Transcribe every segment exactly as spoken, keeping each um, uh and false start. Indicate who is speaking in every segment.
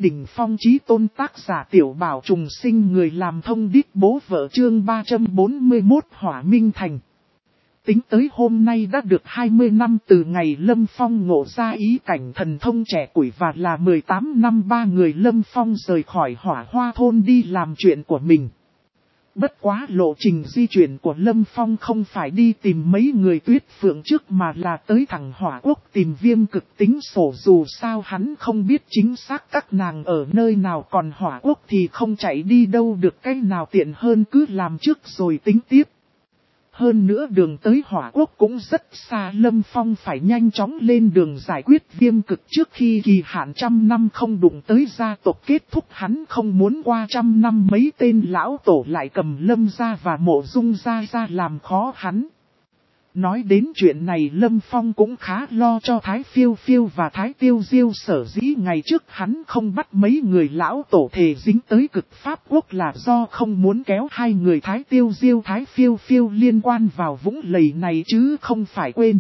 Speaker 1: đỉnh phong chí tôn tác giả tiểu bảo trùng sinh người làm thông đích bố vợ chương ba trăm bốn mươi mốt Hỏa Minh Thành. Tính tới hôm nay đã được hai mươi năm từ ngày Lâm Phong ngộ ra ý cảnh thần thông trẻ củi và là mười tám năm ba người Lâm Phong rời khỏi Hỏa Hoa thôn đi làm chuyện của mình. Bất quá lộ trình di chuyển của Lâm Phong không phải đi tìm mấy người Tuyết Phượng trước mà là tới thẳng Hỏa Quốc tìm Viêm Cực tính sổ, dù sao hắn không biết chính xác các nàng ở nơi nào, còn Hỏa Quốc thì không chạy đi đâu được, cái nào tiện hơn cứ làm trước rồi tính tiếp. Hơn nữa đường tới Hỏa Quốc cũng rất xa, Lâm Phong phải nhanh chóng lên đường giải quyết Viêm Cực trước khi kỳ hạn trăm năm không đụng tới gia tộc kết thúc. Hắn không muốn qua trăm năm mấy tên lão tổ lại cầm Lâm gia và Mộ Dung gia ra làm khó hắn. Nói đến chuyện này Lâm Phong cũng khá lo cho Thái Phiêu Phiêu và Thái Tiêu Diêu, sở dĩ ngày trước hắn không bắt mấy người lão tổ thề dính tới Cực Pháp Quốc là do không muốn kéo hai người Thái Tiêu Diêu Thái Phiêu Phiêu liên quan vào vũng lầy này chứ không phải quên.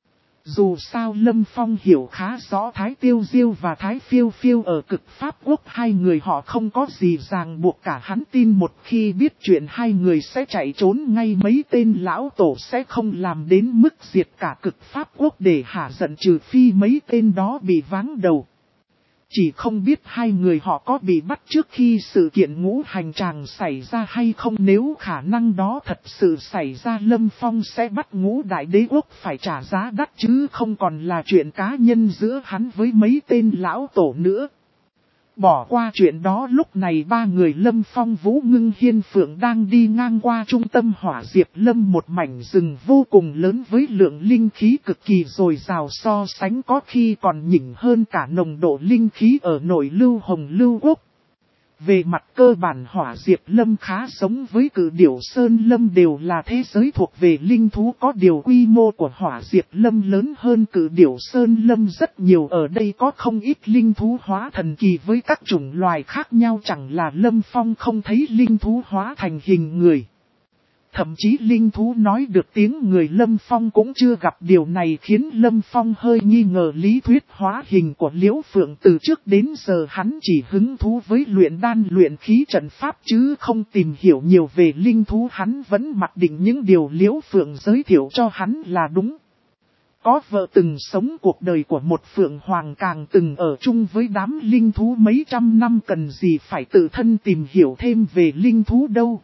Speaker 1: Dù sao Lâm Phong hiểu khá rõ Thái Tiêu Diêu và Thái Phiêu Phiêu ở Cực Pháp Quốc hai người họ không có gì ràng buộc cả, hắn tin một khi biết chuyện hai người sẽ chạy trốn ngay, mấy tên lão tổ sẽ không làm đến mức diệt cả Cực Pháp Quốc để hả giận, trừ phi mấy tên đó bị váng đầu. Chỉ không biết hai người họ có bị bắt trước khi sự kiện ngũ hành tràng xảy ra hay không, nếu khả năng đó thật sự xảy ra Lâm Phong sẽ bắt ngũ đại đế quốc phải trả giá đắt chứ không còn là chuyện cá nhân giữa hắn với mấy tên lão tổ nữa. Bỏ qua chuyện đó, lúc này ba người Lâm Phong, Vũ Ngưng, Hiên Phượng đang đi ngang qua trung tâm Hỏa Diệp Lâm, một mảnh rừng vô cùng lớn với lượng linh khí cực kỳ dồi dào, so sánh có khi còn nhỉnh hơn cả nồng độ linh khí ở nội lưu Hồng Lưu Quốc. Về mặt cơ bản Hỏa Diệp Lâm khá giống với Cự Điểu Sơn Lâm, đều là thế giới thuộc về linh thú, có điều quy mô của Hỏa Diệp Lâm lớn hơn Cự Điểu Sơn Lâm rất nhiều, ở đây có không ít linh thú hóa thần kỳ với các chủng loài khác nhau, chẳng là Lâm Phong không thấy linh thú hóa thành hình người. Thậm chí linh thú nói được tiếng người Lâm Phong cũng chưa gặp, điều này khiến Lâm Phong hơi nghi ngờ lý thuyết hóa hình của Liễu Phượng. Từ trước đến giờ hắn chỉ hứng thú với luyện đan luyện khí trận pháp chứ không tìm hiểu nhiều về linh thú, hắn vẫn mặc định những điều Liễu Phượng giới thiệu cho hắn là đúng. Có vợ từng sống cuộc đời của một Phượng Hoàng, càng từng ở chung với đám linh thú mấy trăm năm, cần gì phải tự thân tìm hiểu thêm về linh thú đâu.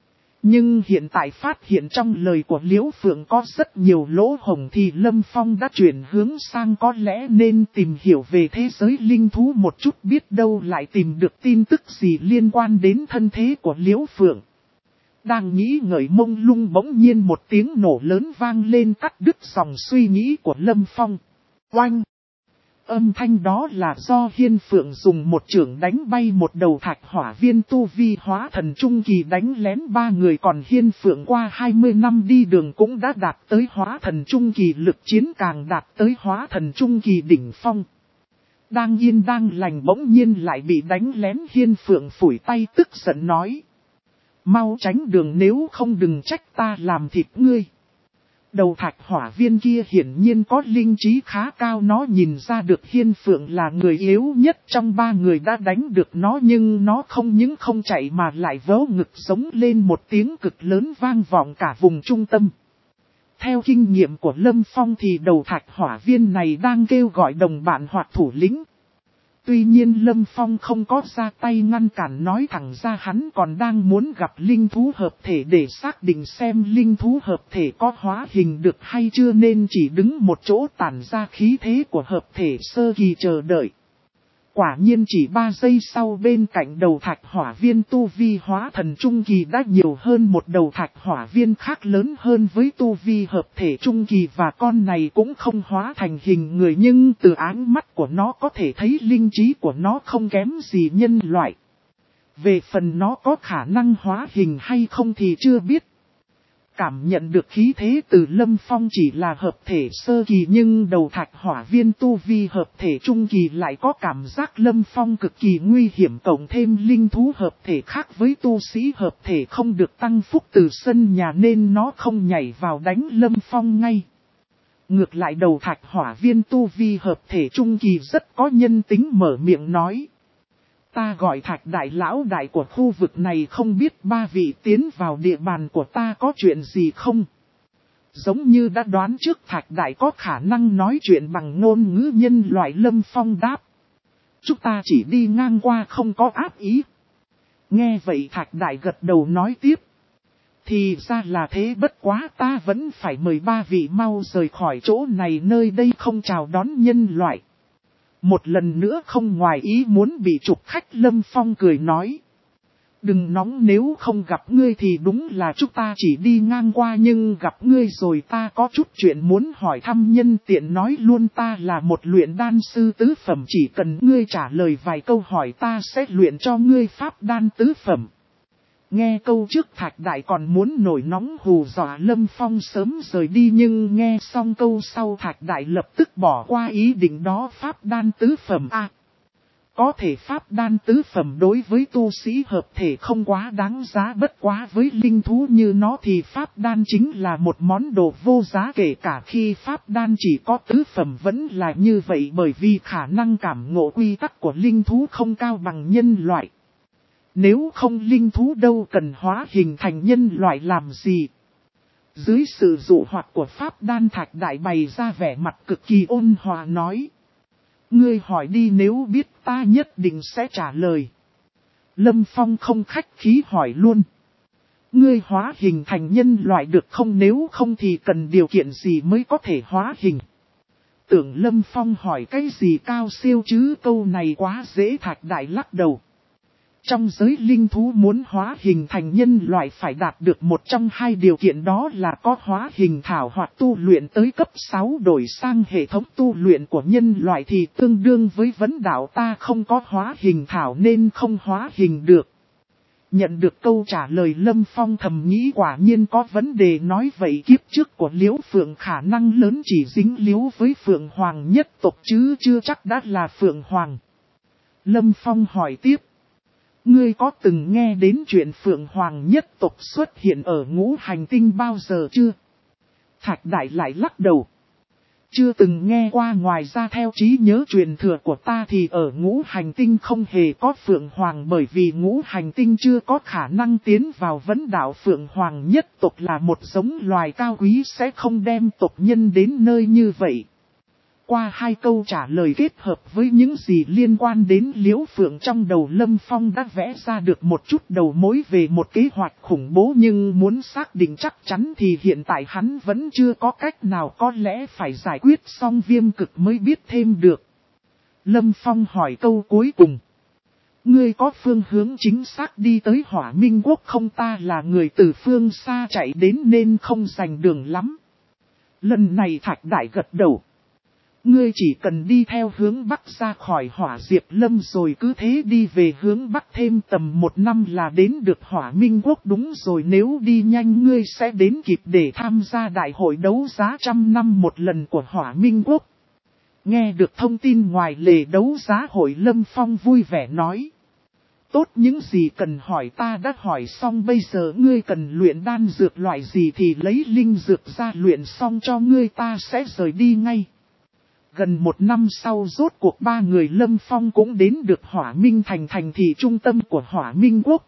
Speaker 1: Nhưng hiện tại phát hiện trong lời của Liễu Phượng có rất nhiều lỗ hổng thì Lâm Phong đã chuyển hướng sang có lẽ nên tìm hiểu về thế giới linh thú một chút, biết đâu lại tìm được tin tức gì liên quan đến thân thế của Liễu Phượng. Đang nghĩ ngợi mông lung, bỗng nhiên một tiếng nổ lớn vang lên cắt đứt dòng suy nghĩ của Lâm Phong. Oanh! Âm thanh đó là do Hiên Phượng dùng một chưởng đánh bay một đầu thạch hỏa viên tu vi hóa thần trung kỳ, đánh lén ba người, còn Hiên Phượng qua hai mươi năm đi đường cũng đã đạt tới hóa thần trung kỳ, lực chiến càng đạt tới hóa thần trung kỳ đỉnh phong. Đang yên đang lành bỗng nhiên lại bị đánh lén, Hiên Phượng phủi tay tức giận nói: mau tránh đường, nếu không đừng trách ta làm thịt ngươi. Đầu thạch hỏa viên kia hiển nhiên có linh trí khá cao, nó nhìn ra được Hiên Phượng là người yếu nhất trong ba người đã đánh được nó, nhưng nó không những không chạy mà lại vớ ngực giống lên một tiếng cực lớn vang vọng cả vùng trung tâm. Theo kinh nghiệm của Lâm Phong thì đầu thạch hỏa viên này đang kêu gọi đồng bạn hoặc thủ lĩnh. Tuy nhiên Lâm Phong không có ra tay ngăn cản, nói thẳng ra hắn còn đang muốn gặp linh thú hợp thể để xác định xem linh thú hợp thể có hóa hình được hay chưa, nên chỉ đứng một chỗ tản ra khí thế của hợp thể sơ kỳ chờ đợi. Quả nhiên chỉ ba giây sau, bên cạnh đầu thạch hỏa viên tu vi hóa thần trung kỳ đã nhiều hơn một đầu thạch hỏa viên khác lớn hơn với tu vi hợp thể trung kỳ, và con này cũng không hóa thành hình người, nhưng từ áng mắt của nó có thể thấy linh trí của nó không kém gì nhân loại. Về phần nó có khả năng hóa hình hay không thì chưa biết. Cảm nhận được khí thế từ Lâm Phong chỉ là hợp thể sơ kỳ, nhưng đầu thạch hỏa viên tu vi hợp thể trung kỳ lại có cảm giác Lâm Phong cực kỳ nguy hiểm, cộng thêm linh thú hợp thể khác với tu sĩ hợp thể không được tăng phúc từ sân nhà nên nó không nhảy vào đánh Lâm Phong ngay. Ngược lại đầu thạch hỏa viên tu vi hợp thể trung kỳ rất có nhân tính, mở miệng nói: Ta gọi Thạch đại lão đại của khu vực này, không biết ba vị tiến vào địa bàn của ta có chuyện gì không? Giống như đã đoán trước Thạch đại có khả năng nói chuyện bằng ngôn ngữ nhân loại, Lâm Phong đáp. Chúng ta chỉ đi ngang qua, không có ác ý. Nghe vậy Thạch đại gật đầu nói tiếp. Thì ra là thế, bất quá ta vẫn phải mời ba vị mau rời khỏi chỗ này, nơi đây không chào đón nhân loại. Một lần nữa không ngoài ý muốn bị trục khách, Lâm Phong cười nói. Đừng nóng, nếu không gặp ngươi thì đúng là chúng ta chỉ đi ngang qua, nhưng gặp ngươi rồi ta có chút chuyện muốn hỏi thăm, nhân tiện nói luôn ta là một luyện đan sư tứ phẩm, chỉ cần ngươi trả lời vài câu hỏi ta sẽ luyện cho ngươi pháp đan tứ phẩm. Nghe câu trước Thạch đại còn muốn nổi nóng hù dọa Lâm Phong sớm rời đi, nhưng nghe xong câu sau Thạch đại lập tức bỏ qua ý định đó. Pháp đan tứ phẩm a à, có thể pháp đan tứ phẩm đối với tu sĩ hợp thể không quá đáng giá, bất quá với linh thú như nó thì pháp đan chính là một món đồ vô giá, kể cả khi pháp đan chỉ có tứ phẩm vẫn là như vậy, bởi vì khả năng cảm ngộ quy tắc của linh thú không cao bằng nhân loại. Nếu không linh thú đâu cần hóa hình thành nhân loại làm gì. Dưới sự dụ hoặc của pháp đan, Thạch đại bày ra vẻ mặt cực kỳ ôn hòa nói. Ngươi hỏi đi, nếu biết ta nhất định sẽ trả lời. Lâm Phong không khách khí hỏi luôn. Ngươi hóa hình thành nhân loại được không, nếu không thì cần điều kiện gì mới có thể hóa hình? Tưởng Lâm Phong hỏi cái gì cao siêu chứ, câu này quá dễ. Thạch đại lắc đầu. Trong giới linh thú muốn hóa hình thành nhân loại phải đạt được một trong hai điều kiện, đó là có hóa hình thảo hoặc tu luyện tới cấp sáu đổi sang hệ thống tu luyện của nhân loại thì tương đương với vấn đạo, ta không có hóa hình thảo nên không hóa hình được. Nhận được câu trả lời, Lâm Phong thầm nghĩ quả nhiên có vấn đề, nói vậy kiếp trước của Liễu Phượng khả năng lớn chỉ dính líu với Phượng Hoàng nhất tộc chứ chưa chắc đã là Phượng Hoàng. Lâm Phong hỏi tiếp. Ngươi có từng nghe đến chuyện Phượng Hoàng nhất tộc xuất hiện ở ngũ hành tinh bao giờ chưa? Thạch đại lại lắc đầu. Chưa từng nghe qua, ngoài ra theo trí nhớ truyền thừa của ta thì ở ngũ hành tinh không hề có Phượng Hoàng, bởi vì ngũ hành tinh chưa có khả năng tiến vào vấn đạo. Phượng Hoàng nhất tộc là một giống loài cao quý, sẽ không đem tộc nhân đến nơi như vậy. Qua hai câu trả lời kết hợp với những gì liên quan đến Liễu Phượng, trong đầu Lâm Phong đã vẽ ra được một chút đầu mối về một kế hoạch khủng bố, nhưng muốn xác định chắc chắn thì hiện tại hắn vẫn chưa có cách nào, có lẽ phải giải quyết xong viêm cực mới biết thêm được. Lâm Phong hỏi câu cuối cùng. Ngươi có phương hướng chính xác đi tới Hỏa Minh Quốc không? Ta là người từ phương xa chạy đến nên không rành đường lắm. Lần này Thạch đại gật đầu. Ngươi chỉ cần đi theo hướng Bắc ra khỏi Hỏa Diệp Lâm rồi cứ thế đi về hướng Bắc thêm tầm một năm là đến được Hỏa Minh Quốc. Đúng rồi, nếu đi nhanh ngươi sẽ đến kịp để tham gia đại hội đấu giá trăm năm một lần của Hỏa Minh Quốc. Nghe được thông tin ngoài lề đấu giá hội, Lâm Phong vui vẻ nói. Tốt, những gì cần hỏi ta đã hỏi xong, bây giờ ngươi cần luyện đan dược loại gì thì lấy linh dược ra luyện xong cho ngươi, ta sẽ rời đi ngay. Gần một năm sau rốt cuộc ba người Lâm Phong cũng đến được Hỏa Minh Thành, thành thị trung tâm của Hỏa Minh Quốc.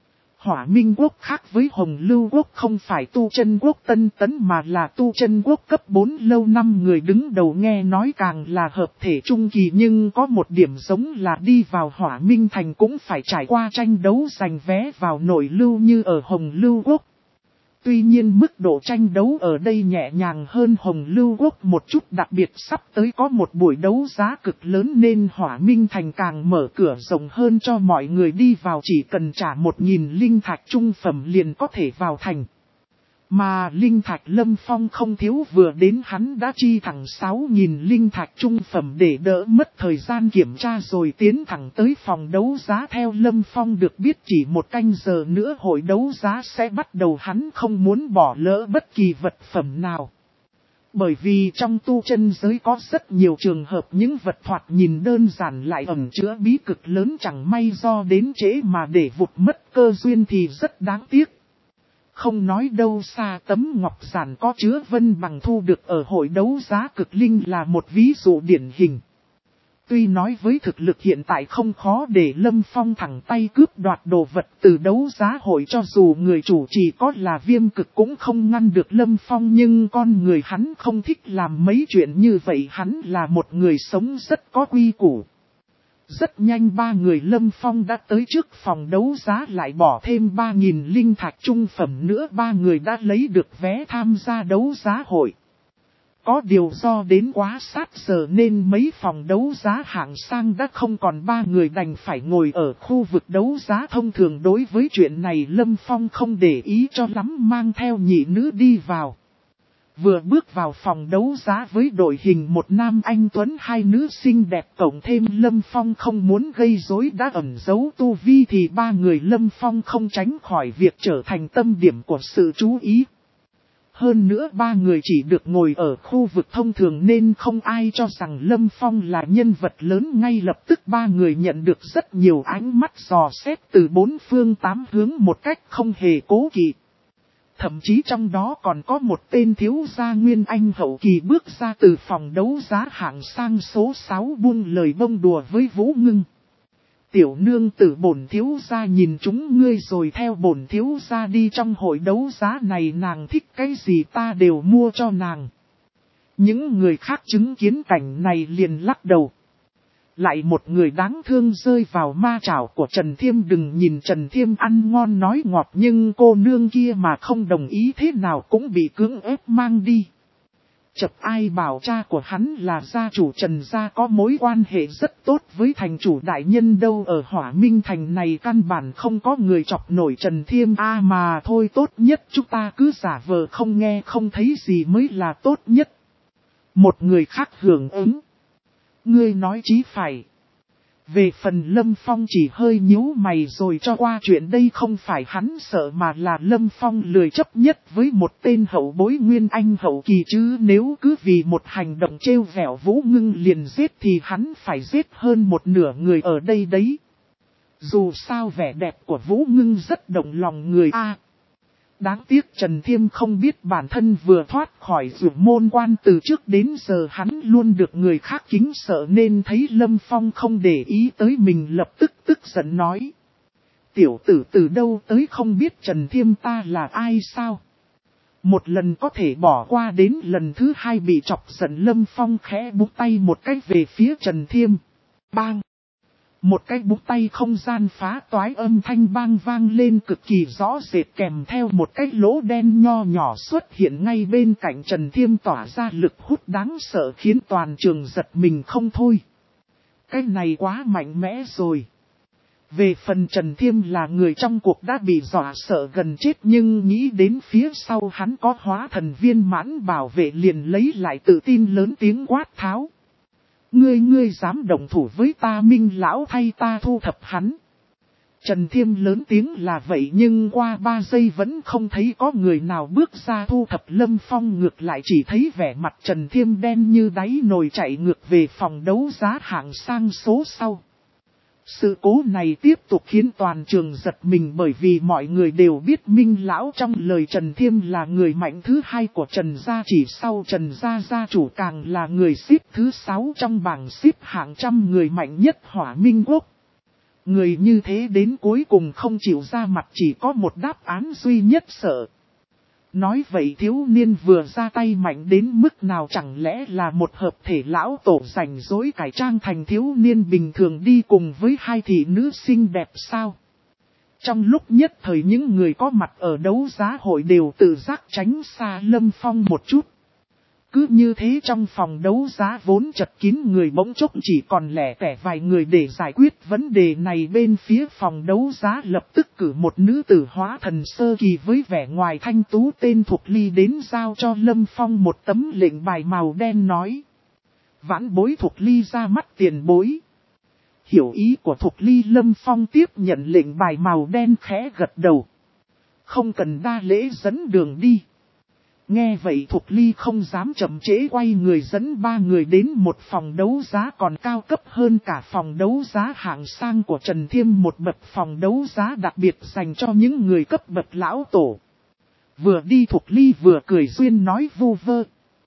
Speaker 1: Hỏa Minh Quốc khác với Hồng Lưu Quốc, không phải tu chân quốc tân tấn mà là tu chân quốc cấp bốn, lâu năm người đứng đầu nghe nói càng là hợp thể trung kỳ, nhưng có một điểm giống là đi vào Hỏa Minh Thành cũng phải trải qua tranh đấu giành vé vào nội lưu như ở Hồng Lưu Quốc. Tuy nhiên mức độ tranh đấu ở đây nhẹ nhàng hơn Hồng Lưu Quốc một chút, đặc biệt sắp tới có một buổi đấu giá cực lớn nên Hỏa Minh Thành càng mở cửa rộng hơn cho mọi người đi vào, chỉ cần trả một nghìn linh thạch trung phẩm liền có thể vào thành. Mà linh thạch Lâm Phong không thiếu, vừa đến hắn đã chi thẳng sáu nghìn linh thạch trung phẩm để đỡ mất thời gian kiểm tra rồi tiến thẳng tới phòng đấu giá. Theo Lâm Phong được biết chỉ một canh giờ nữa hội đấu giá sẽ bắt đầu, hắn không muốn bỏ lỡ bất kỳ vật phẩm nào. Bởi vì trong tu chân giới có rất nhiều trường hợp những vật thoạt nhìn đơn giản lại ẩn chứa bí cực lớn, chẳng may do đến trễ mà để vụt mất cơ duyên thì rất đáng tiếc. Không nói đâu xa, tấm ngọc giản có chứa vân bằng thu được ở hội đấu giá cực linh là một ví dụ điển hình. Tuy nói với thực lực hiện tại không khó để Lâm Phong thẳng tay cướp đoạt đồ vật từ đấu giá hội, cho dù người chủ trì có là Viêm Cực cũng không ngăn được Lâm Phong, nhưng con người hắn không thích làm mấy chuyện như vậy, hắn là một người sống rất có quy củ. Rất nhanh ba người Lâm Phong đã tới trước phòng đấu giá, lại bỏ thêm ba nghìn linh thạch trung phẩm nữa, ba người đã lấy được vé tham gia đấu giá hội. Có điều do đến quá sát giờ nên mấy phòng đấu giá hạng sang đã không còn, ba người đành phải ngồi ở khu vực đấu giá thông thường. Đối với chuyện này Lâm Phong không để ý cho lắm, mang theo nhị nữ đi vào. Vừa bước vào phòng đấu giá với đội hình một nam anh tuấn hai nữ xinh đẹp, cộng thêm Lâm Phong không muốn gây rối đã ẩn giấu tu vi, thì ba người Lâm Phong không tránh khỏi việc trở thành tâm điểm của sự chú ý. Hơn nữa ba người chỉ được ngồi ở khu vực thông thường nên không ai cho rằng Lâm Phong là nhân vật lớn. Ngay lập tức ba người nhận được rất nhiều ánh mắt dò xét từ bốn phương tám hướng một cách không hề cố kỵ. Thậm chí trong đó còn có một tên thiếu gia Nguyên Anh hậu kỳ bước ra từ phòng đấu giá hạng sang số sáu, buông lời bông đùa với Vũ Ngưng. Tiểu nương tử, bổn thiếu gia nhìn chúng ngươi rồi, theo bổn thiếu gia đi trong hội đấu giá này, nàng thích cái gì ta đều mua cho nàng. Những người khác chứng kiến cảnh này liền lắc đầu. Lại một người đáng thương rơi vào ma trảo của Trần Thiêm. Đừng nhìn Trần Thiêm ăn ngon nói ngọt, nhưng cô nương kia mà không đồng ý thế nào cũng bị cưỡng ép mang đi. Chập ai bảo cha của hắn là gia chủ Trần gia có mối quan hệ rất tốt với thành chủ đại nhân đâu, ở Hỏa Minh Thành này căn bản không có người chọc nổi Trần Thiêm a. À mà thôi, tốt nhất chúng ta cứ giả vờ không nghe không thấy gì mới là tốt nhất. Một người khác hưởng ứng. Ngươi nói chí phải. Về phần Lâm Phong chỉ hơi nhíu mày rồi cho qua chuyện, đây không phải hắn sợ mà là Lâm Phong lười chấp nhất với một tên hậu bối Nguyên Anh hậu kỳ, chứ nếu cứ vì một hành động trêu vẻo Vũ Ngưng liền giết thì hắn phải giết hơn một nửa người ở đây đấy. Dù sao vẻ đẹp của Vũ Ngưng rất động lòng người a. À, đáng tiếc Trần Thiêm không biết bản thân vừa thoát khỏi rủi môn quan, từ trước đến giờ hắn luôn được người khác kính sợ, nên thấy Lâm Phong không để ý tới mình lập tức tức giận nói. Tiểu tử từ đâu tới không biết Trần Thiêm ta là ai sao? Một lần có thể bỏ qua, đến lần thứ hai bị chọc giận Lâm Phong khẽ búng tay một cách về phía Trần Thiêm. Bang! Một cái búng tay không gian phá toái, âm thanh bang vang lên cực kỳ rõ rệt, kèm theo một cái lỗ đen nho nhỏ xuất hiện ngay bên cạnh Trần Thiêm, tỏa ra lực hút đáng sợ khiến toàn trường giật mình không thôi. Cái này quá mạnh mẽ rồi. Về phần Trần Thiêm là người trong cuộc đã bị dọa sợ gần chết, nhưng nghĩ đến phía sau hắn có hóa thần viên mãn bảo vệ liền lấy lại tự tin, lớn tiếng quát tháo. Ngươi ngươi dám động thủ với ta, Minh lão thay ta thu thập hắn. Trần Thiêm lớn tiếng là vậy nhưng qua ba giây vẫn không thấy có người nào bước ra thu thập Lâm Phong, ngược lại chỉ thấy vẻ mặt Trần Thiêm đen như đáy nồi chạy ngược về phòng đấu giá hạng sang số sau. Sự cố này tiếp tục khiến toàn trường giật mình, bởi vì mọi người đều biết Minh lão trong lời Trần Thiêm là người mạnh thứ hai của Trần gia, chỉ sau Trần gia gia chủ, càng là người xếp thứ sáu trong bảng xếp hạng trăm người mạnh nhất Hỏa Minh Quốc. Người như thế đến cuối cùng không chịu ra mặt, chỉ có một đáp án duy nhất: sợ. Nói vậy thiếu niên vừa ra tay mạnh đến mức nào, chẳng lẽ là một hợp thể lão tổ rảnh rỗi cải trang thành thiếu niên bình thường đi cùng với hai thị nữ xinh đẹp sao? Trong lúc nhất thời những người có mặt ở đấu giá hội đều tự giác tránh xa Lâm Phong một chút. Cứ như thế trong phòng đấu giá vốn chật kín người bỗng chốc chỉ còn lẻ tẻ vài người để giải quyết vấn đề này. Bên phía phòng đấu giá lập tức cử một nữ tử hóa thần sơ kỳ với vẻ ngoài thanh tú tên Thục Ly đến giao cho Lâm Phong một tấm lệnh bài màu đen, nói. Vãn bối Thục Ly ra mắt tiền bối. Hiểu ý của Thục Ly, Lâm Phong tiếp nhận lệnh bài màu đen khẽ gật đầu. Không cần đa lễ, dẫn đường đi. Nghe vậy Thục Ly không dám chậm trễ, quay người dẫn ba người đến một phòng đấu giá còn cao cấp hơn cả phòng đấu giá hạng sang của Trần Thiêm, một bậc phòng đấu giá đặc biệt dành cho những người cấp bậc lão tổ. Vừa đi Thục Ly vừa cười duyên nói vu vơ.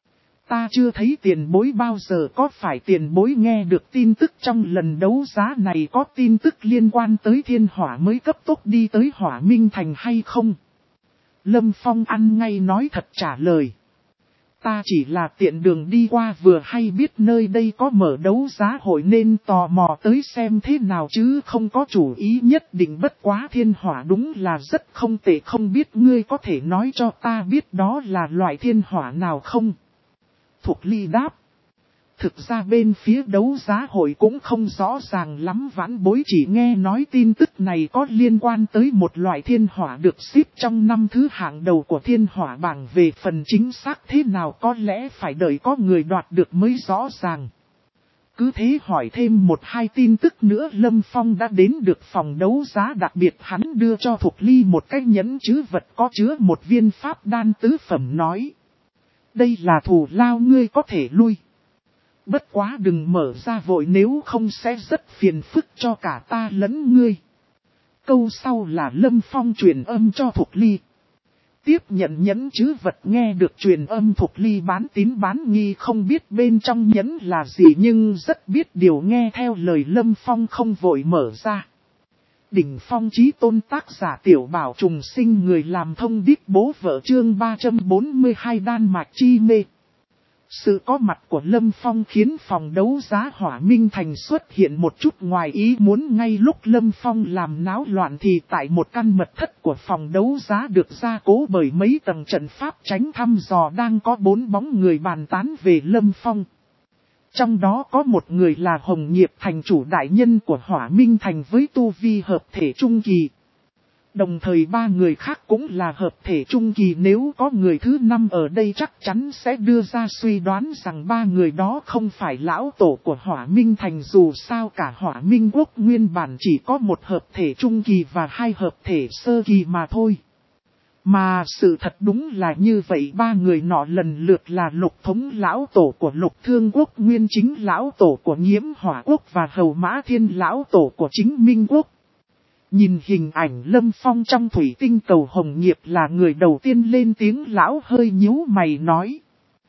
Speaker 1: Ta chưa thấy tiền bối bao giờ, có phải tiền bối nghe được tin tức trong lần đấu giá này có tin tức liên quan tới thiên hỏa mới cấp tốc đi tới Hỏa Minh Thành hay không? Lâm Phong ăn ngay nói thật trả lời. Ta chỉ là tiện đường đi qua vừa hay biết nơi đây có mở đấu giá hội nên tò mò tới xem thế nào chứ không có chủ ý nhất định, bất quá thiên hỏa đúng là rất không tệ, không biết ngươi có thể nói cho ta biết đó là loại thiên hỏa nào không? Thục Ly đáp. Thực ra bên phía đấu giá hội cũng không rõ ràng lắm, vãn bối chỉ nghe nói tin tức này có liên quan tới một loại thiên hỏa được xếp trong năm thứ hạng đầu của thiên hỏa bảng, về phần chính xác thế nào có lẽ phải đợi có người đoạt được mới rõ ràng. Cứ thế hỏi thêm một hai tin tức nữa, Lâm Phong đã đến được phòng đấu giá đặc biệt, hắn đưa cho Thục Ly một cái nhẫn trữ vật có chứa một viên pháp đan tứ phẩm nói. Đây là thù lao ngươi có thể lui. Bất quá đừng mở ra vội, nếu không sẽ rất phiền phức cho cả ta lẫn ngươi. Câu sau là Lâm Phong truyền âm cho Thục Ly. Tiếp nhận nhẫn trữ vật, nghe được truyền âm Thục Ly bán tín bán nghi, không biết bên trong nhẫn là gì nhưng rất biết điều, nghe theo lời Lâm Phong không vội mở ra. Đỉnh phong chí tôn, tác giả Tiểu Bảo Trùng Sinh, người làm thông điệp bố vợ, chương ba trăm bốn mươi hai đan mạch chi mê. Sự có mặt của Lâm Phong khiến phòng đấu giá Hỏa Minh Thành xuất hiện một chút ngoài ý muốn. Ngay lúc Lâm Phong làm náo loạn thì tại một căn mật thất của phòng đấu giá được gia cố bởi mấy tầng trận pháp tránh thăm dò, đang có bốn bóng người bàn tán về Lâm Phong. Trong đó có một người là Hồng Nghiệp thành chủ đại nhân của Hỏa Minh Thành với tu vi hợp thể trung kỳ. Đồng thời ba người khác cũng là hợp thể trung kỳ, nếu có người thứ năm ở đây chắc chắn sẽ đưa ra suy đoán rằng ba người đó không phải lão tổ của Hỏa Minh Thành, dù sao cả Hỏa Minh Quốc nguyên bản chỉ có một hợp thể trung kỳ và hai hợp thể sơ kỳ mà thôi. Mà sự thật đúng là như vậy, ba người nọ lần lượt là Lục Thống lão tổ của Lục Thương Quốc, Nguyên Chính lão tổ của Nhiễm Hỏa Quốc và Hầu Mã Thiên lão tổ của Chính Minh Quốc. Nhìn hình ảnh Lâm Phong trong thủy tinh cầu, Hồng Nghiệp là người đầu tiên lên tiếng, lão hơi nhíu mày nói.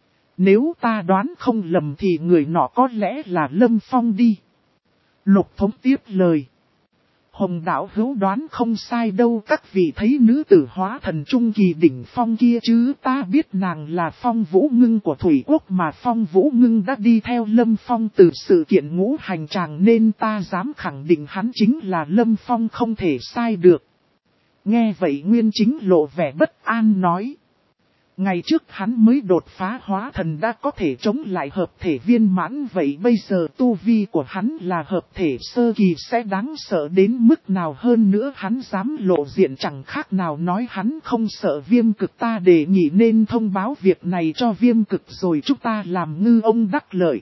Speaker 1: Nếu ta đoán không lầm thì người nọ có lẽ là Lâm Phong đi. Lục Thống tiếp lời. Hồng đạo hữu đoán không sai đâu, các vị thấy nữ tử hóa thần trung kỳ đỉnh phong kia chứ, ta biết nàng là Phong Vũ Ngưng của Thủy Quốc, mà Phong Vũ Ngưng đã đi theo Lâm Phong từ sự kiện ngũ hành tràng nên ta dám khẳng định hắn chính là Lâm Phong, không thể sai được. Nghe vậy Nguyên Chính lộ vẻ bất an nói. Ngày trước hắn mới đột phá hóa thần đã có thể chống lại hợp thể viên mãn, vậy bây giờ tu vi của hắn là hợp thể sơ kỳ sẽ đáng sợ đến mức nào, hơn nữa hắn dám lộ diện chẳng khác nào nói hắn không sợ Viêm Cực. Ta đề nghị nên thông báo việc này cho Viêm Cực rồi chúng ta làm ngư ông đắc lợi.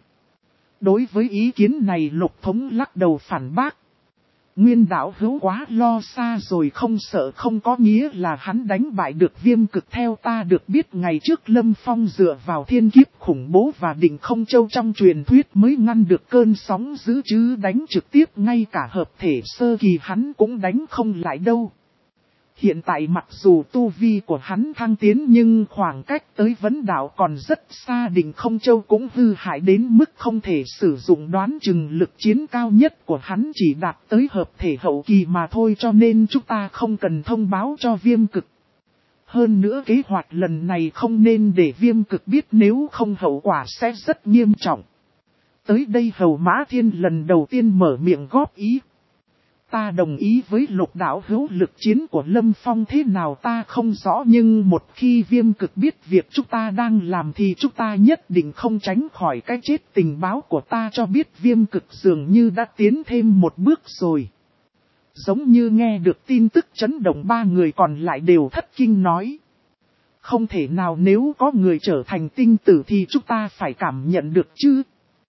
Speaker 1: Đối với ý kiến này Lục Thống lắc đầu phản bác. Nguyên đạo hữu quá lo xa rồi, không sợ không có nghĩa là hắn đánh bại được Viêm Cực. Theo ta được biết ngày trước Lâm Phong dựa vào thiên kiếp khủng bố và Định Không Châu trong truyền thuyết mới ngăn được cơn sóng dữ, chứ đánh trực tiếp ngay cả hợp thể sơ kỳ hắn cũng đánh không lại đâu. Hiện tại mặc dù tu vi của hắn thăng tiến nhưng khoảng cách tới vấn đạo còn rất xa, Định Không Châu cũng hư hại đến mức không thể sử dụng, đoán chừng lực chiến cao nhất của hắn chỉ đạt tới hợp thể hậu kỳ mà thôi, cho nên chúng ta không cần thông báo cho Viêm Cực. Hơn nữa kế hoạch lần này không nên để Viêm Cực biết, nếu không hậu quả sẽ rất nghiêm trọng. Tới đây Hầu Mã Thiên lần đầu tiên mở miệng góp ý. Ta đồng ý với Lục đạo hữu, lực chiến của Lâm Phong thế nào ta không rõ, nhưng một khi Viêm Cực biết việc chúng ta đang làm thì chúng ta nhất định không tránh khỏi cái chết. Tình báo của ta cho biết Viêm Cực dường như đã tiến thêm một bước rồi. Giống như nghe được tin tức chấn động, ba người còn lại đều thất kinh nói. Không thể nào, nếu có người trở thành tinh tử thì chúng ta phải cảm nhận được chứ.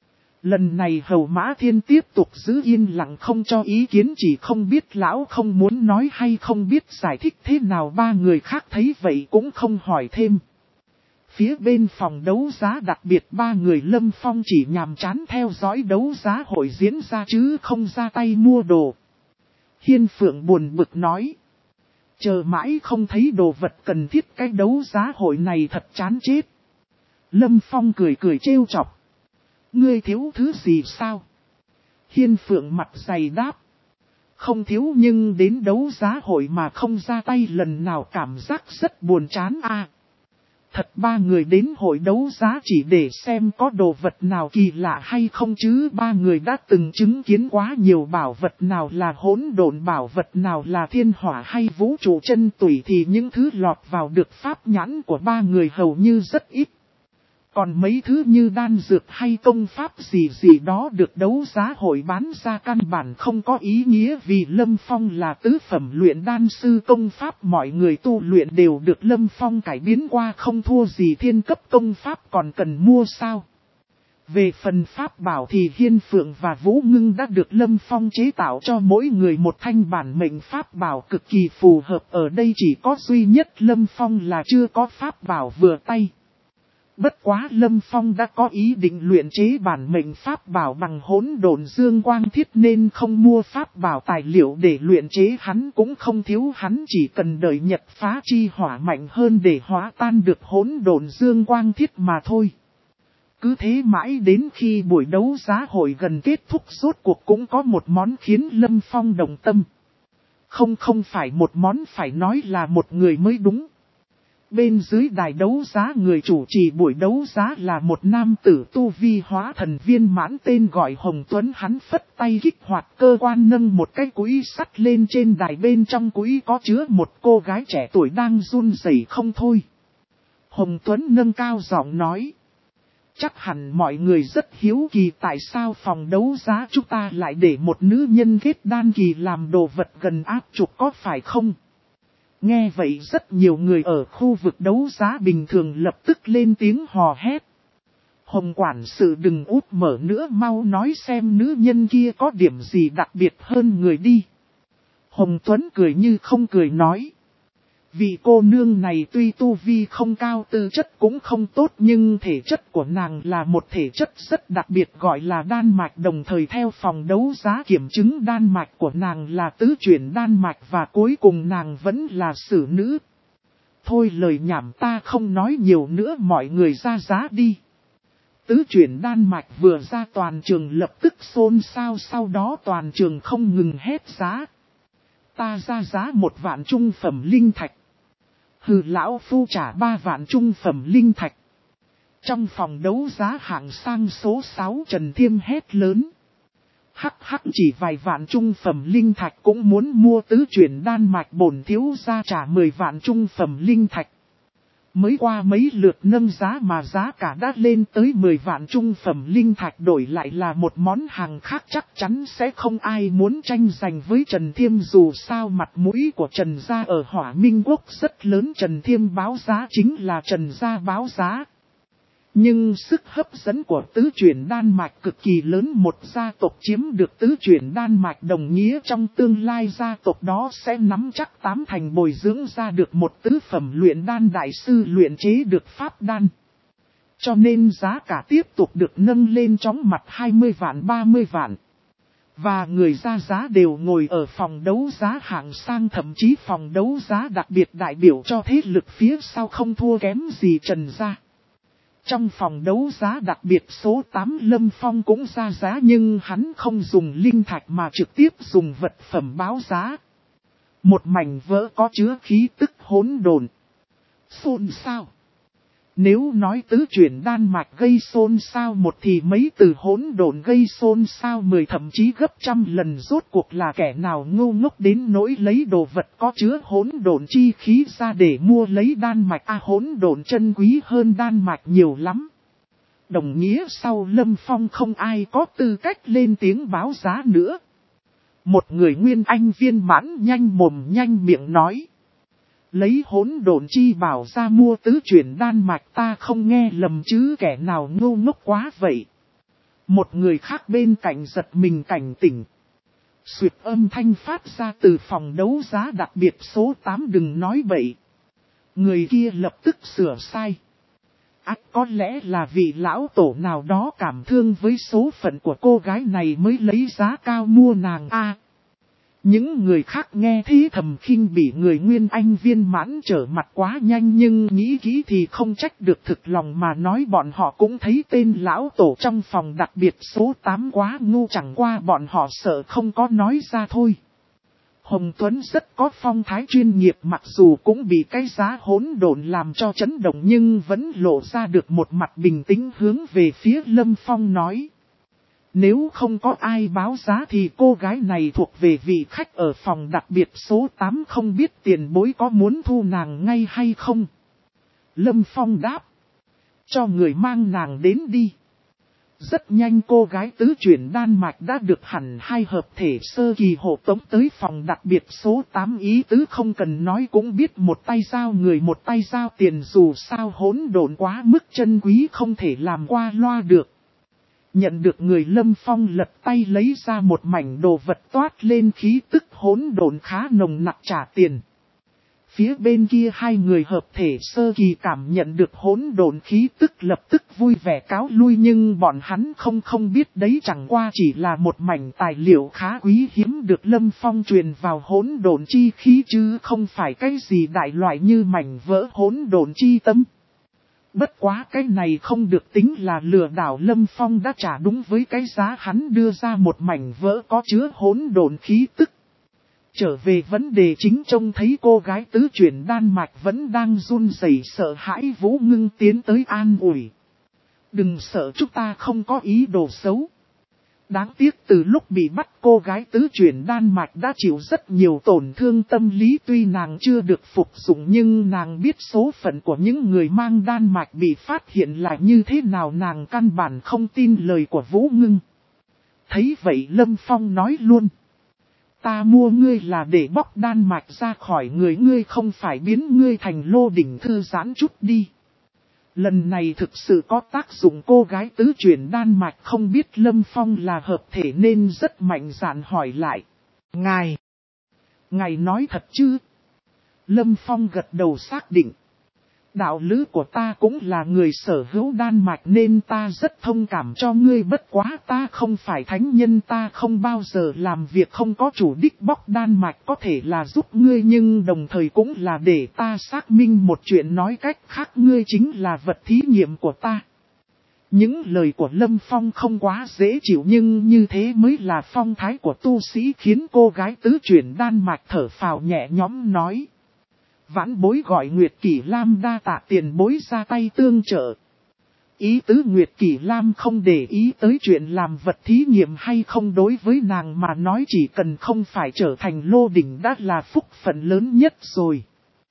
Speaker 1: Lần này Hầu Mã Thiên tiếp tục giữ yên lặng không cho ý kiến, chỉ không biết lão không muốn nói hay không biết giải thích thế nào. Ba người khác thấy vậy cũng không hỏi thêm. Phía bên phòng đấu giá đặc biệt ba người Lâm Phong chỉ nhàm chán theo dõi đấu giá hội diễn ra chứ không ra tay mua đồ. Hiên Phượng buồn bực nói. Chờ mãi không thấy đồ vật cần thiết, cái đấu giá hội này thật chán chết. Lâm Phong cười cười trêu chọc. Ngươi thiếu thứ gì sao? Hiên Phượng mặt dày đáp. Không thiếu, nhưng đến đấu giá hội mà không ra tay lần nào cảm giác rất buồn chán a. Thật, ba người đến hội đấu giá chỉ để xem có đồ vật nào kỳ lạ hay không chứ. Ba người đã từng chứng kiến quá nhiều bảo vật, nào là hỗn độn bảo vật, nào là thiên hỏa hay vũ trụ chân tủy, thì những thứ lọt vào được pháp nhãn của ba người hầu như rất ít. Còn mấy thứ như đan dược hay công pháp gì gì đó được đấu giá hội bán ra căn bản không có ý nghĩa, vì Lâm Phong là tứ phẩm luyện đan sư, công pháp mọi người tu luyện đều được Lâm Phong cải biến qua, không thua gì thiên cấp công pháp, còn cần mua sao. Về phần pháp bảo thì Hiên Phượng và Vũ Ngưng đã được Lâm Phong chế tạo cho mỗi người một thanh bản mệnh pháp bảo cực kỳ phù hợp. Ở đây chỉ có duy nhất Lâm Phong là chưa có pháp bảo vừa tay. Bất quá Lâm Phong đã có ý định luyện chế bản mệnh pháp bảo bằng hỗn độn dương quang thiết, nên không mua pháp bảo tài liệu để luyện chế hắn cũng không thiếu, hắn chỉ cần đợi nhật phá chi hỏa mạnh hơn để hóa tan được hỗn độn dương quang thiết mà thôi. Cứ thế mãi đến khi buổi đấu giá hội gần kết thúc, rốt cuộc cũng có một món khiến Lâm Phong động tâm. Không không phải một món, phải nói là một người mới đúng. Bên dưới đài đấu giá, người chủ trì buổi đấu giá là một nam tử tu vi hóa thần viên mãn tên gọi Hồng Tuấn. Hắn phất tay kích hoạt cơ quan, nâng một cái cũi sắt lên trên đài, bên trong cũi có chứa một cô gái trẻ tuổi đang run rẩy không thôi. Hồng Tuấn nâng cao giọng nói. Chắc hẳn mọi người rất hiếu kỳ tại sao phòng đấu giá chúng ta lại để một nữ nhân kết đan kỳ làm đồ vật gần áp trục, có phải không? Nghe vậy rất nhiều người ở khu vực đấu giá bình thường lập tức lên tiếng hò hét. Hồng quản sự đừng út mở nữa, mau nói xem nữ nhân kia có điểm gì đặc biệt hơn người đi. Hồng Tuấn cười như không cười nói. Vị cô nương này tuy tu vi không cao, tư chất cũng không tốt, nhưng thể chất của nàng là một thể chất rất đặc biệt gọi là đan mạch. Đồng thời theo phòng đấu giá kiểm chứng, đan mạch của nàng là tứ chuyển đan mạch, và cuối cùng nàng vẫn là xử nữ. Thôi lời nhảm ta không nói nhiều nữa, mọi người ra giá đi. Tứ chuyển đan mạch vừa ra, toàn trường lập tức xôn xao, sau đó toàn trường không ngừng hét giá. Ta ra giá một vạn trung phẩm linh thạch. Hừ, lão phu trả ba vạn trung phẩm linh thạch. Trong phòng đấu giá hạng sang số sáu, Trần Thiêm hét lớn. Hắc hắc, chỉ vài vạn trung phẩm linh thạch cũng muốn mua tứ chuyển đan mạch, bổn thiếu gia trả mười vạn trung phẩm linh thạch. Mới qua mấy lượt nâng giá mà giá cả đã lên tới mười vạn trung phẩm linh thạch, đổi lại là một món hàng khác chắc chắn sẽ không ai muốn tranh giành với Trần Thiêm, dù sao mặt mũi của Trần gia ở Hỏa Minh Quốc rất lớn. Trần Thiêm báo giá chính là Trần gia báo giá. Nhưng sức hấp dẫn của tứ chuyển đan mạch cực kỳ lớn, một gia tộc chiếm được tứ chuyển đan mạch đồng nghĩa trong tương lai gia tộc đó sẽ nắm chắc tám thành bồi dưỡng ra được một tứ phẩm luyện đan đại sư luyện chế được pháp đan. Cho nên giá cả tiếp tục được nâng lên chóng mặt, hai mươi vạn, ba mươi vạn. Và người ra giá đều ngồi ở phòng đấu giá hạng sang, thậm chí phòng đấu giá đặc biệt đại biểu cho thế lực phía sau không thua kém gì Trần gia. Trong phòng đấu giá đặc biệt số tám, Lâm Phong cũng ra giá, nhưng hắn không dùng linh thạch mà trực tiếp dùng vật phẩm báo giá. Một mảnh vỡ có chứa khí tức hỗn độn. Xôn xao. Nếu nói tứ chuyển đan mạch gây xôn xao một thì mấy từ hỗn độn gây xôn xao mười, thậm chí gấp trăm lần. Rốt cuộc là kẻ nào ngu ngốc đến nỗi lấy đồ vật có chứa hỗn độn chi khí ra để mua lấy đan mạch? À, hỗn độn chân quý hơn đan mạch nhiều lắm. Đồng nghĩa sau Lâm Phong không ai có tư cách lên tiếng báo giá nữa. Một người nguyên anh viên mãn nhanh mồm nhanh miệng nói. Lấy hỗn độn chi bảo ra mua tứ chuyển đan mạch, ta không nghe lầm chứ, kẻ nào ngu ngốc quá vậy. Một người khác bên cạnh giật mình cảnh tỉnh. Xuyệt âm thanh phát ra từ phòng đấu giá đặc biệt số tám, đừng nói bậy. Người kia lập tức sửa sai. Ác, có lẽ là vị lão tổ nào đó cảm thương với số phận của cô gái này mới lấy giá cao mua nàng a. Những người khác nghe thế thầm khinh bị người Nguyên Anh viên mãn trở mặt quá nhanh, nhưng nghĩ kỹ thì không trách được, thực lòng mà nói bọn họ cũng thấy tên lão tổ trong phòng đặc biệt số tám quá ngu, chẳng qua bọn họ sợ không có nói ra thôi. Hồng Tuấn rất có phong thái chuyên nghiệp, mặc dù cũng bị cái giá hỗn độn làm cho chấn động nhưng vẫn lộ ra được một mặt bình tĩnh, hướng về phía Lâm Phong nói. Nếu không có ai báo giá thì cô gái này thuộc về vị khách ở phòng đặc biệt số tám, không biết tiền bối có muốn thu nàng ngay hay không? Lâm Phong đáp. Cho người mang nàng đến đi. Rất nhanh cô gái tứ chuyển Đan Mạch đã được hẳn hai hợp thể sơ kỳ hộ tống tới phòng đặc biệt số tám, ý tứ không cần nói cũng biết, một tay giao người một tay giao tiền, dù sao hỗn độn quá mức chân quý không thể làm qua loa được. Nhận được người, Lâm Phong lật tay lấy ra một mảnh đồ vật toát lên khí tức hỗn độn khá nồng nặc, trả tiền. Phía bên kia hai người hợp thể sơ kỳ cảm nhận được hỗn độn khí tức lập tức vui vẻ cáo lui, nhưng bọn hắn không không biết đấy chẳng qua chỉ là một mảnh tài liệu khá quý hiếm được Lâm Phong truyền vào hỗn độn chi khí, chứ không phải cái gì đại loại như mảnh vỡ hỗn độn chi tâm. Bất quá cái này không được tính là lừa đảo, Lâm Phong đã trả đúng với cái giá hắn đưa ra, một mảnh vỡ có chứa hỗn độn khí tức. Trở về vấn đề chính, trông thấy cô gái tứ chuyển Đan Mạch vẫn đang run rẩy sợ hãi, Vũ Ngưng tiến tới an ủi. Đừng sợ, chúng ta không có ý đồ xấu. Đáng tiếc từ lúc bị bắt cô gái tứ chuyển Đan Mạch đã chịu rất nhiều tổn thương tâm lý, tuy nàng chưa được phục dụng nhưng nàng biết số phận của những người mang Đan Mạch bị phát hiện là như thế nào, nàng căn bản không tin lời của Vũ Ngưng. Thấy vậy Lâm Phong nói luôn. Ta mua ngươi là để bóc Đan Mạch ra khỏi người ngươi, không phải biến ngươi thành lô đỉnh thư giãn chút đi. Lần này thực sự có tác dụng, cô gái tứ chuyển Đan Mạch không biết Lâm Phong là hợp thể nên rất mạnh dạn hỏi lại. Ngài, ngài nói thật chứ? Lâm Phong gật đầu xác định. Đạo lữ của ta cũng là người sở hữu Đan Mạch nên ta rất thông cảm cho ngươi, bất quá ta không phải thánh nhân, ta không bao giờ làm việc không có chủ đích bóc Đan Mạch, có thể là giúp ngươi nhưng đồng thời cũng là để ta xác minh một chuyện, nói cách khác ngươi chính là vật thí nghiệm của ta. Những lời của Lâm Phong không quá dễ chịu nhưng như thế mới là phong thái của tu sĩ, khiến cô gái tứ chuyển Đan Mạch thở phào nhẹ nhõm nói. Vãn bối gọi Nguyệt Kỷ Lam, đa tạ tiền bối ra tay tương trợ. Ý tứ Nguyệt Kỷ Lam không để ý tới chuyện làm vật thí nghiệm hay không, đối với nàng mà nói chỉ cần không phải trở thành lô đỉnh đã là phúc phận lớn nhất rồi.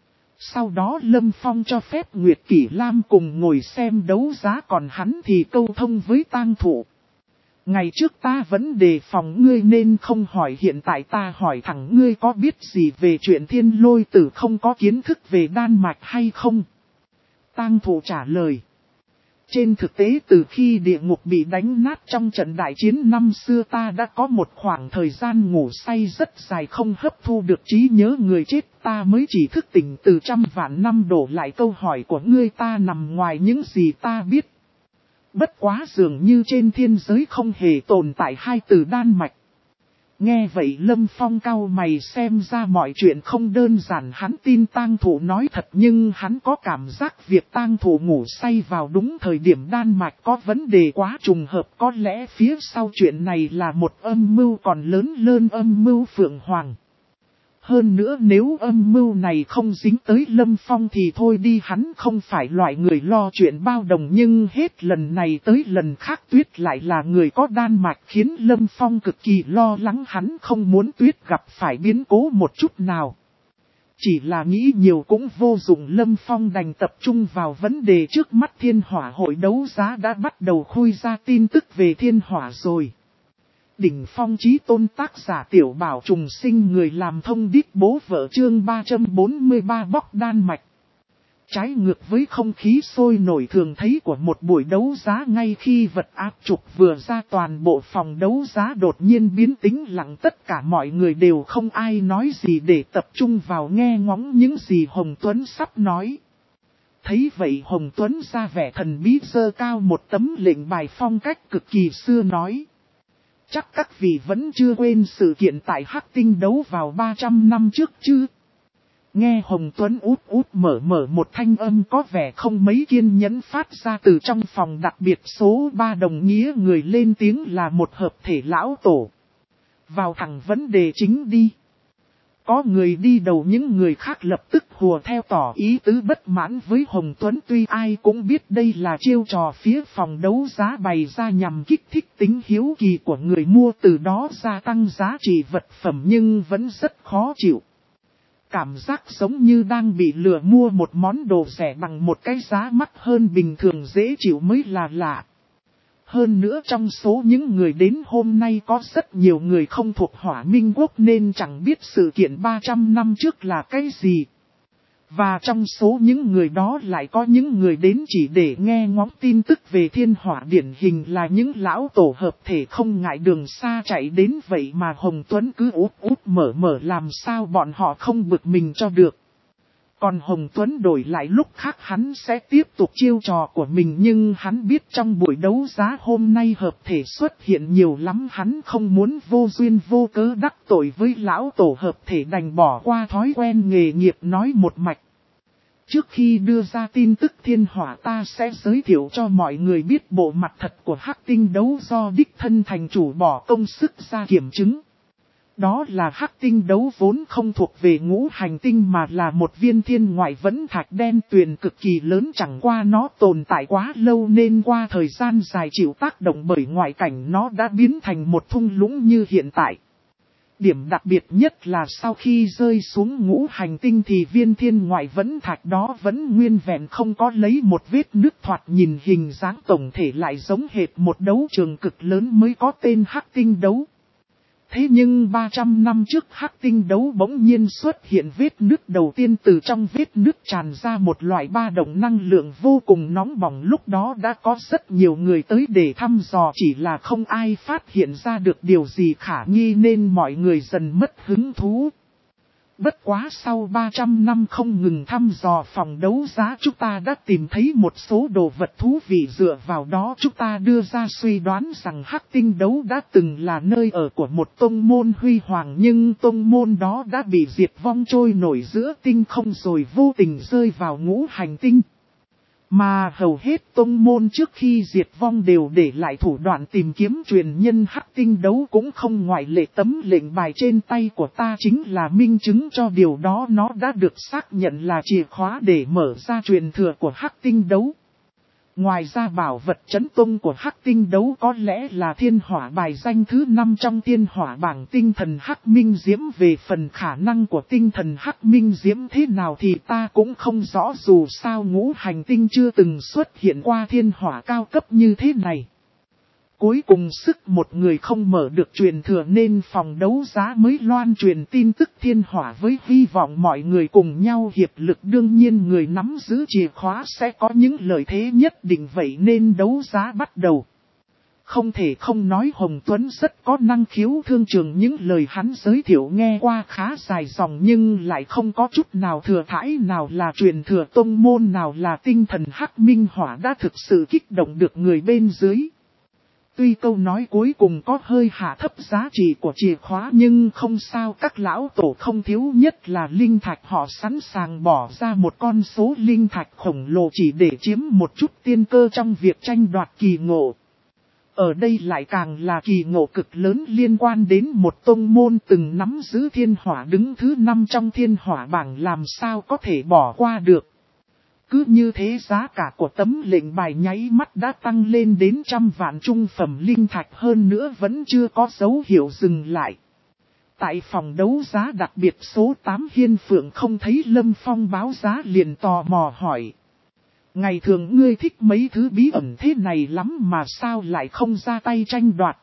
Speaker 1: Sau đó Lâm Phong cho phép Nguyệt Kỷ Lam cùng ngồi xem đấu giá, còn hắn thì câu thông với tang thụ. Ngày trước ta vẫn đề phòng ngươi nên không hỏi, hiện tại ta hỏi thẳng, ngươi có biết gì về chuyện Thiên Lôi Tử, không có kiến thức về Đan Mạch hay không? Tang thụ trả lời. Trên thực tế từ khi địa ngục bị đánh nát trong trận đại chiến năm xưa, ta đã có một khoảng thời gian ngủ say rất dài, không hấp thu được trí nhớ người chết, ta mới chỉ thức tỉnh từ trăm vạn năm đổ lại. Câu hỏi của ngươi ta nằm ngoài những gì ta biết. Bất quá dường như trên thiên giới không hề tồn tại hai từ Đan Mạch. Nghe vậy Lâm Phong cau mày, xem ra mọi chuyện không đơn giản, hắn tin tang thụ nói thật nhưng hắn có cảm giác việc tang thụ ngủ say vào đúng thời điểm Đan Mạch có vấn đề quá trùng hợp, có lẽ phía sau chuyện này là một âm mưu còn lớn hơn âm mưu Phượng Hoàng. Hơn nữa nếu âm mưu này không dính tới Lâm Phong thì thôi đi, hắn không phải loại người lo chuyện bao đồng, nhưng hết lần này tới lần khác Tuyết lại là người có Đan Mạch, khiến Lâm Phong cực kỳ lo lắng, hắn không muốn Tuyết gặp phải biến cố một chút nào. Chỉ là nghĩ nhiều cũng vô dụng, Lâm Phong đành tập trung vào vấn đề trước mắt. Thiên Hỏa hội đấu giá đã bắt đầu khui ra tin tức về Thiên Hỏa rồi. Đỉnh phong chí tôn tác giả Tiểu Bảo Trùng Sinh, người làm thông điệp bố vợ, chương ba trăm bốn mươi ba bóc Đan Mạch. Trái ngược với không khí sôi nổi thường thấy của một buổi đấu giá, ngay khi vật áp trục vừa ra toàn bộ phòng đấu giá đột nhiên biến tĩnh lặng, tất cả mọi người đều không ai nói gì để tập trung vào nghe ngóng những gì Hồng Tuấn sắp nói. Thấy vậy Hồng Tuấn ra vẻ thần bí, giơ cao một tấm lệnh bài phong cách cực kỳ xưa nói. Chắc các vị vẫn chưa quên sự kiện tại Hắc Tinh đấu vào ba trăm năm trước chứ. Nghe Hồng Tuấn út út mở mở một thanh âm có vẻ không mấy kiên nhẫn phát ra từ trong phòng đặc biệt số ba đồng nghĩa người lên tiếng là một hợp thể lão tổ. Vào thẳng vấn đề chính đi. Có người đi đầu, những người khác lập tức hùa theo tỏ ý tứ bất mãn với Hồng Tuấn, tuy ai cũng biết đây là chiêu trò phía phòng đấu giá bày ra nhằm kích thích tính hiếu kỳ của người mua, từ đó gia tăng giá trị vật phẩm, nhưng vẫn rất khó chịu. Cảm giác giống như đang bị lừa mua một món đồ rẻ bằng một cái giá mắc hơn bình thường dễ chịu mới là lạ. Hơn nữa trong số những người đến hôm nay có rất nhiều người không thuộc Hỏa Minh Quốc nên chẳng biết sự kiện ba trăm năm trước là cái gì. Và trong số những người đó lại có những người đến chỉ để nghe ngóng tin tức về thiên hỏa, điển hình là những lão tổ hợp thể không ngại đường xa chạy đến, vậy mà Hồng Tuấn cứ út út mở mở làm sao bọn họ không bực mình cho được. Còn Hồng Tuấn đổi lại lúc khác hắn sẽ tiếp tục chiêu trò của mình, nhưng hắn biết trong buổi đấu giá hôm nay hợp thể xuất hiện nhiều lắm, hắn không muốn vô duyên vô cớ đắc tội với lão tổ hợp thể, đành bỏ qua thói quen nghề nghiệp nói một mạch. Trước khi đưa ra tin tức thiên hỏa, ta sẽ giới thiệu cho mọi người biết bộ mặt thật của Hắc Tinh đấu do đích thân thành chủ bỏ công sức ra kiểm chứng. Đó là Hắc Tinh đấu vốn không thuộc về ngũ hành tinh mà là một viên thiên ngoại vẫn thạch đen tuyền cực kỳ lớn, chẳng qua nó tồn tại quá lâu nên qua thời gian dài chịu tác động bởi ngoại cảnh nó đã biến thành một thung lũng như hiện tại. Điểm đặc biệt nhất là sau khi rơi xuống ngũ hành tinh thì viên thiên ngoại vẫn thạch đó vẫn nguyên vẹn, không có lấy một vết nứt, thoạt nhìn hình dáng tổng thể lại giống hệt một đấu trường cực lớn mới có tên Hắc Tinh đấu. Thế nhưng ba trăm năm trước Hắc Tinh đấu bỗng nhiên xuất hiện vết nứt đầu tiên, từ trong vết nứt tràn ra một loại ba động năng lượng vô cùng nóng bỏng. Lúc đó đã có rất nhiều người tới để thăm dò, chỉ là không ai phát hiện ra được điều gì khả nghi nên mọi người dần mất hứng thú. Bất quá sau ba trăm năm không ngừng thăm dò phòng đấu giá, chúng ta đã tìm thấy một số đồ vật thú vị, dựa vào đó chúng ta đưa ra suy đoán rằng Hắc Tinh đấu đã từng là nơi ở của một tông môn huy hoàng, nhưng tông môn đó đã bị diệt vong trôi nổi giữa tinh không rồi vô tình rơi vào ngũ hành tinh. Mà hầu hết tông môn trước khi diệt vong đều để lại thủ đoạn tìm kiếm truyền nhân Hắc Tinh đấu cũng không ngoại lệ. Tấm lệnh bài trên tay của ta chính là minh chứng cho điều đó, nó đã được xác nhận là chìa khóa để mở ra truyền thừa của Hắc Tinh đấu. Ngoài ra bảo vật chấn tông của Hắc Tinh đấu có lẽ là thiên hỏa bài danh thứ năm trong thiên hỏa bảng tinh thần Hắc Minh Diễm. Về phần khả năng của tinh thần Hắc Minh Diễm thế nào thì ta cũng không rõ, dù sao ngũ hành tinh chưa từng xuất hiện qua thiên hỏa cao cấp như thế này. Cuối cùng sức một người không mở được truyền thừa nên phòng đấu giá mới loan truyền tin tức thiên hỏa với hy vọng mọi người cùng nhau hiệp lực. Đương nhiên người nắm giữ chìa khóa sẽ có những lợi thế nhất định, vậy nên đấu giá bắt đầu. Không thể không nói Hồng Tuấn rất có năng khiếu thương trường, những lời hắn giới thiệu nghe qua khá dài dòng nhưng lại không có chút nào thừa thãi, nào là truyền thừa tông môn nào là tinh thần Hắc Minh Hỏa đã thực sự kích động được người bên dưới. Tuy câu nói cuối cùng có hơi hạ thấp giá trị của chìa khóa nhưng không sao, các lão tổ không thiếu nhất là linh thạch, họ sẵn sàng bỏ ra một con số linh thạch khổng lồ chỉ để chiếm một chút tiên cơ trong việc tranh đoạt kỳ ngộ. Ở đây lại càng là kỳ ngộ cực lớn liên quan đến một tông môn từng nắm giữ thiên hỏa đứng thứ năm trong thiên hỏa bảng, làm sao có thể bỏ qua được. Cứ như thế giá cả của tấm lệnh bài nháy mắt đã tăng lên đến trăm vạn trung phẩm linh thạch, hơn nữa vẫn chưa có dấu hiệu dừng lại. Tại phòng đấu giá đặc biệt số tám, Hiên Phượng không thấy Lâm Phong báo giá liền tò mò hỏi. Ngày thường ngươi thích mấy thứ bí ẩn thế này lắm mà sao lại không ra tay tranh đoạt?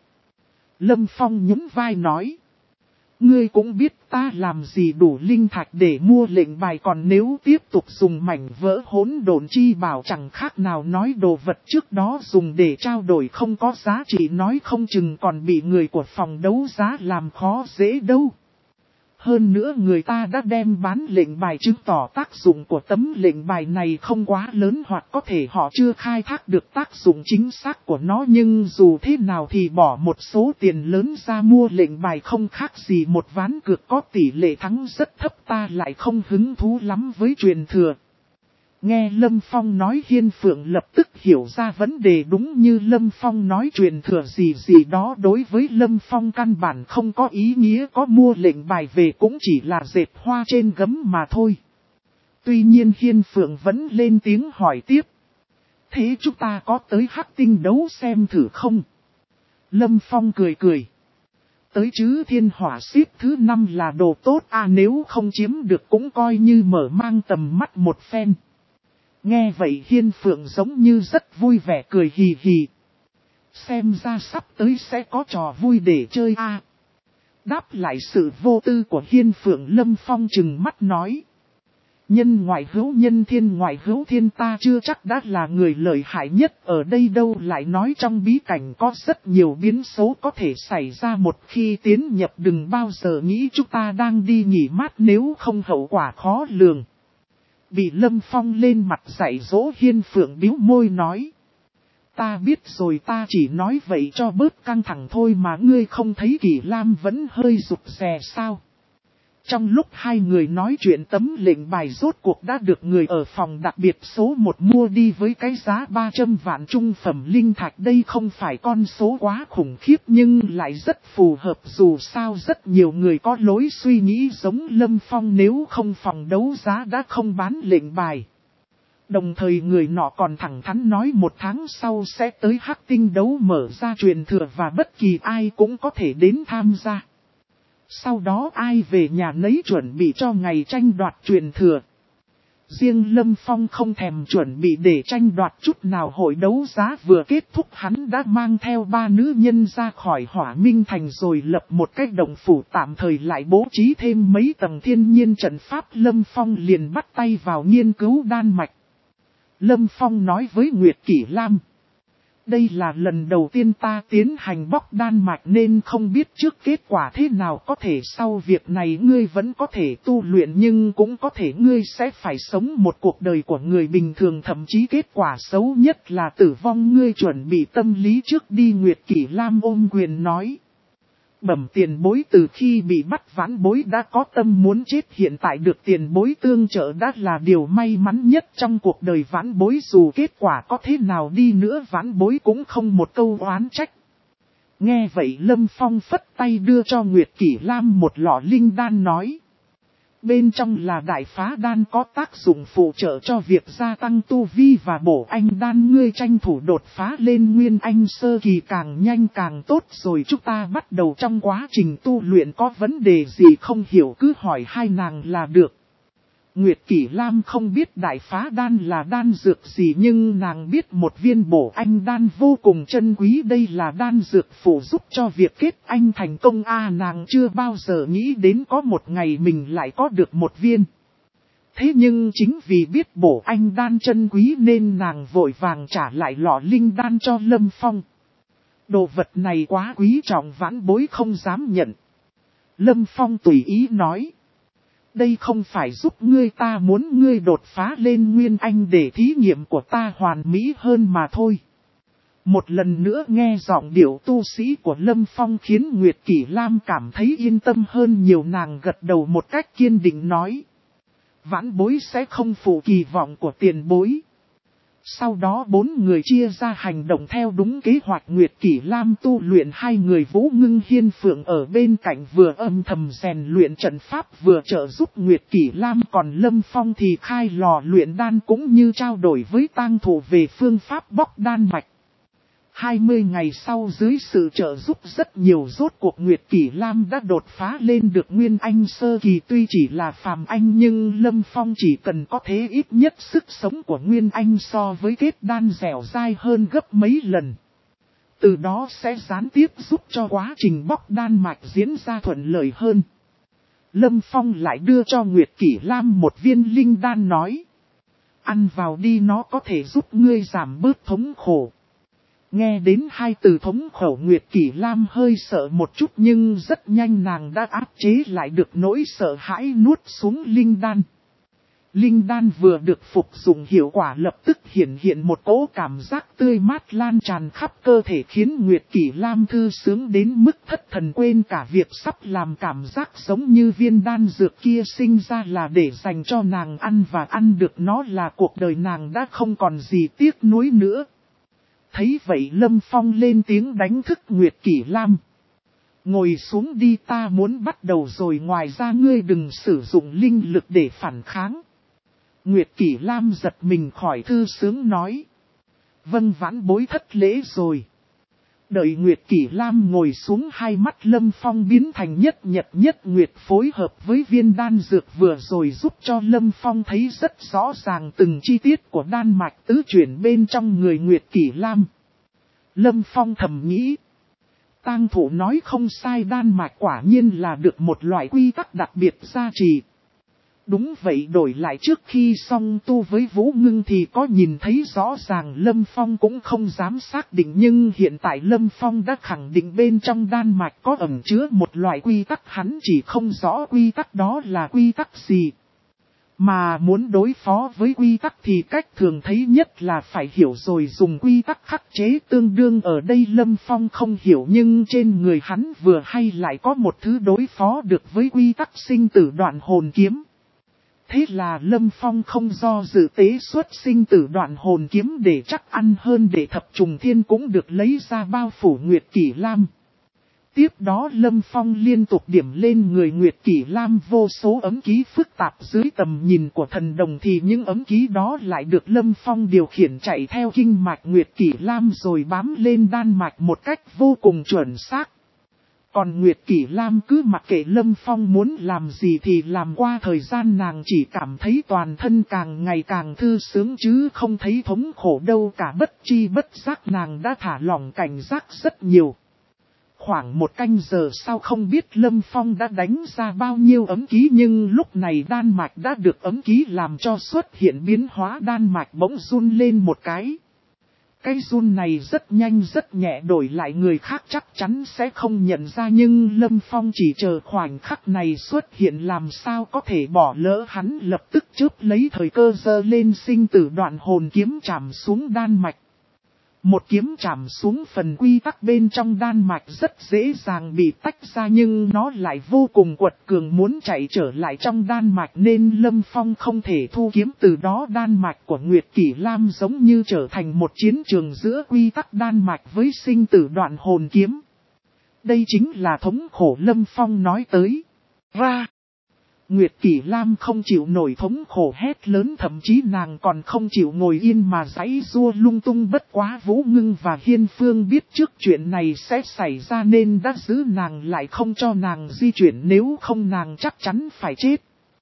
Speaker 1: Lâm Phong nhún vai nói. Ngươi cũng biết ta làm gì đủ linh thạch để mua lệnh bài, còn nếu tiếp tục dùng mảnh vỡ hỗn độn chi bảo chẳng khác nào nói đồ vật trước đó dùng để trao đổi không có giá trị, nói không chừng còn bị người của phòng đấu giá làm khó dễ đâu. Hơn nữa người ta đã đem bán lệnh bài chứng tỏ tác dụng của tấm lệnh bài này không quá lớn, hoặc có thể họ chưa khai thác được tác dụng chính xác của nó, nhưng dù thế nào thì bỏ một số tiền lớn ra mua lệnh bài không khác gì một ván cược có tỷ lệ thắng rất thấp, ta lại không hứng thú lắm với truyền thừa. Nghe Lâm Phong nói, Hiên Phượng lập tức hiểu ra vấn đề, đúng như Lâm Phong nói, truyền thừa gì gì đó đối với Lâm Phong căn bản không có ý nghĩa, có mua lệnh bài về cũng chỉ là dệt hoa trên gấm mà thôi. Tuy nhiên Hiên Phượng vẫn lên tiếng hỏi tiếp. Thế chúng ta có tới Hắc Tinh đấu xem thử không? Lâm Phong cười cười. Tới chứ, thiên hỏa xếp thứ năm là đồ tốt à, nếu không chiếm được cũng coi như mở mang tầm mắt một phen. Nghe vậy Hiên Phượng giống như rất vui vẻ cười hì hì. Xem ra sắp tới sẽ có trò vui để chơi à. Đáp lại sự vô tư của Hiên Phượng, Lâm Phong trừng mắt nói. Nhân ngoại hữu nhân, thiên ngoại hữu thiên, ta chưa chắc đã là người lợi hại nhất ở đây đâu, lại nói trong bí cảnh có rất nhiều biến số có thể xảy ra một khi tiến nhập, đừng bao giờ nghĩ chúng ta đang đi nghỉ mát, nếu không hậu quả khó lường. Bị Lâm Phong lên mặt dạy dỗ, Hiên Phượng bĩu môi nói. Ta biết rồi, ta chỉ nói vậy cho bớt căng thẳng thôi mà, ngươi không thấy Kỷ Lam vẫn hơi rụt rè sao? Trong lúc hai người nói chuyện, tấm lệnh bài rốt cuộc đã được người ở phòng đặc biệt số một mua đi với cái giá ba trăm vạn trung phẩm linh thạch. Đây không phải con số quá khủng khiếp nhưng lại rất phù hợp, dù sao rất nhiều người có lối suy nghĩ giống Lâm Phong, nếu không phòng đấu giá đã không bán lệnh bài. Đồng thời người nọ còn thẳng thắn nói một tháng sau sẽ tới Hắc Tinh đấu mở ra truyền thừa và bất kỳ ai cũng có thể đến tham gia. Sau đó ai về nhà nấy chuẩn bị cho ngày tranh đoạt truyền thừa. Riêng Lâm Phong không thèm chuẩn bị để tranh đoạt chút nào, hội đấu giá vừa kết thúc hắn đã mang theo ba nữ nhân ra khỏi Hỏa Minh Thành rồi lập một cái động phủ tạm thời, lại bố trí thêm mấy tầng thiên nhiên trận pháp. Lâm Phong liền bắt tay vào nghiên cứu đan mạch. Lâm Phong nói với Nguyệt Kỷ Lam. Đây là lần đầu tiên ta tiến hành bóc đan mạch nên không biết trước kết quả thế nào, có thể sau việc này ngươi vẫn có thể tu luyện, nhưng cũng có thể ngươi sẽ phải sống một cuộc đời của người bình thường, thậm chí kết quả xấu nhất là tử vong, ngươi chuẩn bị tâm lý trước đi. Nguyệt Kỷ Lam ôm quyền nói. Bẩm tiền bối, từ khi bị bắt vãn bối đã có tâm muốn chết, hiện tại được tiền bối tương trợ đã là điều may mắn nhất trong cuộc đời vãn bối, dù kết quả có thế nào đi nữa vãn bối cũng không một câu oán trách. Nghe vậy Lâm Phong phất tay đưa cho Nguyệt Kỷ Lam một lọ linh đan nói. Bên trong là đại phá đan, có tác dụng phụ trợ cho việc gia tăng tu vi và bổ anh đan, ngươi tranh thủ đột phá lên nguyên anh sơ kỳ càng nhanh càng tốt rồi. Chúng ta bắt đầu, trong quá trình tu luyện có vấn đề gì không hiểu cứ hỏi hai nàng là được. Nguyệt Kỷ Lam không biết đại phá đan là đan dược gì, nhưng nàng biết một viên bổ anh đan vô cùng chân quý, đây là đan dược phụ giúp cho việc kết anh thành công a à, nàng chưa bao giờ nghĩ đến có một ngày mình lại có được một viên. Thế nhưng chính vì biết bổ anh đan chân quý nên nàng vội vàng trả lại lọ linh đan cho Lâm Phong. Đồ vật này quá quý trọng, vãn bối không dám nhận. Lâm Phong tùy ý nói. Đây không phải giúp ngươi, ta muốn ngươi đột phá lên nguyên anh để thí nghiệm của ta hoàn mỹ hơn mà thôi. Một lần nữa nghe giọng điệu tu sĩ của Lâm Phong khiến Nguyệt Kỷ Lam cảm thấy yên tâm hơn nhiều, nàng gật đầu một cách kiên định nói. Vãn bối sẽ không phụ kỳ vọng của tiền bối. Sau đó bốn người chia ra hành động theo đúng kế hoạch. Nguyệt Kỷ Lam tu luyện, hai người Vũ Ngưng Hiên Phượng ở bên cạnh vừa âm thầm rèn luyện trận pháp vừa trợ giúp Nguyệt Kỷ Lam, còn Lâm Phong thì khai lò luyện đan cũng như trao đổi với tang thủ về phương pháp bóc đan mạch. hai mươi ngày sau, dưới sự trợ giúp rất nhiều, rốt cuộc Nguyệt Kỷ Lam đã đột phá lên được nguyên anh sơ kỳ. Tuy chỉ là phàm anh nhưng Lâm Phong chỉ cần có thế ít nhất sức sống của nguyên anh so với kết đan dẻo dai hơn gấp mấy lần. Từ đó sẽ gián tiếp giúp cho quá trình bóc đan mạch diễn ra thuận lợi hơn. Lâm Phong lại đưa cho Nguyệt Kỷ Lam một viên linh đan nói. Ăn vào đi, nó có thể giúp ngươi giảm bớt thống khổ. Nghe đến hai từ thống khổ Nguyệt Kỷ Lam hơi sợ một chút nhưng rất nhanh nàng đã áp chế lại được nỗi sợ hãi nuốt xuống linh đan. Linh đan vừa được phục dụng hiệu quả lập tức hiện hiện một cỗ cảm giác tươi mát lan tràn khắp cơ thể khiến Nguyệt Kỷ Lam thư sướng đến mức thất thần quên cả việc sắp làm cảm giác giống như viên đan dược kia sinh ra là để dành cho nàng ăn và ăn được nó là cuộc đời nàng đã không còn gì tiếc nuối nữa. Thấy vậy Lâm Phong lên tiếng đánh thức Nguyệt Kỷ Lam. Ngồi xuống đi, ta muốn bắt đầu rồi, ngoài ra ngươi đừng sử dụng linh lực để phản kháng. Nguyệt Kỷ Lam giật mình khỏi thư sướng nói. Vâng, vãn bối thất lễ rồi. Đợi Nguyệt Kỷ Lam ngồi xuống, hai mắt Lâm Phong biến thành nhất nhật nhất nguyệt phối hợp với viên đan dược vừa rồi giúp cho Lâm Phong thấy rất rõ ràng từng chi tiết của đan mạch tứ chuyển bên trong người Nguyệt Kỷ Lam. Lâm Phong thầm nghĩ. Tang thủ nói không sai, đan mạch quả nhiên là được một loại quy tắc đặc biệt gia trì. Đúng vậy, đổi lại trước khi song tu với Vũ Ngưng thì có nhìn thấy rõ ràng Lâm Phong cũng không dám xác định, nhưng hiện tại Lâm Phong đã khẳng định bên trong đan mạch có ẩn chứa một loại quy tắc, hắn chỉ không rõ quy tắc đó là quy tắc gì. Mà muốn đối phó với quy tắc thì cách thường thấy nhất là phải hiểu rồi dùng quy tắc khắc chế, tương đương ở đây Lâm Phong không hiểu nhưng trên người hắn vừa hay lại có một thứ đối phó được với quy tắc sinh tử đoạn hồn kiếm. Thế là Lâm Phong không do dự tế xuất sinh tử đoạn hồn kiếm để chắc ăn hơn, để thập trùng thiên cũng được lấy ra bao phủ Nguyệt Kỷ Lam. Tiếp đó Lâm Phong liên tục điểm lên người Nguyệt Kỷ Lam vô số ấm ký phức tạp dưới tầm nhìn của thần đồng, thì những ấm ký đó lại được Lâm Phong điều khiển chạy theo kinh mạch Nguyệt Kỷ Lam rồi bám lên đan mạch một cách vô cùng chuẩn xác. Còn Nguyệt Kỷ Lam cứ mặc kệ Lâm Phong muốn làm gì thì làm, qua thời gian nàng chỉ cảm thấy toàn thân càng ngày càng thư sướng chứ không thấy thống khổ đâu cả, bất chi bất giác nàng đã thả lỏng cảnh giác rất nhiều. Khoảng một canh giờ sau không biết Lâm Phong đã đánh ra bao nhiêu ấm ký, nhưng lúc này đan mạch đã được ấm ký làm cho xuất hiện biến hóa, đan mạch bỗng run lên một cái. Cái run này rất nhanh rất nhẹ, đổi lại người khác chắc chắn sẽ không nhận ra, nhưng Lâm Phong chỉ chờ khoảnh khắc này xuất hiện làm sao có thể bỏ lỡ, hắn lập tức chớp lấy thời cơ giơ lên sinh tử đoạn hồn kiếm chạm xuống đan mạch. Một kiếm chạm xuống phần quy tắc bên trong đan mạch rất dễ dàng bị tách ra, nhưng nó lại vô cùng quật cường muốn chạy trở lại trong đan mạch nên Lâm Phong không thể thu kiếm, từ đó đan mạch của Nguyệt Kỷ Lam giống như trở thành một chiến trường giữa quy tắc đan mạch với sinh tử đoạn hồn kiếm. Đây chính là thống khổ Lâm Phong nói tới. Ra! Nguyệt Kỷ Lam không chịu nổi thống khổ hét lớn, thậm chí nàng còn không chịu ngồi yên mà giãy giụa lung tung, bất quá Vũ Ngưng và Hiên Phương biết trước chuyện này sẽ xảy ra nên đã giữ nàng lại không cho nàng di chuyển, nếu không nàng chắc chắn phải chết.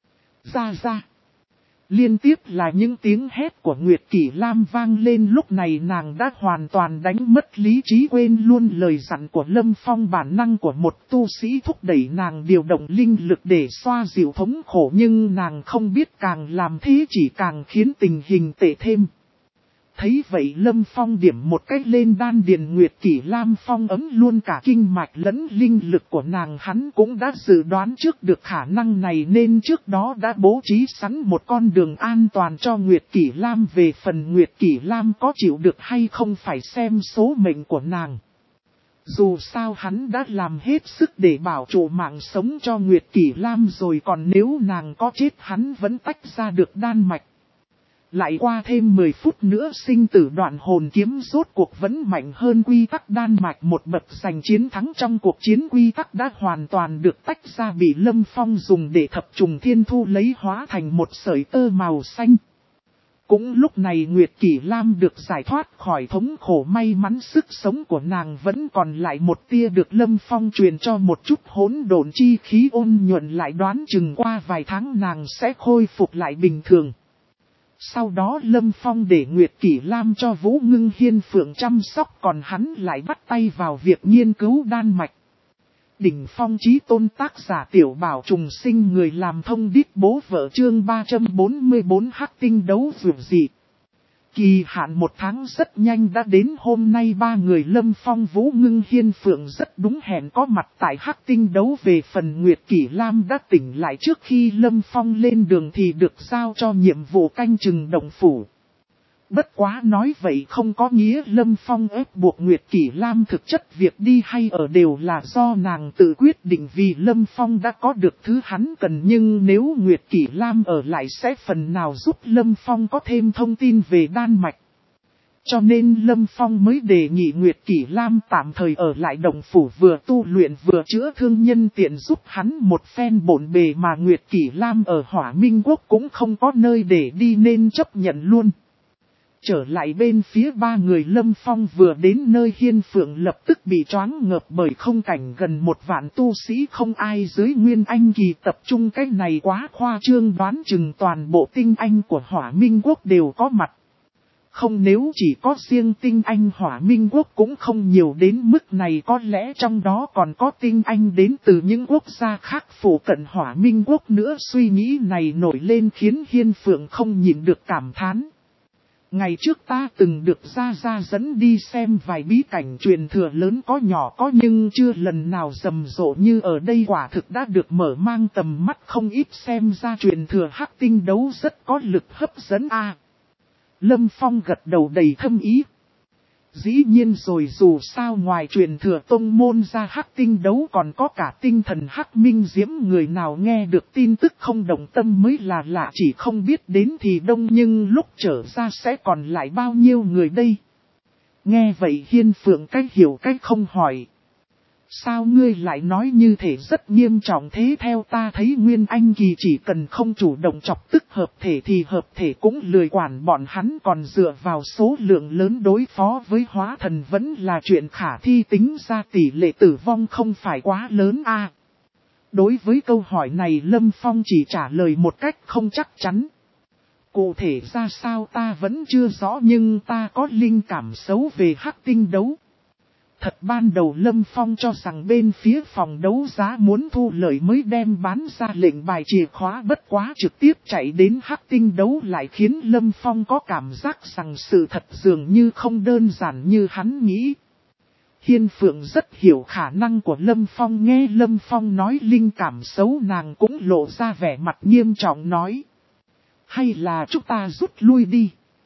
Speaker 1: Ra ra! Liên tiếp là những tiếng hét của Nguyệt Kỷ Lam vang lên, lúc này nàng đã hoàn toàn đánh mất lý trí, quên luôn lời dặn của Lâm Phong. Bản năng của một tu sĩ thúc đẩy nàng điều động linh lực để xoa dịu thống khổ, nhưng nàng không biết càng làm thế chỉ càng khiến tình hình tệ thêm. Thấy vậy Lâm Phong điểm một cách lên đan điền Nguyệt Kỷ Lam, phong ấm luôn cả kinh mạch lẫn linh lực của nàng. Hắn cũng đã dự đoán trước được khả năng này nên trước đó đã bố trí sẵn một con đường an toàn cho Nguyệt Kỷ Lam. Về phần Nguyệt Kỷ Lam có chịu được hay không phải xem số mệnh của nàng. Dù sao hắn đã làm hết sức để bảo trụ mạng sống cho Nguyệt Kỷ Lam rồi, còn nếu nàng có chết hắn vẫn tách ra được đan mạch. Lại qua thêm mười phút nữa sinh tử đoạn hồn kiếm rốt cuộc vẫn mạnh hơn quy tắc đan mạch một bậc, giành chiến thắng trong cuộc chiến. Quy tắc đã hoàn toàn được tách ra, bị Lâm Phong dùng để thập trùng thiên thu lấy hóa thành một sợi tơ màu xanh. Cũng lúc này Nguyệt Kỷ Lam được giải thoát khỏi thống khổ, may mắn sức sống của nàng vẫn còn lại một tia, được Lâm Phong truyền cho một chút hỗn độn chi khí ôn nhuận, lại đoán chừng qua vài tháng nàng sẽ khôi phục lại bình thường. Sau đó Lâm Phong để Nguyệt Kỷ Lam cho Vũ Ngưng Hiên Phượng chăm sóc, còn hắn lại bắt tay vào việc nghiên cứu đan mạch. Đỉnh phong chí tôn, tác giả Tiểu Bảo Trùng Sinh, người làm thông điệp bố vợ, chương ba trăm bốn mươi bốn hắc tinh đấu vượt dị. Kỳ hạn một tháng rất nhanh đã đến, hôm nay ba người Lâm Phong, Vũ Ngưng, Hiên Phượng rất đúng hẹn có mặt tại Hắc Tinh đấu. Về phần Nguyệt Kỷ Lam đã tỉnh lại trước khi Lâm Phong lên đường thì được giao cho nhiệm vụ canh chừng động phủ. Bất quá nói vậy không có nghĩa Lâm Phong ép buộc Nguyệt Kỷ Lam, thực chất việc đi hay ở đều là do nàng tự quyết định, vì Lâm Phong đã có được thứ hắn cần. Nhưng nếu Nguyệt Kỷ Lam ở lại sẽ phần nào giúp Lâm Phong có thêm thông tin về Đan Mạch. Cho nên Lâm Phong mới đề nghị Nguyệt Kỷ Lam tạm thời ở lại động phủ, vừa tu luyện vừa chữa thương, nhân tiện giúp hắn một phen bộn bề. Mà Nguyệt Kỷ Lam ở Hỏa Minh Quốc cũng không có nơi để đi nên chấp nhận luôn. Trở lại bên phía ba người Lâm Phong vừa đến nơi, Hiên Phượng lập tức bị choáng ngợp bởi không cảnh gần một vạn tu sĩ không ai dưới Nguyên Anh kỳ tập trung. Cái này quá khoa trương, đoán chừng toàn bộ tinh anh của Hỏa Minh Quốc đều có mặt. Không, nếu chỉ có riêng tinh anh Hỏa Minh Quốc cũng không nhiều đến mức này, có lẽ trong đó còn có tinh anh đến từ những quốc gia khác phụ cận Hỏa Minh Quốc nữa. Suy nghĩ này nổi lên khiến Hiên Phượng không nhịn được cảm thán. Ngày trước ta từng được Gia Gia dẫn đi xem vài bí cảnh truyền thừa lớn có nhỏ có, nhưng chưa lần nào rầm rộ như ở đây, quả thực đã được mở mang tầm mắt không ít. Xem ra truyền thừa Hắc Tinh đấu rất có lực hấp dẫn a. À, Lâm Phong gật đầu đầy thâm ý. Dĩ nhiên rồi, dù sao ngoài truyền thừa tông môn ra, Hắc Tinh đấu còn có cả tinh thần Hắc Minh Diễm, người nào nghe được tin tức không động tâm mới là lạ. Chỉ không biết đến thì đông, nhưng lúc trở ra sẽ còn lại bao nhiêu người đây? Nghe vậy Hiên Phượng cách hiểu cách không hỏi. Sao ngươi lại nói như thế, rất nghiêm trọng thế? Theo ta thấy Nguyên Anh kỳ chỉ cần không chủ động chọc tức hợp thể thì hợp thể cũng lười quản bọn hắn, còn dựa vào số lượng lớn đối phó với hóa thần vẫn là chuyện khả thi, tính ra tỷ lệ tử vong không phải quá lớn a. À, đối với câu hỏi này Lâm Phong chỉ trả lời một cách không chắc chắn. Cụ thể ra sao ta vẫn chưa rõ, nhưng ta có linh cảm xấu về Hắc Tinh đấu. Thật ban đầu Lâm Phong cho rằng bên phía phòng đấu giá muốn thu lợi mới đem bán ra lệnh bài chìa khóa, bất quá trực tiếp chạy đến Hắc Tinh đấu lại khiến Lâm Phong có cảm giác rằng sự thật dường như không đơn giản như hắn nghĩ. Hiên Phượng rất hiểu khả năng của Lâm Phong, nghe Lâm Phong nói linh cảm xấu nàng cũng lộ ra vẻ mặt nghiêm trọng nói. Hay là chúng ta rút lui đi?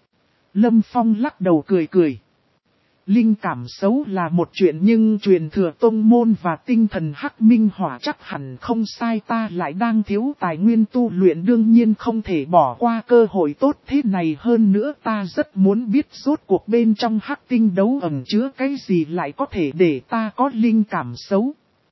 Speaker 1: Lâm Phong lắc đầu cười cười. Linh cảm xấu là một chuyện, nhưng truyền thừa tông môn và tinh thần Hắc Minh Hỏa chắc hẳn không sai. Ta lại đang thiếu tài nguyên tu luyện, đương nhiên không thể bỏ qua cơ hội tốt thế này. Hơn nữa ta rất muốn biết rốt cuộc bên trong Hắc Tinh đấu ẩn chứa cái gì lại có thể để ta có linh cảm xấu.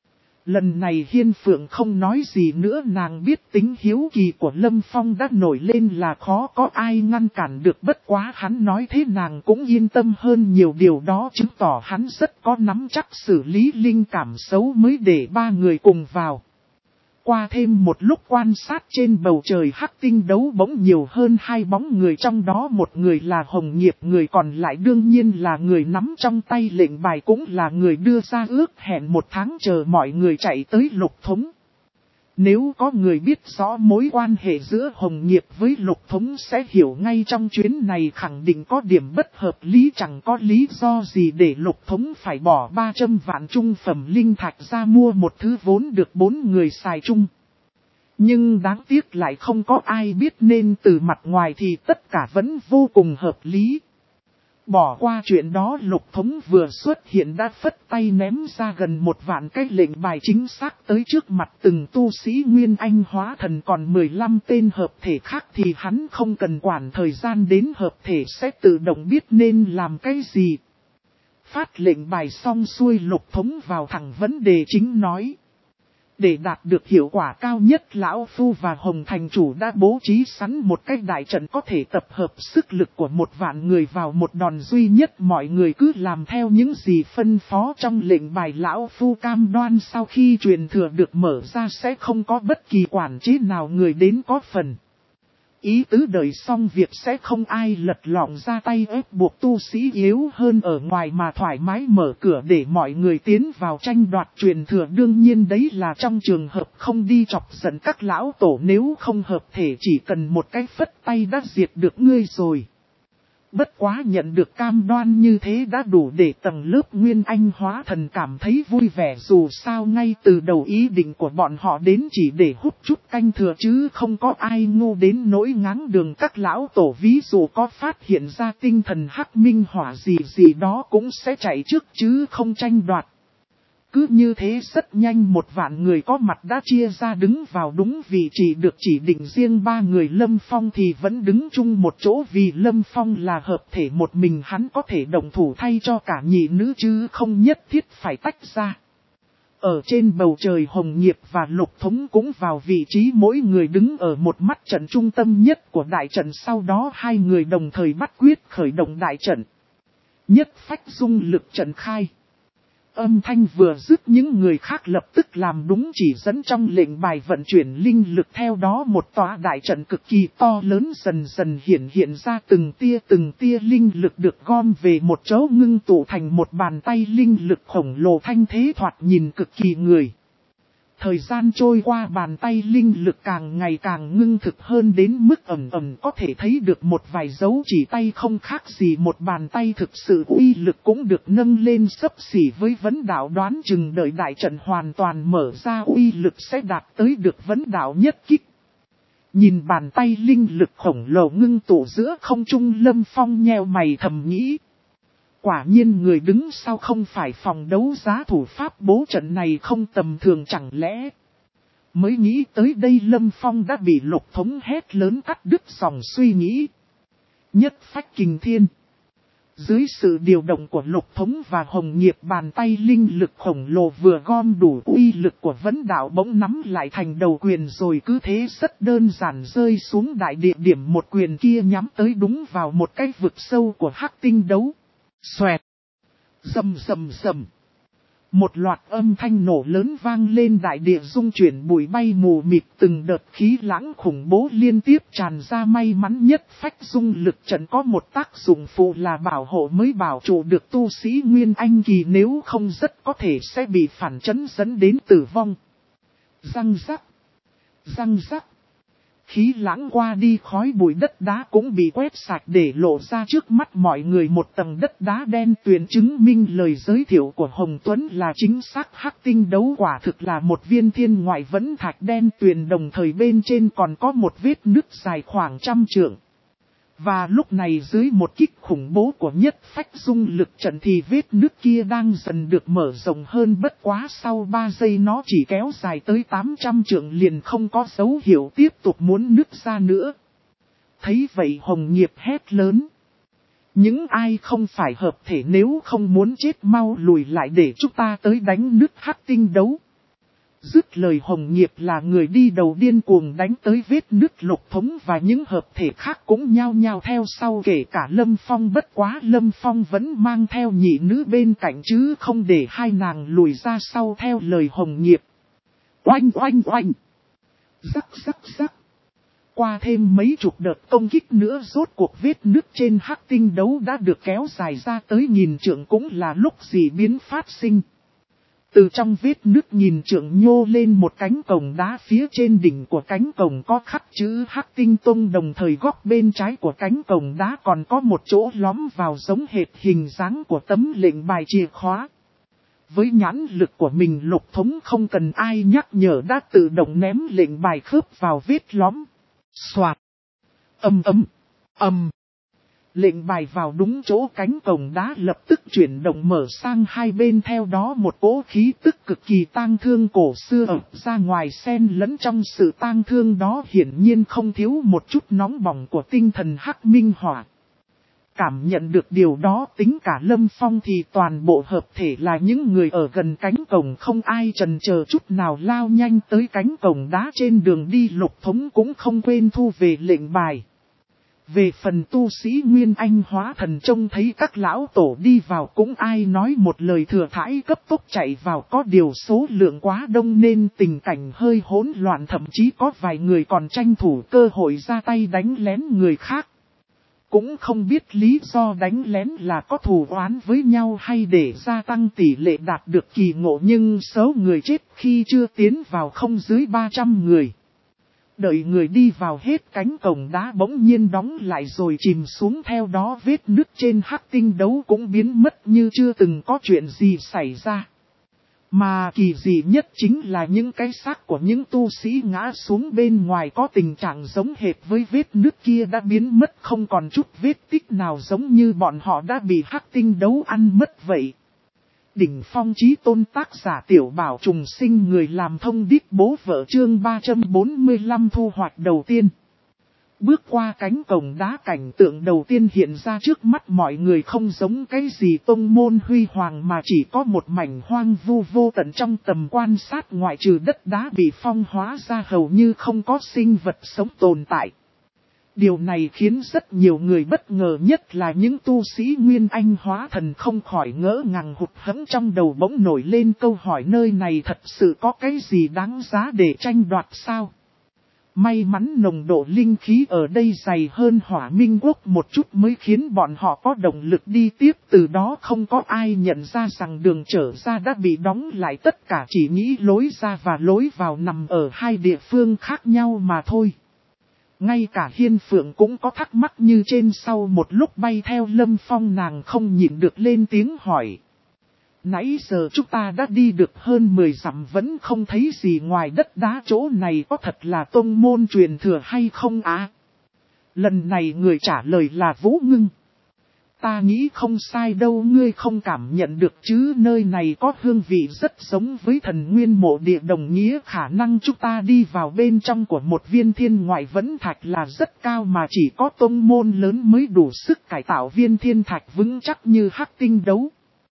Speaker 1: Lần này Hiên Phượng không nói gì nữa, nàng biết tính hiếu kỳ của Lâm Phong đã nổi lên là khó có ai ngăn cản được, bất quá hắn nói thế nàng cũng yên tâm hơn nhiều, điều đó chứng tỏ hắn rất có nắm chắc xử lý linh cảm xấu mới để ba người cùng vào. Qua thêm một lúc quan sát trên bầu trời Hắc Tinh đấu bỗng nhiều hơn hai bóng người, trong đó một người là Hồng Nghiệp, người còn lại đương nhiên là người nắm trong tay lệnh bài, cũng là người đưa ra ước hẹn một tháng chờ mọi người chạy tới Lục Thống. Nếu có người biết rõ mối quan hệ giữa Hồng Nghiệp với Lục Thống sẽ hiểu ngay trong chuyến này khẳng định có điểm bất hợp lý, chẳng có lý do gì để Lục Thống phải bỏ ba trăm vạn trung phẩm linh thạch ra mua một thứ vốn được bốn người xài chung. Nhưng đáng tiếc lại không có ai biết, nên từ mặt ngoài thì tất cả vẫn vô cùng hợp lý. Bỏ qua chuyện đó, Lục Thống vừa xuất hiện đã phất tay ném ra gần một vạn cái lệnh bài chính xác tới trước mặt từng tu sĩ Nguyên Anh hóa thần, còn mười lăm tên hợp thể khác thì hắn không cần quản, thời gian đến hợp thể sẽ tự động biết nên làm cái gì. Phát lệnh bài xong xuôi, Lục Thống vào thẳng vấn đề chính nói. Để đạt được hiệu quả cao nhất, Lão Phu và Hồng Thành Chủ đã bố trí sẵn một cái đại trận có thể tập hợp sức lực của một vạn người vào một đòn duy nhất. Mọi người cứ làm theo những gì phân phó trong lệnh bài. Lão Phu cam đoan sau khi truyền thừa được mở ra sẽ không có bất kỳ quản chế nào người đến có phần. Ý tứ đợi xong việc sẽ không ai lật lọng ra tay ép buộc tu sĩ yếu hơn ở ngoài, mà thoải mái mở cửa để mọi người tiến vào tranh đoạt truyền thừa. Đương nhiên đấy là trong trường hợp không đi chọc giận các lão tổ, nếu không hợp thể chỉ cần một cái phất tay đã diệt được ngươi rồi. Bất quá nhận được cam đoan như thế đã đủ để tầng lớp Nguyên Anh hóa thần cảm thấy vui vẻ, dù sao ngay từ đầu ý định của bọn họ đến chỉ để hút chút canh thừa chứ không có ai ngu đến nỗi ngáng đường các lão tổ, ví dụ có phát hiện ra tinh thần hắc minh hỏa gì gì đó cũng sẽ chạy trước chứ không tranh đoạt. Cứ như thế rất nhanh một vạn người có mặt đã chia ra đứng vào đúng vị trí được chỉ định, riêng ba người Lâm Phong thì vẫn đứng chung một chỗ vì Lâm Phong là hợp thể một mình hắn có thể đồng thủ thay cho cả nhị nữ chứ không nhất thiết phải tách ra. Ở trên bầu trời Hồng Nghiệp và Lục Thống cũng vào vị trí mỗi người đứng ở một mắt trận trung tâm nhất của đại trận, sau đó hai người đồng thời bắt quyết khởi động đại trận. Nhất phách dung lực trận khai. Âm thanh vừa dứt, những người khác lập tức làm đúng chỉ dẫn trong lệnh bài vận chuyển linh lực, theo đó một tòa đại trận cực kỳ to lớn dần dần hiện hiện ra, từng tia từng tia linh lực được gom về một chỗ ngưng tụ thành một bàn tay linh lực khổng lồ, thanh thế thoạt nhìn cực kỳ người. Thời gian trôi qua, bàn tay linh lực càng ngày càng ngưng thực hơn đến mức ẩn ẩn có thể thấy được một vài dấu chỉ tay, không khác gì một bàn tay thực sự, uy lực cũng được nâng lên xấp xỉ với vấn đạo, đoán chừng đợi đại trận hoàn toàn mở ra uy lực sẽ đạt tới được vấn đạo nhất kích. Nhìn bàn tay linh lực khổng lồ ngưng tụ giữa không trung, Lâm Phong nheo mày thầm nghĩ. Quả nhiên người đứng sau không phải phòng đấu giá thủ pháp bố trận này không tầm thường, chẳng lẽ. Mới nghĩ tới đây Lâm Phong đã bị Lục Thống hét lớn cắt đứt dòng suy nghĩ. Nhất phách kình thiên. Dưới sự điều động của Lục Thống và Hồng Nghiệp, bàn tay linh lực khổng lồ vừa gom đủ uy lực của vấn đạo bỗng nắm lại thành đầu quyền, rồi cứ thế rất đơn giản rơi xuống đại địa điểm. Một quyền kia nhắm tới đúng vào một cái vực sâu của hắc tinh đấu. Xoẹt. Rầm rầm rầm. Một loạt âm thanh nổ lớn vang lên, đại địa rung chuyển, bụi bay mù mịt, từng đợt khí lãng khủng bố liên tiếp tràn ra. May mắn nhất phách dung lực trận có một tác dụng phụ là bảo hộ mới bảo trụ được tu sĩ Nguyên Anh kỳ, nếu không rất có thể sẽ bị phản chấn dẫn đến tử vong. Răng rắc. Răng rắc. Khí lãng qua đi, khói bụi đất đá cũng bị quét sạch để lộ ra trước mắt mọi người một tầng đất đá đen tuyền, chứng minh lời giới thiệu của Hồng Tuấn là chính xác. Hắc tinh đấu quả thực là một viên thiên ngoại vẫn thạch đen tuyền, đồng thời bên trên còn có một vết nứt dài khoảng trăm trượng. Và lúc này dưới một kích khủng bố của nhất phách dung lực trận thì vết nứt kia đang dần được mở rộng hơn, bất quá sau ba giây nó chỉ kéo dài tới tám trăm trượng liền không có dấu hiệu tiếp tục muốn nứt ra nữa. Thấy vậy Hồng Nghiệp hét lớn. Những ai không phải hợp thể nếu không muốn chết mau lùi lại để chúng ta tới đánh nứt hắc tinh đấu. Dứt lời Hồng Nghiệp là người đi đầu điên cuồng đánh tới vết nứt. Lục Thống và những hợp thể khác cũng nhao nhao theo sau, kể cả Lâm Phong, bất quá Lâm Phong vẫn mang theo nhị nữ bên cạnh chứ không để hai nàng lùi ra sau theo lời Hồng Nghiệp. Oanh oanh oanh. Rắc rắc rắc. Qua thêm mấy chục đợt công kích nữa, rốt cuộc vết nứt trên hắc tinh đấu đã được kéo dài ra tới nghìn trượng, cũng là lúc dị biến phát sinh. Từ trong vết nứt nhìn trượng nhô lên một cánh cổng đá, phía trên đỉnh của cánh cổng có khắc chữ Hắc Tinh Tông, đồng thời góc bên trái của cánh cổng đá còn có một chỗ lõm vào giống hệt hình dáng của tấm lệnh bài chìa khóa. Với nhãn lực của mình, Lục Thống không cần ai nhắc nhở đã tự động ném lệnh bài khớp vào vết lõm. Xoạt. Âm ấm. Âm. Lệnh bài vào đúng chỗ, cánh cổng đá lập tức chuyển động mở sang hai bên, theo đó một cỗ khí tức cực kỳ tang thương cổ xưa ập ra ngoài, xen lẫn trong sự tang thương đó hiển nhiên không thiếu một chút nóng bỏng của tinh thần hắc minh hỏa. Cảm nhận được điều đó, tính cả Lâm Phong thì toàn bộ hợp thể là những người ở gần cánh cổng không ai chần chờ chút nào lao nhanh tới cánh cổng đá. Trên đường đi Lục Thống cũng không quên thu về lệnh bài. Về phần tu sĩ Nguyên Anh hóa thần, trông thấy các lão tổ đi vào cũng ai nói một lời, thừa thãi cấp tốc chạy vào, có điều số lượng quá đông nên tình cảnh hơi hỗn loạn, thậm chí có vài người còn tranh thủ cơ hội ra tay đánh lén người khác. Cũng không biết lý do đánh lén là có thù oán với nhau hay để gia tăng tỷ lệ đạt được kỳ ngộ, nhưng số người chết khi chưa tiến vào không dưới ba trăm người. Đợi người đi vào hết, cánh cổng đá bỗng nhiên đóng lại rồi chìm xuống, theo đó vết nứt trên hắc tinh đấu cũng biến mất như chưa từng có chuyện gì xảy ra. Mà kỳ dị nhất chính là những cái xác của những tu sĩ ngã xuống bên ngoài có tình trạng giống hệt với vết nứt kia đã biến mất, không còn chút vết tích nào, giống như bọn họ đã bị hắc tinh đấu ăn mất vậy. Đỉnh phong chí tôn, tác giả Tiểu Bảo Trùng Sinh, người làm thông điệp bố vợ, chương ba trăm bốn mươi lăm thu hoạch đầu tiên. Bước qua cánh cổng đá, cảnh tượng đầu tiên hiện ra trước mắt mọi người không giống cái gì tông môn huy hoàng, mà chỉ có một mảnh hoang vu vô tận. Trong tầm quan sát, ngoại trừ đất đá bị phong hóa ra, hầu như không có sinh vật sống tồn tại. Điều này khiến rất nhiều người bất ngờ, nhất là những tu sĩ Nguyên Anh hóa thần không khỏi ngỡ ngàng, hụt hẫng trong đầu bỗng nổi lên câu hỏi, nơi này thật sự có cái gì đáng giá để tranh đoạt sao? May mắn nồng độ linh khí ở đây dày hơn Hỏa Minh Quốc một chút mới khiến bọn họ có động lực đi tiếp, từ đó không có ai nhận ra rằng đường trở ra đã bị đóng lại, tất cả chỉ nghĩ lối ra và lối vào nằm ở hai địa phương khác nhau mà thôi. Ngay cả Hiên Phượng cũng có thắc mắc như trên, sau một lúc bay theo Lâm Phong, nàng không nhịn được lên tiếng hỏi. Nãy giờ chúng ta đã đi được hơn mười dặm vẫn không thấy gì ngoài đất đá, chỗ này có thật là tông môn truyền thừa hay không á? Lần này người trả lời là Vũ Ngưng. Ta nghĩ không sai đâu, ngươi không cảm nhận được chứ, nơi này có hương vị rất giống với thần nguyên mộ địa, đồng nghĩa khả năng chúng ta đi vào bên trong của một viên thiên ngoại vẫn thạch là rất cao, mà chỉ có tông môn lớn mới đủ sức cải tạo viên thiên thạch vững chắc như hắc tinh đấu.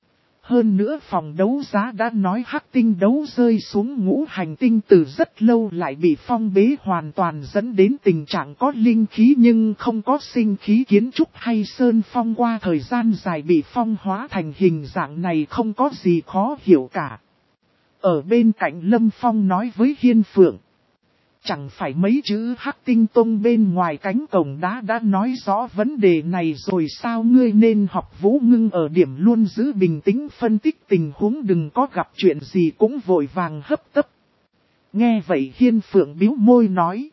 Speaker 1: Hơn nữa phòng đấu giá đã nói hắc tinh đấu rơi xuống ngũ hành tinh từ rất lâu lại bị phong bế hoàn toàn, dẫn đến tình trạng có linh khí nhưng không có sinh khí. Kiến trúc hay sơn phong qua thời gian dài bị phong hóa thành hình dạng này không có gì khó hiểu cả. Ở bên cạnh Lâm Phong nói với Hiên Phượng. Chẳng phải mấy chữ hắc tinh tông bên ngoài cánh cổng đá đã nói rõ vấn đề này rồi sao? Ngươi nên học Vũ Ngưng ở điểm luôn giữ bình tĩnh phân tích tình huống, đừng có gặp chuyện gì cũng vội vàng hấp tấp. Nghe vậy Hiên Phượng bĩu môi nói.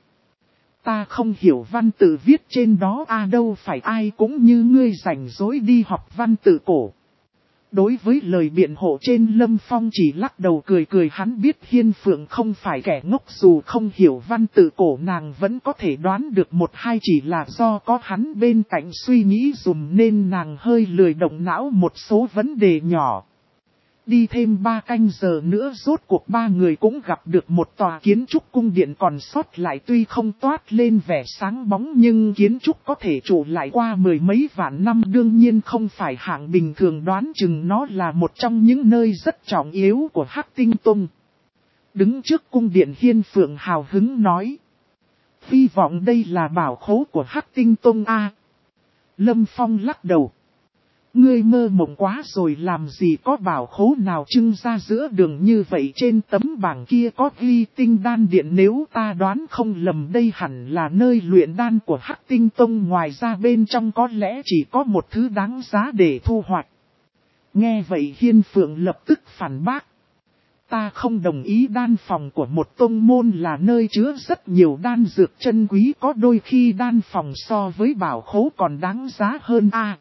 Speaker 1: Ta không hiểu văn tự viết trên đó à, đâu phải ai cũng như ngươi rảnh rỗi đi học văn tự cổ. Đối với lời biện hộ trên, Lâm Phong chỉ lắc đầu cười cười, hắn biết Hiên Phượng không phải kẻ ngốc, dù không hiểu văn tự cổ nàng vẫn có thể đoán được một hai, chỉ là do có hắn bên cạnh suy nghĩ dùm nên nàng hơi lười động não một số vấn đề nhỏ. Đi thêm ba canh giờ nữa rốt cuộc ba người cũng gặp được một tòa kiến trúc cung điện còn sót lại, tuy không toát lên vẻ sáng bóng nhưng kiến trúc có thể trụ lại qua mười mấy vạn năm, đương nhiên không phải hạng bình thường, đoán chừng nó là một trong những nơi rất trọng yếu của Hắc Tinh Tông. Đứng trước cung điện Hiên Phượng hào hứng nói. Hy vọng đây là bảo khố của Hắc Tinh Tông a. Lâm Phong lắc đầu. Ngươi mơ mộng quá rồi, làm gì có bảo khố nào trưng ra giữa đường như vậy, trên tấm bảng kia có ghi tinh đan điện, nếu ta đoán không lầm đây hẳn là nơi luyện đan của Hắc Tinh Tông, ngoài ra bên trong có lẽ chỉ có một thứ đáng giá để thu hoạch. Nghe vậy Hiên Phượng lập tức phản bác. Ta không đồng ý, đan phòng của một tông môn là nơi chứa rất nhiều đan dược chân quý, có đôi khi đan phòng so với bảo khố còn đáng giá hơn a.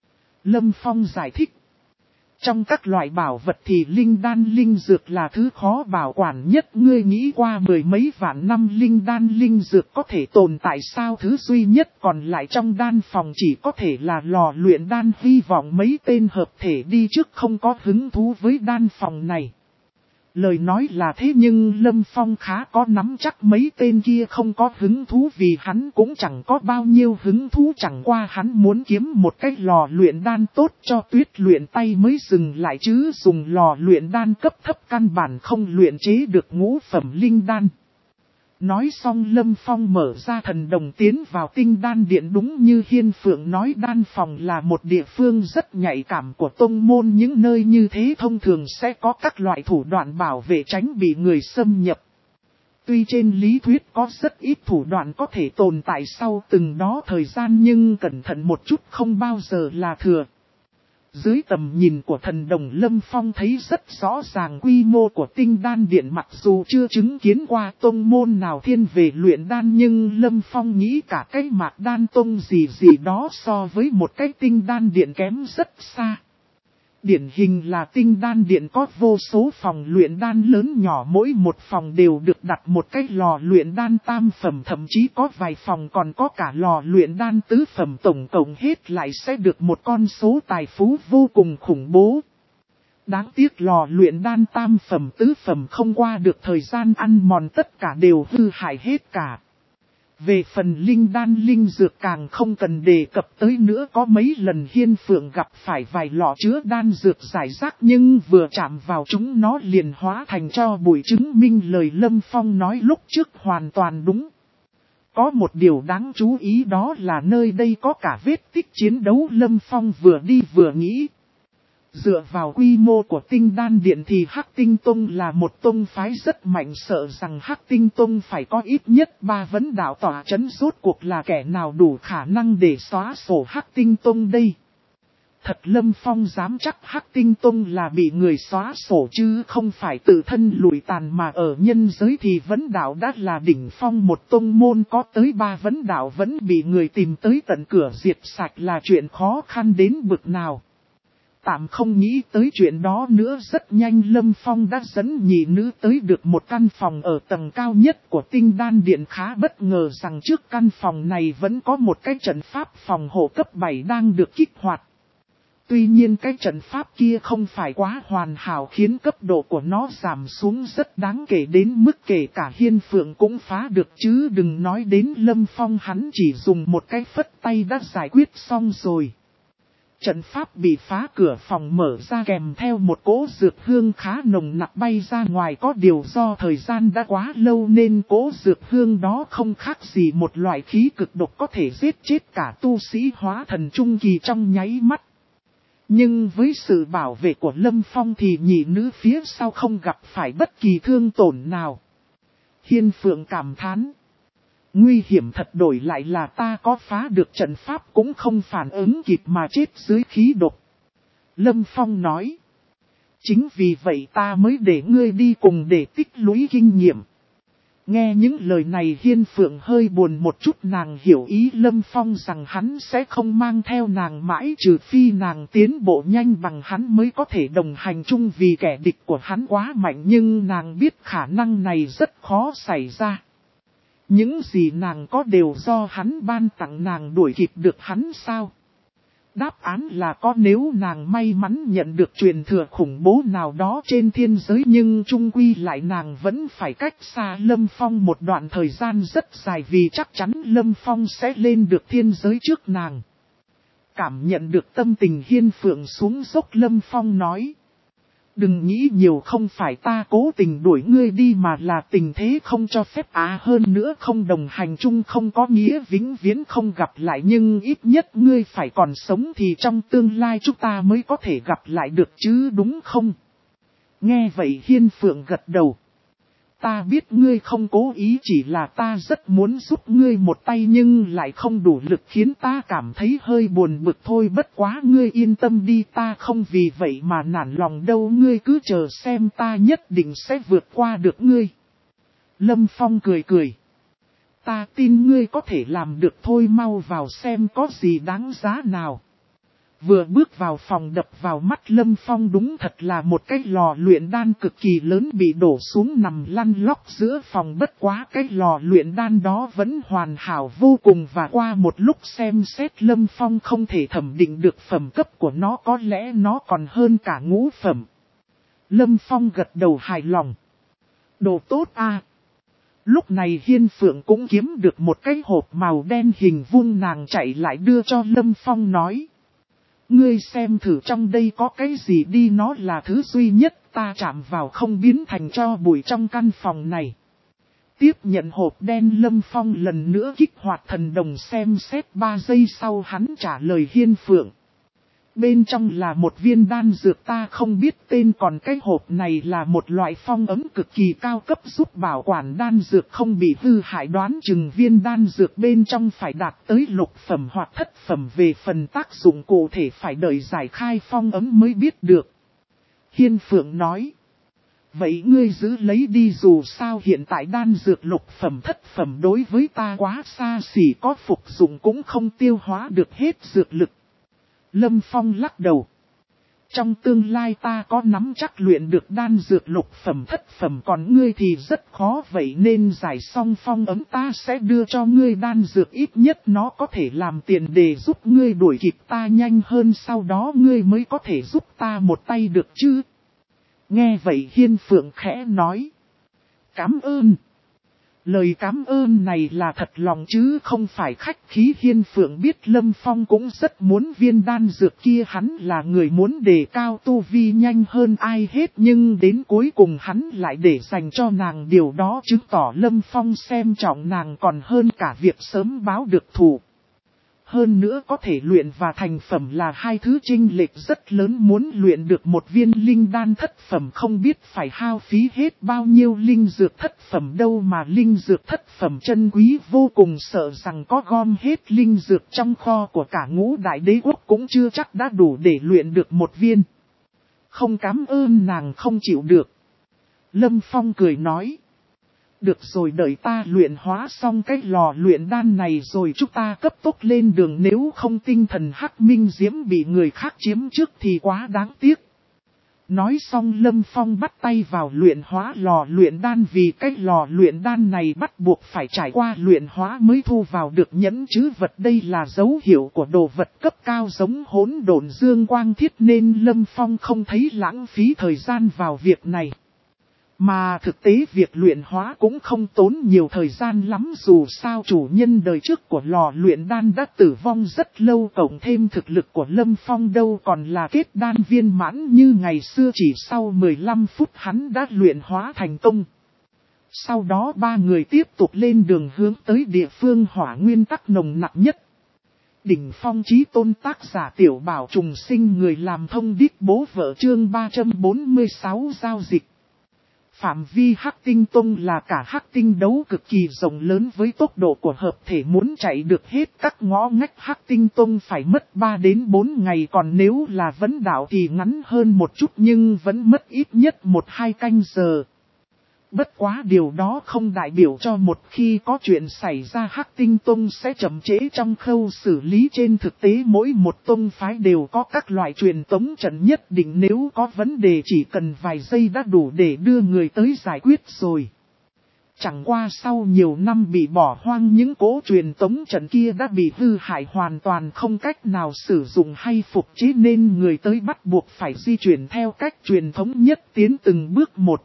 Speaker 1: Lâm Phong giải thích. Trong các loại bảo vật thì linh đan linh dược là thứ khó bảo quản nhất, ngươi nghĩ qua mười mấy vạn năm linh đan linh dược có thể tồn tại sao? Thứ duy nhất còn lại trong đan phòng chỉ có thể là lò luyện đan, hy vọng mấy tên hợp thể đi trước không có hứng thú với đan phòng này. Lời nói là thế nhưng Lâm Phong khá có nắm chắc mấy tên kia không có hứng thú, vì hắn cũng chẳng có bao nhiêu hứng thú, chẳng qua hắn muốn kiếm một cái lò luyện đan tốt cho Tuyết luyện tay mới dừng lại, chứ dùng lò luyện đan cấp thấp căn bản không luyện chế được ngũ phẩm linh đan. Nói xong Lâm Phong mở ra thần đồng tiến vào tinh đan điện, đúng như Hiên Phượng nói, đan phòng là một địa phương rất nhạy cảm của tông môn, những nơi như thế thông thường sẽ có các loại thủ đoạn bảo vệ tránh bị người xâm nhập. Tuy trên lý thuyết có rất ít thủ đoạn có thể tồn tại sau từng đó thời gian, nhưng cẩn thận một chút không bao giờ là thừa. Dưới tầm nhìn của thần đồng, Lâm Phong thấy rất rõ ràng quy mô của tinh đan điện, mặc dù chưa chứng kiến qua tông môn nào thiên về luyện đan, nhưng Lâm Phong nghĩ cả cái mạc đan tông gì gì đó so với một cái tinh đan điện kém rất xa. Điển hình là tinh đan điện có vô số phòng luyện đan lớn nhỏ, mỗi một phòng đều được đặt một cái lò luyện đan tam phẩm, thậm chí có vài phòng còn có cả lò luyện đan tứ phẩm, tổng cộng hết lại sẽ được một con số tài phú vô cùng khủng bố. Đáng tiếc lò luyện đan tam phẩm tứ phẩm không qua được thời gian ăn mòn, tất cả đều hư hại hết cả. Về phần linh đan linh dược càng không cần đề cập tới nữa, có mấy lần Hiên Phượng gặp phải vài lọ chứa đan dược giải rác, nhưng vừa chạm vào chúng nó liền hóa thành tro bụi, chứng minh lời Lâm Phong nói lúc trước hoàn toàn đúng. Có một điều đáng chú ý, đó là nơi đây có cả vết tích chiến đấu. Lâm Phong vừa đi vừa nghĩ. Dựa vào quy mô của tinh đan điện thì Hắc Tinh Tông là một tông phái rất mạnh, sợ rằng Hắc Tinh Tông phải có ít nhất ba vấn đạo tỏa chấn, rốt cuộc là kẻ nào đủ khả năng để xóa sổ Hắc Tinh Tông đây. Thật Lâm Phong dám chắc Hắc Tinh Tông là bị người xóa sổ chứ không phải tự thân lụi tàn, mà ở nhân giới thì vấn đạo đã là đỉnh phong, một tông môn có tới ba vấn đạo vẫn bị người tìm tới tận cửa diệt sạch là chuyện khó khăn đến bực nào. Tạm không nghĩ tới chuyện đó nữa, rất nhanh Lâm Phong đã dẫn nhị nữ tới được một căn phòng ở tầng cao nhất của tinh đan điện. Khá bất ngờ rằng trước căn phòng này vẫn có một cái trận pháp phòng hộ cấp bảy đang được kích hoạt. Tuy nhiên cái trận pháp kia không phải quá hoàn hảo, khiến cấp độ của nó giảm xuống rất đáng kể, đến mức kể cả Hiên Phượng cũng phá được, chứ đừng nói đến Lâm Phong, hắn chỉ dùng một cái phất tay đã giải quyết xong rồi. Trận pháp bị phá, cửa phòng mở ra kèm theo một cỗ dược hương khá nồng nặc bay ra ngoài, có điều do thời gian đã quá lâu nên cỗ dược hương đó không khác gì một loại khí cực độc có thể giết chết cả tu sĩ hóa thần trung kỳ trong nháy mắt. Nhưng với sự bảo vệ của Lâm Phong thì nhị nữ phía sau không gặp phải bất kỳ thương tổn nào. Hiên Phượng cảm thán. Nguy hiểm thật, đổi lại là ta có phá được trận pháp cũng không phản ứng kịp mà chết dưới khí độc. Lâm Phong nói. Chính vì vậy ta mới để ngươi đi cùng để tích lũy kinh nghiệm. Nghe những lời này Hiên Phượng hơi buồn một chút, nàng hiểu ý Lâm Phong rằng hắn sẽ không mang theo nàng mãi, trừ phi nàng tiến bộ nhanh bằng hắn mới có thể đồng hành chung, vì kẻ địch của hắn quá mạnh, nhưng nàng biết khả năng này rất khó xảy ra. Những gì nàng có đều do hắn ban tặng, nàng đuổi kịp được hắn sao? Đáp án là có, nếu nàng may mắn nhận được truyền thừa khủng bố nào đó trên thiên giới, nhưng chung quy lại nàng vẫn phải cách xa Lâm Phong một đoạn thời gian rất dài, vì chắc chắn Lâm Phong sẽ lên được thiên giới trước nàng. Cảm nhận được tâm tình Hiên Phượng xuống dốc, Lâm Phong nói. Đừng nghĩ nhiều, không phải ta cố tình đuổi ngươi đi mà là tình thế không cho phép, á hơn nữa không đồng hành chung không có nghĩa vĩnh viễn không gặp lại, nhưng ít nhất ngươi phải còn sống thì trong tương lai chúng ta mới có thể gặp lại được chứ, đúng không? Nghe vậy Hiên Phượng gật đầu. Ta biết ngươi không cố ý, chỉ là ta rất muốn giúp ngươi một tay nhưng lại không đủ lực, khiến ta cảm thấy hơi buồn bực thôi. Bất quá ngươi yên tâm đi, ta không vì vậy mà nản lòng đâu, ngươi cứ chờ xem, ta nhất định sẽ vượt qua được ngươi. Lâm Phong cười cười. Ta tin ngươi có thể làm được thôi, mau vào xem có gì đáng giá nào. Vừa bước vào phòng, đập vào mắt Lâm Phong đúng thật là một cái lò luyện đan cực kỳ lớn bị đổ xuống nằm lăn lóc giữa phòng, bất quá cái lò luyện đan đó vẫn hoàn hảo vô cùng, và qua một lúc xem xét Lâm Phong không thể thẩm định được phẩm cấp của nó, có lẽ nó còn hơn cả ngũ phẩm. Lâm Phong gật đầu hài lòng. Đồ tốt à. Lúc này Hiên Phượng cũng kiếm được một cái hộp màu đen hình vuông, nàng chạy lại đưa cho Lâm Phong nói. Ngươi xem thử trong đây có cái gì đi, nó là thứ duy nhất ta chạm vào không biến thành tro bụi trong căn phòng này. Tiếp nhận hộp đen, Lâm Phong lần nữa kích hoạt thần đồng xem xét, ba giây sau hắn trả lời Hiên Phượng. Bên trong là một viên đan dược ta không biết tên, còn cái hộp này là một loại phong ấm cực kỳ cao cấp giúp bảo quản đan dược không bị hư hại, đoán chừng viên đan dược bên trong phải đạt tới lục phẩm hoặc thất phẩm, về phần tác dụng cụ thể phải đợi giải khai phong ấm mới biết được. Hiên Phượng nói. Vậy ngươi giữ lấy đi, dù sao hiện tại đan dược lục phẩm thất phẩm đối với ta quá xa xỉ, có phục dụng cũng không tiêu hóa được hết dược lực. Lâm Phong lắc đầu. Trong tương lai ta có nắm chắc luyện được đan dược lục phẩm thất phẩm, còn ngươi thì rất khó, vậy nên giải xong phong ấm ta sẽ đưa cho ngươi đan dược, ít nhất nó có thể làm tiền để giúp ngươi đuổi kịp ta nhanh hơn, sau đó ngươi mới có thể giúp ta một tay được chứ. Nghe vậy Hiên Phượng khẽ nói. Cảm ơn. Lời cảm ơn này là thật lòng chứ không phải khách khí. Hiên Phượng biết Lâm Phong cũng rất muốn viên đan dược kia, hắn là người muốn đề cao tu vi nhanh hơn ai hết, nhưng đến cuối cùng hắn lại để dành cho nàng điều đó, chứng tỏ Lâm Phong xem trọng nàng còn hơn cả việc sớm báo được thù. Hơn nữa có thể luyện và thành phẩm là hai thứ chênh lệch rất lớn, muốn luyện được một viên linh đan thất phẩm không biết phải hao phí hết bao nhiêu linh dược thất phẩm đâu, mà linh dược thất phẩm chân quý vô cùng, sợ rằng có gom hết linh dược trong kho của cả ngũ đại đế quốc cũng chưa chắc đã đủ để luyện được một viên. Không cảm ơn nàng không chịu được. Lâm Phong cười nói. Được rồi, đợi ta luyện hóa xong cái lò luyện đan này rồi chúng ta cấp tốc lên đường, nếu không tinh thần Hắc Minh Diễm bị người khác chiếm trước thì quá đáng tiếc. Nói xong Lâm Phong bắt tay vào luyện hóa lò luyện đan, vì cái lò luyện đan này bắt buộc phải trải qua luyện hóa mới thu vào được nhẫn trữ vật, đây là dấu hiệu của đồ vật cấp cao giống hỗn độn dương quang thiết, nên Lâm Phong không thấy lãng phí thời gian vào việc này. Mà thực tế việc luyện hóa cũng không tốn nhiều thời gian lắm, dù sao chủ nhân đời trước của lò luyện đan đã tử vong rất lâu, cộng thêm thực lực của Lâm Phong đâu còn là kết đan viên mãn như ngày xưa, chỉ sau mười lăm phút hắn đã luyện hóa thành công. Sau đó ba người tiếp tục lên đường hướng tới địa phương hỏa nguyên tắc nồng nặc nhất. Đỉnh Phong Chí Tôn, tác giả Tiểu Bảo Trùng Sinh, người làm thông điệp bố vợ, chương ba trăm bốn mươi sáu giao dịch. Phạm vi Hắc Tinh Tông là cả Hắc Tinh đấu cực kỳ rộng lớn, với tốc độ của hợp thể muốn chạy được hết các ngõ ngách Hắc Tinh Tông phải mất ba đến bốn ngày, còn nếu là vấn đạo thì ngắn hơn một chút nhưng vẫn mất ít nhất một hai canh giờ. Bất quá điều đó không đại biểu cho một khi có chuyện xảy ra Hắc Tinh Tông sẽ chậm trễ trong khâu xử lý, trên thực tế mỗi một tông phái đều có các loại truyền tống trận nhất định, nếu có vấn đề chỉ cần vài giây đã đủ để đưa người tới giải quyết rồi. Chẳng qua sau nhiều năm bị bỏ hoang, những cỗ truyền tống trận kia đã bị hư hại hoàn toàn không cách nào sử dụng hay phục chế, nên người tới bắt buộc phải di chuyển theo cách truyền thống nhất, tiến từng bước một.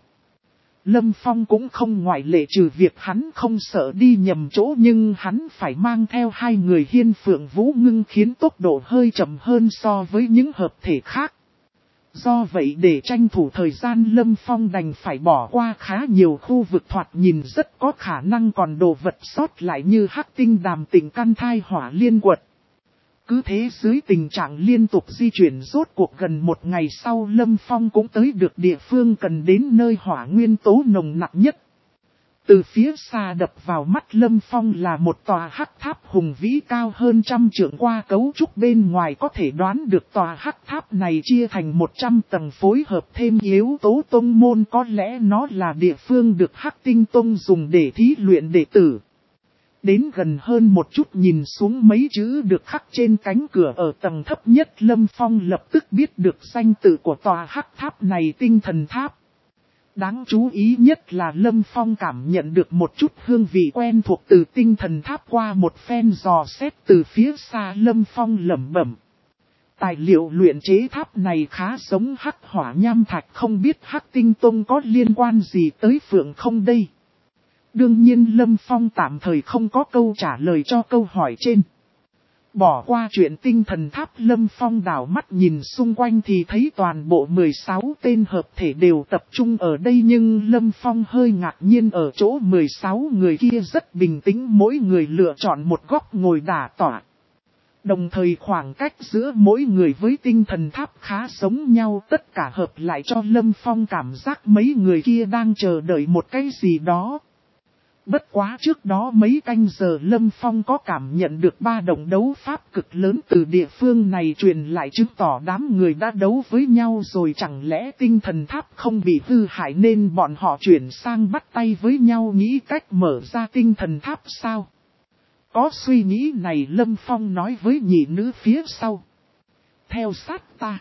Speaker 1: Lâm Phong cũng không ngoại lệ, trừ việc hắn không sợ đi nhầm chỗ nhưng hắn phải mang theo hai người Hiên Phượng Vũ Ngưng, khiến tốc độ hơi chậm hơn so với những hợp thể khác. Do vậy để tranh thủ thời gian, Lâm Phong đành phải bỏ qua khá nhiều khu vực thoạt nhìn rất có khả năng còn đồ vật sót lại như Hắc Tinh Đàm Tình Can Thai Hỏa Liên Quật. Cứ thế dưới tình trạng liên tục di chuyển, rốt cuộc gần một ngày sau Lâm Phong cũng tới được địa phương cần đến, nơi hỏa nguyên tố nồng nặc nhất. Từ phía xa đập vào mắt Lâm Phong là một tòa hắc tháp hùng vĩ cao hơn trăm trượng, qua cấu trúc bên ngoài có thể đoán được tòa hắc tháp này chia thành một trăm tầng, phối hợp thêm yếu tố tông môn, có lẽ nó là địa phương được Hắc Tinh Tông dùng để thí luyện đệ tử. Đến gần hơn một chút, nhìn xuống mấy chữ được khắc trên cánh cửa ở tầng thấp nhất, Lâm Phong lập tức biết được danh tự của tòa hắc tháp này, Tinh Thần Tháp. Đáng chú ý nhất là Lâm Phong cảm nhận được một chút hương vị quen thuộc từ Tinh Thần Tháp, qua một phen dò xét từ phía xa Lâm Phong lẩm bẩm. Tài liệu luyện chế tháp này khá giống hắc hỏa nham thạch, không biết Hắc Tinh Tông có liên quan gì tới Phượng không đây? Đương nhiên Lâm Phong tạm thời không có câu trả lời cho câu hỏi trên. Bỏ qua chuyện Tinh Thần Tháp, Lâm Phong đảo mắt nhìn xung quanh thì thấy toàn bộ mười sáu tên hợp thể đều tập trung ở đây, nhưng Lâm Phong hơi ngạc nhiên ở chỗ mười sáu người kia rất bình tĩnh, mỗi người lựa chọn một góc ngồi đả tọa. Đồng thời khoảng cách giữa mỗi người với tinh thần tháp khá giống nhau, tất cả hợp lại cho Lâm Phong cảm giác mấy người kia đang chờ đợi một cái gì đó. Bất quá trước đó mấy canh giờ Lâm Phong có cảm nhận được ba động đấu pháp cực lớn từ địa phương này truyền lại, chứng tỏ đám người đã đấu với nhau rồi. Chẳng lẽ tinh thần tháp không bị hư hại nên bọn họ chuyển sang bắt tay với nhau nghĩ cách mở ra tinh thần tháp sao? Có suy nghĩ này Lâm Phong nói với nhị nữ phía sau. Theo sát ta.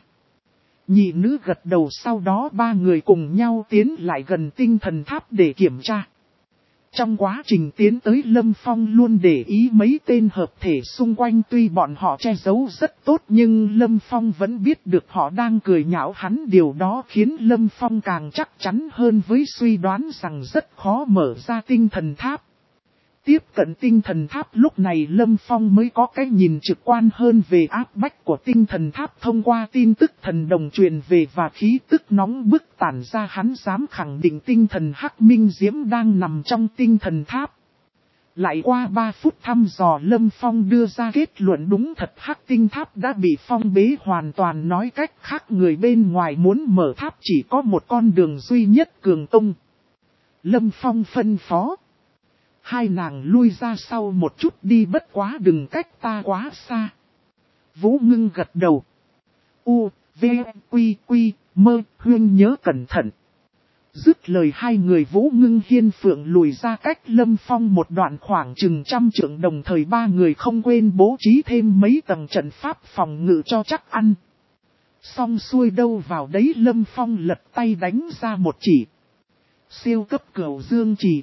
Speaker 1: Nhị nữ gật đầu, sau đó ba người cùng nhau tiến lại gần tinh thần tháp để kiểm tra. Trong quá trình tiến tới Lâm Phong luôn để ý mấy tên hợp thể xung quanh, tuy bọn họ che giấu rất tốt nhưng Lâm Phong vẫn biết được họ đang cười nhạo hắn. Điều đó khiến Lâm Phong càng chắc chắn hơn với suy đoán rằng rất khó mở ra tinh thần tháp. Tiếp cận tinh thần tháp lúc này Lâm Phong mới có cái nhìn trực quan hơn về áp bách của tinh thần tháp thông qua tin tức thần đồng truyền về và khí tức nóng bức tản ra. Hắn dám khẳng định tinh thần Hắc Minh Diễm đang nằm trong tinh thần tháp. Lại qua ba phút thăm dò Lâm Phong đưa ra kết luận đúng thật, Hắc Tinh Tháp đã bị phong bế hoàn toàn, nói cách khác người bên ngoài muốn mở tháp chỉ có một con đường duy nhất, cường công. Lâm Phong phân phó. Hai nàng lui ra sau một chút đi, bất quá đừng cách ta quá xa. Vũ Ngưng gật đầu. U, V, Quy, Quy, Mơ, Huyên nhớ cẩn thận. Dứt lời hai người Vũ Ngưng Hiên Phượng lùi ra cách Lâm Phong một đoạn khoảng chừng trăm trượng, đồng thời ba người không quên bố trí thêm mấy tầng trận pháp phòng ngự cho chắc ăn. Xong xuôi đâu vào đấy Lâm Phong lật tay đánh ra một chỉ. Siêu cấp Cửu Dương Chỉ.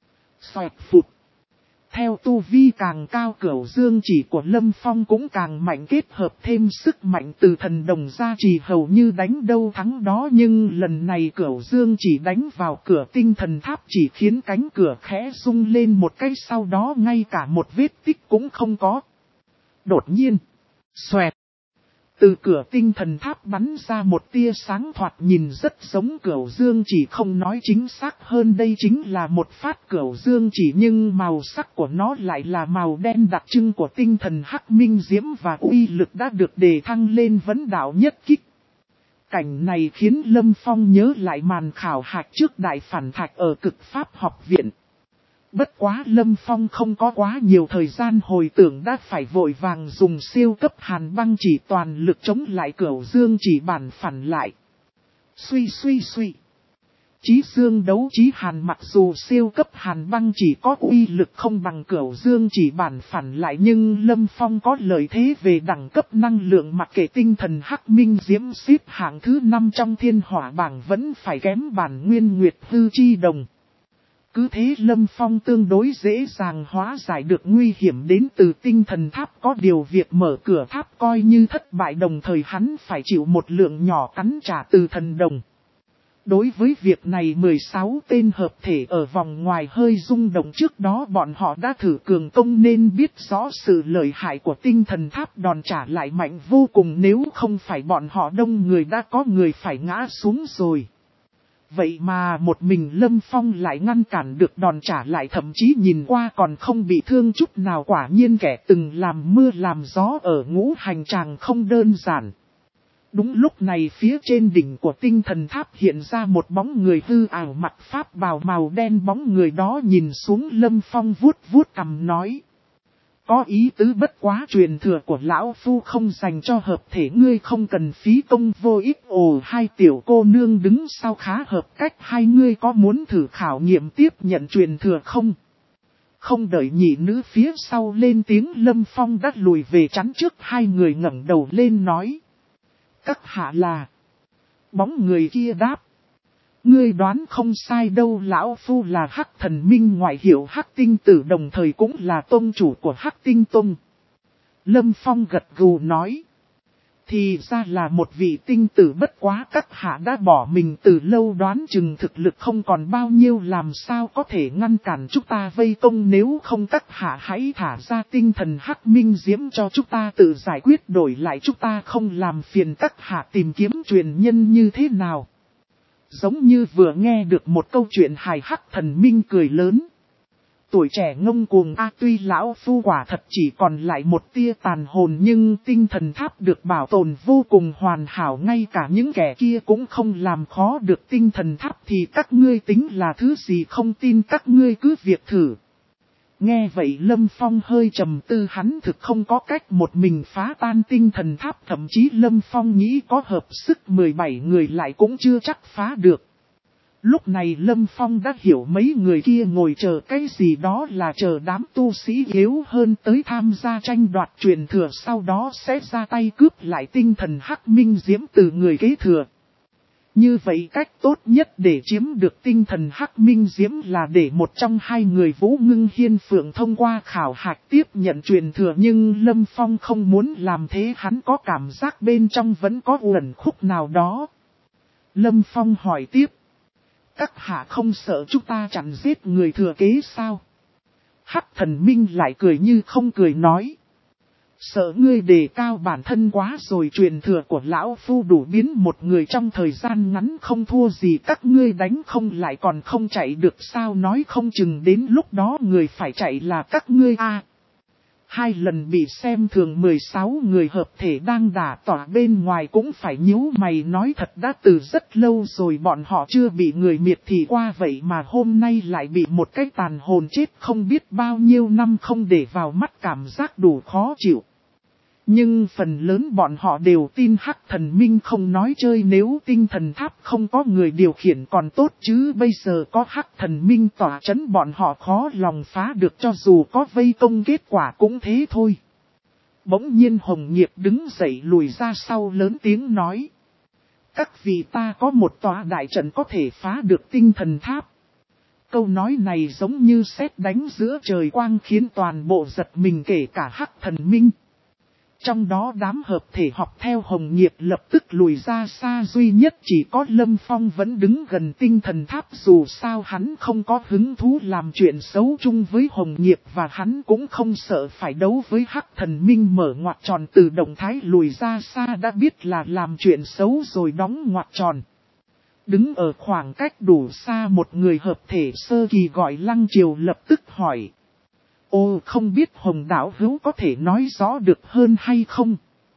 Speaker 1: Xoẹt phụt. Theo tu vi càng cao, Cửu Dương Chỉ của Lâm Phong cũng càng mạnh, kết hợp thêm sức mạnh từ thần đồng gia trì hầu như đánh đâu thắng đó. Nhưng lần này Cửu Dương Chỉ đánh vào cửa tinh thần tháp chỉ khiến cánh cửa khẽ rung lên một cái, sau đó ngay cả một vết tích cũng không có. Đột nhiên, xoẹt. Từ cửa tinh thần tháp bắn ra một tia sáng thoạt nhìn rất giống Cửu Dương Chỉ, không nói chính xác hơn đây chính là một phát Cửu Dương Chỉ, nhưng màu sắc của nó lại là màu đen đặc trưng của tinh thần Hắc Minh Diễm và uy lực đã được đề thăng lên vấn đạo nhất kích. Cảnh này khiến Lâm Phong nhớ lại màn khảo hạch trước đại phản thạch ở Cực Pháp học viện. Bất quá Lâm Phong không có quá nhiều thời gian hồi tưởng, đã phải vội vàng dùng siêu cấp Hàn Băng Chỉ toàn lực chống lại Cửu Dương Chỉ bản phản lại. Suy suy suy. Chí Dương đấu chí Hàn, mặc dù siêu cấp Hàn Băng Chỉ có uy lực không bằng Cửu Dương Chỉ bản phản lại, nhưng Lâm Phong có lợi thế về đẳng cấp năng lượng, mặc kệ tinh thần Hắc Minh Diễm xếp hạng thứ năm trong thiên hỏa bảng vẫn phải kém bản nguyên Nguyệt Hư Chi Đồng. Cứ thế Lâm Phong tương đối dễ dàng hóa giải được nguy hiểm đến từ tinh thần tháp, có điều việc mở cửa tháp coi như thất bại, đồng thời hắn phải chịu một lượng nhỏ cắn trả từ thần đồng. Đối với việc này mười sáu tên hợp thể ở vòng ngoài hơi rung động, trước đó bọn họ đã thử cường công nên biết rõ sự lợi hại của tinh thần tháp, đòn trả lại mạnh vô cùng, nếu không phải bọn họ đông người đã có người phải ngã xuống rồi. Vậy mà một mình Lâm Phong lại ngăn cản được đòn trả lại, thậm chí nhìn qua còn không bị thương chút nào, quả nhiên kẻ từng làm mưa làm gió ở ngũ hành tràng không đơn giản. Đúng lúc này phía trên đỉnh của tinh thần tháp hiện ra một bóng người hư ảo, mặc pháp bào màu đen, bóng người đó nhìn xuống Lâm Phong vuốt vuốt cằm nói. Có ý tứ, bất quá truyền thừa của lão phu không dành cho hợp thể, ngươi không cần phí công vô ích. Ồ, hai tiểu cô nương đứng sau khá hợp cách, hai ngươi có muốn thử khảo nghiệm tiếp nhận truyền thừa không? Không đợi nhị nữ phía sau lên tiếng, Lâm Phong đã lùi về chắn trước hai người, ngẩng đầu lên nói. Các hạ là... Bóng người kia đáp. Ngươi đoán không sai đâu, lão phu là Hắc Thần Minh, ngoại hiệu Hắc Tinh Tử, đồng thời cũng là tôn chủ của Hắc Tinh Tông. Lâm Phong gật gù nói. Thì ra là một vị tinh tử, bất quá các hạ đã bỏ mình từ lâu, đoán chừng thực lực không còn bao nhiêu, làm sao có thể ngăn cản chúng ta vây công, nếu không các hạ hãy thả ra tinh thần Hắc Minh Diễm cho chúng ta tự giải quyết, đổi lại chúng ta không làm phiền các hạ tìm kiếm truyền nhân như thế nào. Giống như vừa nghe được một câu chuyện hài, Hắc Thần Minh cười lớn. tuổi trẻ ngông cuồng a tuy lão phu quả thật chỉ còn lại một tia tàn hồn nhưng tinh thần tháp được bảo tồn vô cùng hoàn hảo, ngay cả những kẻ kia cũng không làm khó được tinh thần tháp thì các ngươi tính là thứ gì, không tin các ngươi cứ việc thử. Nghe vậy Lâm Phong hơi trầm tư, hắn thực không có cách một mình phá tan tinh thần tháp, thậm chí Lâm Phong nghĩ có hợp sức mười bảy người lại cũng chưa chắc phá được. Lúc này Lâm Phong đã hiểu mấy người kia ngồi chờ cái gì, đó là chờ đám tu sĩ yếu hơn tới tham gia tranh đoạt truyền thừa, sau đó sẽ ra tay cướp lại tinh thần hắc minh diễm từ người kế thừa. Như vậy cách tốt nhất để chiếm được tinh thần hắc minh diễm là để một trong hai người Vũ Ngưng Hiên Phượng thông qua khảo hạch tiếp nhận truyền thừa, nhưng Lâm Phong không muốn làm thế, hắn có cảm giác bên trong vẫn có uẩn khúc nào đó. Lâm Phong hỏi tiếp. Các hạ không sợ chúng ta chặn giết người thừa kế sao? Hắc thần minh lại cười như không cười nói. Sợ ngươi đề cao bản thân quá rồi, truyền thừa của lão phu đủ biến một người trong thời gian ngắn không thua gì các ngươi, đánh không lại còn không chạy được sao, nói không chừng đến lúc đó người phải chạy là các ngươi a. À, hai lần bị xem thường mười sáu người hợp thể đang đả tỏa bên ngoài cũng phải nhíu mày nói thật đã từ rất lâu rồi bọn họ chưa bị người miệt thị qua, vậy mà hôm nay lại bị một cái tàn hồn chết không biết bao nhiêu năm không để vào mắt, cảm giác đủ khó chịu. Nhưng phần lớn bọn họ đều tin Hắc thần minh không nói chơi, nếu tinh thần tháp không có người điều khiển còn tốt chứ bây giờ có Hắc thần minh tỏa chấn bọn họ khó lòng phá được, cho dù có vây công kết quả cũng thế thôi. Bỗng nhiên Hồng Nghiệp đứng dậy lùi ra sau lớn tiếng nói. Các vị, ta có một tòa đại trận có thể phá được tinh thần tháp. Câu nói này giống như sét đánh giữa trời quang khiến toàn bộ giật mình kể cả Hắc thần minh. Trong đó đám hợp thể học theo Hồng Nghiệp lập tức lùi ra xa, duy nhất chỉ có Lâm Phong vẫn đứng gần tinh thần tháp, dù sao hắn không có hứng thú làm chuyện xấu chung với Hồng Nghiệp và hắn cũng không sợ phải đấu với Hắc thần minh. Mở ngoặc tròn từ động thái lùi ra xa đã biết là làm chuyện xấu rồi đóng ngoặc tròn. Đứng ở khoảng cách đủ xa một người hợp thể sơ kỳ gọi Lăng Triều lập tức hỏi. Ô, không biết Hồng đạo hữu có thể nói rõ được hơn hay không?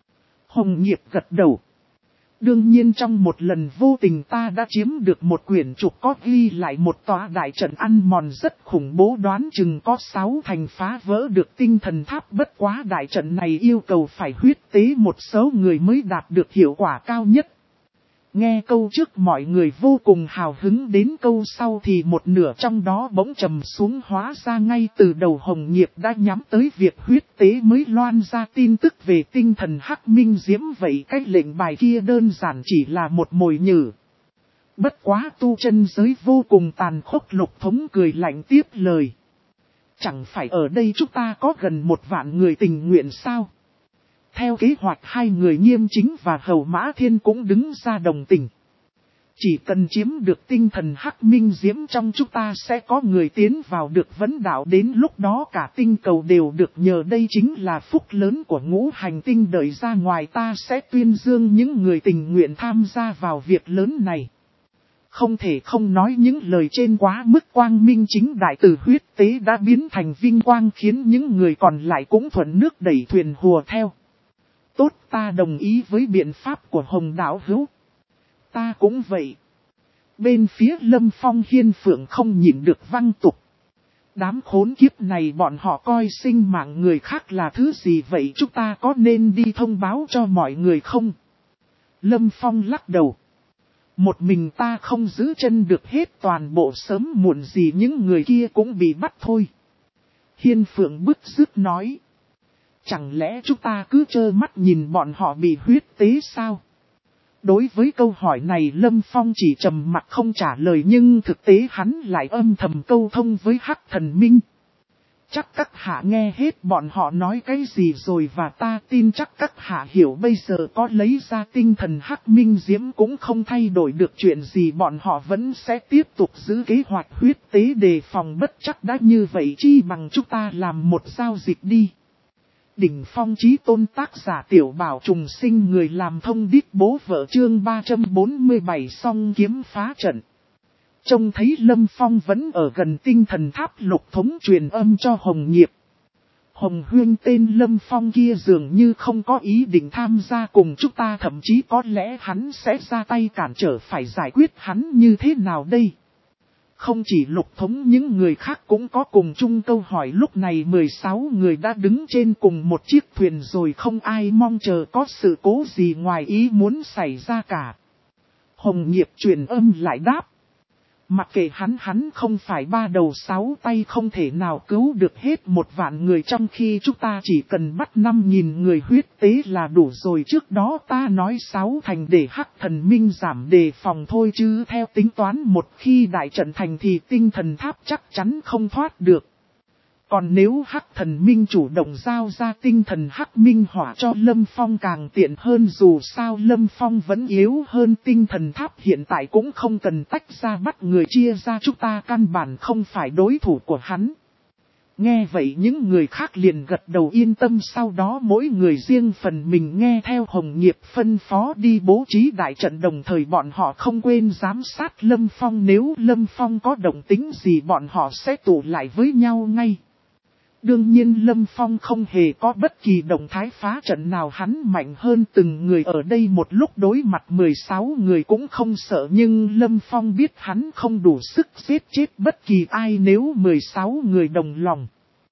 Speaker 1: Hồng Nghiệp gật đầu. Đương nhiên trong một lần vô tình ta đã chiếm được một quyển trục có ghi lại một tòa đại trận ăn mòn rất khủng bố, đoán chừng có sáu thành phá vỡ được tinh thần tháp, bất quá đại trận này yêu cầu phải huyết tế một số người mới đạt được hiệu quả cao nhất. Nghe câu trước mọi người vô cùng hào hứng, đến câu sau thì một nửa trong đó bỗng trầm xuống, hóa ra ngay từ đầu Hồng Nghiệp đã nhắm tới việc huyết tế mới loan ra tin tức về tinh thần hắc minh diễm, vậy cái lệnh bài kia đơn giản chỉ là một mồi nhử. Bất quá tu chân giới vô cùng tàn khốc, Lục Thống cười lạnh tiếp lời. Chẳng phải ở đây chúng ta có gần một vạn người tình nguyện sao? Theo kế hoạch hai người Nghiêm Chính và Hầu Mã Thiên cũng đứng ra đồng tình. Chỉ cần chiếm được tinh thần hắc minh diễm trong chúng ta sẽ có người tiến vào được vấn đạo, đến lúc đó cả tinh cầu đều được nhờ, đây chính là phúc lớn của ngũ hành tinh, đợi ra ngoài ta sẽ tuyên dương những người tình nguyện tham gia vào việc lớn này. Không thể không nói những lời trên quá mức quang minh chính đại, từ huyết tế đã biến thành vinh quang khiến những người còn lại cũng thuận nước đẩy thuyền hùa theo. Tốt, ta đồng ý với biện pháp của Hồng đạo hữu. Ta cũng vậy. Bên phía Lâm Phong Hiên Phượng không nhịn được văng tục. Đám khốn kiếp này bọn họ coi sinh mạng người khác là thứ gì vậy, chúng ta có nên đi thông báo cho mọi người không? Lâm Phong lắc đầu. Một mình ta không giữ chân được hết toàn bộ, sớm muộn gì những người kia cũng bị bắt thôi. Hiên Phượng bứt rứt nói. Chẳng lẽ chúng ta cứ trơ mắt nhìn bọn họ bị huyết tế sao? Đối với câu hỏi này Lâm Phong chỉ trầm mặc không trả lời, nhưng thực tế hắn lại âm thầm câu thông với Hắc thần minh. Chắc các hạ nghe hết bọn họ nói cái gì rồi, và ta tin chắc các hạ hiểu bây giờ có lấy ra tinh thần hắc minh diễm cũng không thay đổi được chuyện gì, bọn họ vẫn sẽ tiếp tục giữ kế hoạch huyết tế đề phòng bất chắc, đã như vậy chi bằng chúng ta làm một giao dịch đi. Đỉnh Phong Chí Tôn, tác giả Tiểu Bảo Trùng Sinh, người làm thông điệp bố vợ, chương ba trăm bốn mươi bảy song kiếm phá trận. Trông thấy Lâm Phong vẫn ở gần tinh thần tháp, Lục Thống truyền âm cho Hồng Nghiệp. Hồng Huyên tên Lâm Phong kia dường như không có ý định tham gia cùng chúng ta, thậm chí có lẽ hắn sẽ ra tay cản trở, phải giải quyết hắn như thế nào đây? Không chỉ Lục Thống, những người khác cũng có cùng chung câu hỏi. Lúc này mười sáu người đã đứng trên cùng một chiếc thuyền rồi, không ai mong chờ có sự cố gì ngoài ý muốn xảy ra cả. Hồng Nghiệp truyền âm lại đáp. Mặc kệ hắn, hắn không phải ba đầu sáu tay, không thể nào cứu được hết một vạn người, trong khi chúng ta chỉ cần bắt năm nghìn người huyết tế là đủ rồi. Trước đó ta nói sáu thành để Hắc Thần Minh giảm đề phòng thôi chứ, theo tính toán một khi đại trận thành thì tinh thần tháp chắc chắn không thoát được. Còn nếu Hắc Thần Minh chủ động giao ra tinh thần Hắc Minh Hỏa cho Lâm Phong càng tiện hơn, dù sao Lâm Phong vẫn yếu hơn tinh thần tháp, hiện tại cũng không cần tách ra bắt người chia ra, chúng ta căn bản không phải đối thủ của hắn. Nghe vậy những người khác liền gật đầu yên tâm, sau đó mỗi người riêng phần mình nghe theo Hồng Nghiệp phân phó đi bố trí đại trận, đồng thời bọn họ không quên giám sát Lâm Phong, nếu Lâm Phong có động tĩnh gì bọn họ sẽ tụ lại với nhau ngay. Đương nhiên Lâm Phong không hề có bất kỳ động thái phá trận nào, hắn mạnh hơn từng người ở đây, một lúc đối mặt mười sáu người cũng không sợ, nhưng Lâm Phong biết hắn không đủ sức giết chết bất kỳ ai nếu mười sáu người đồng lòng.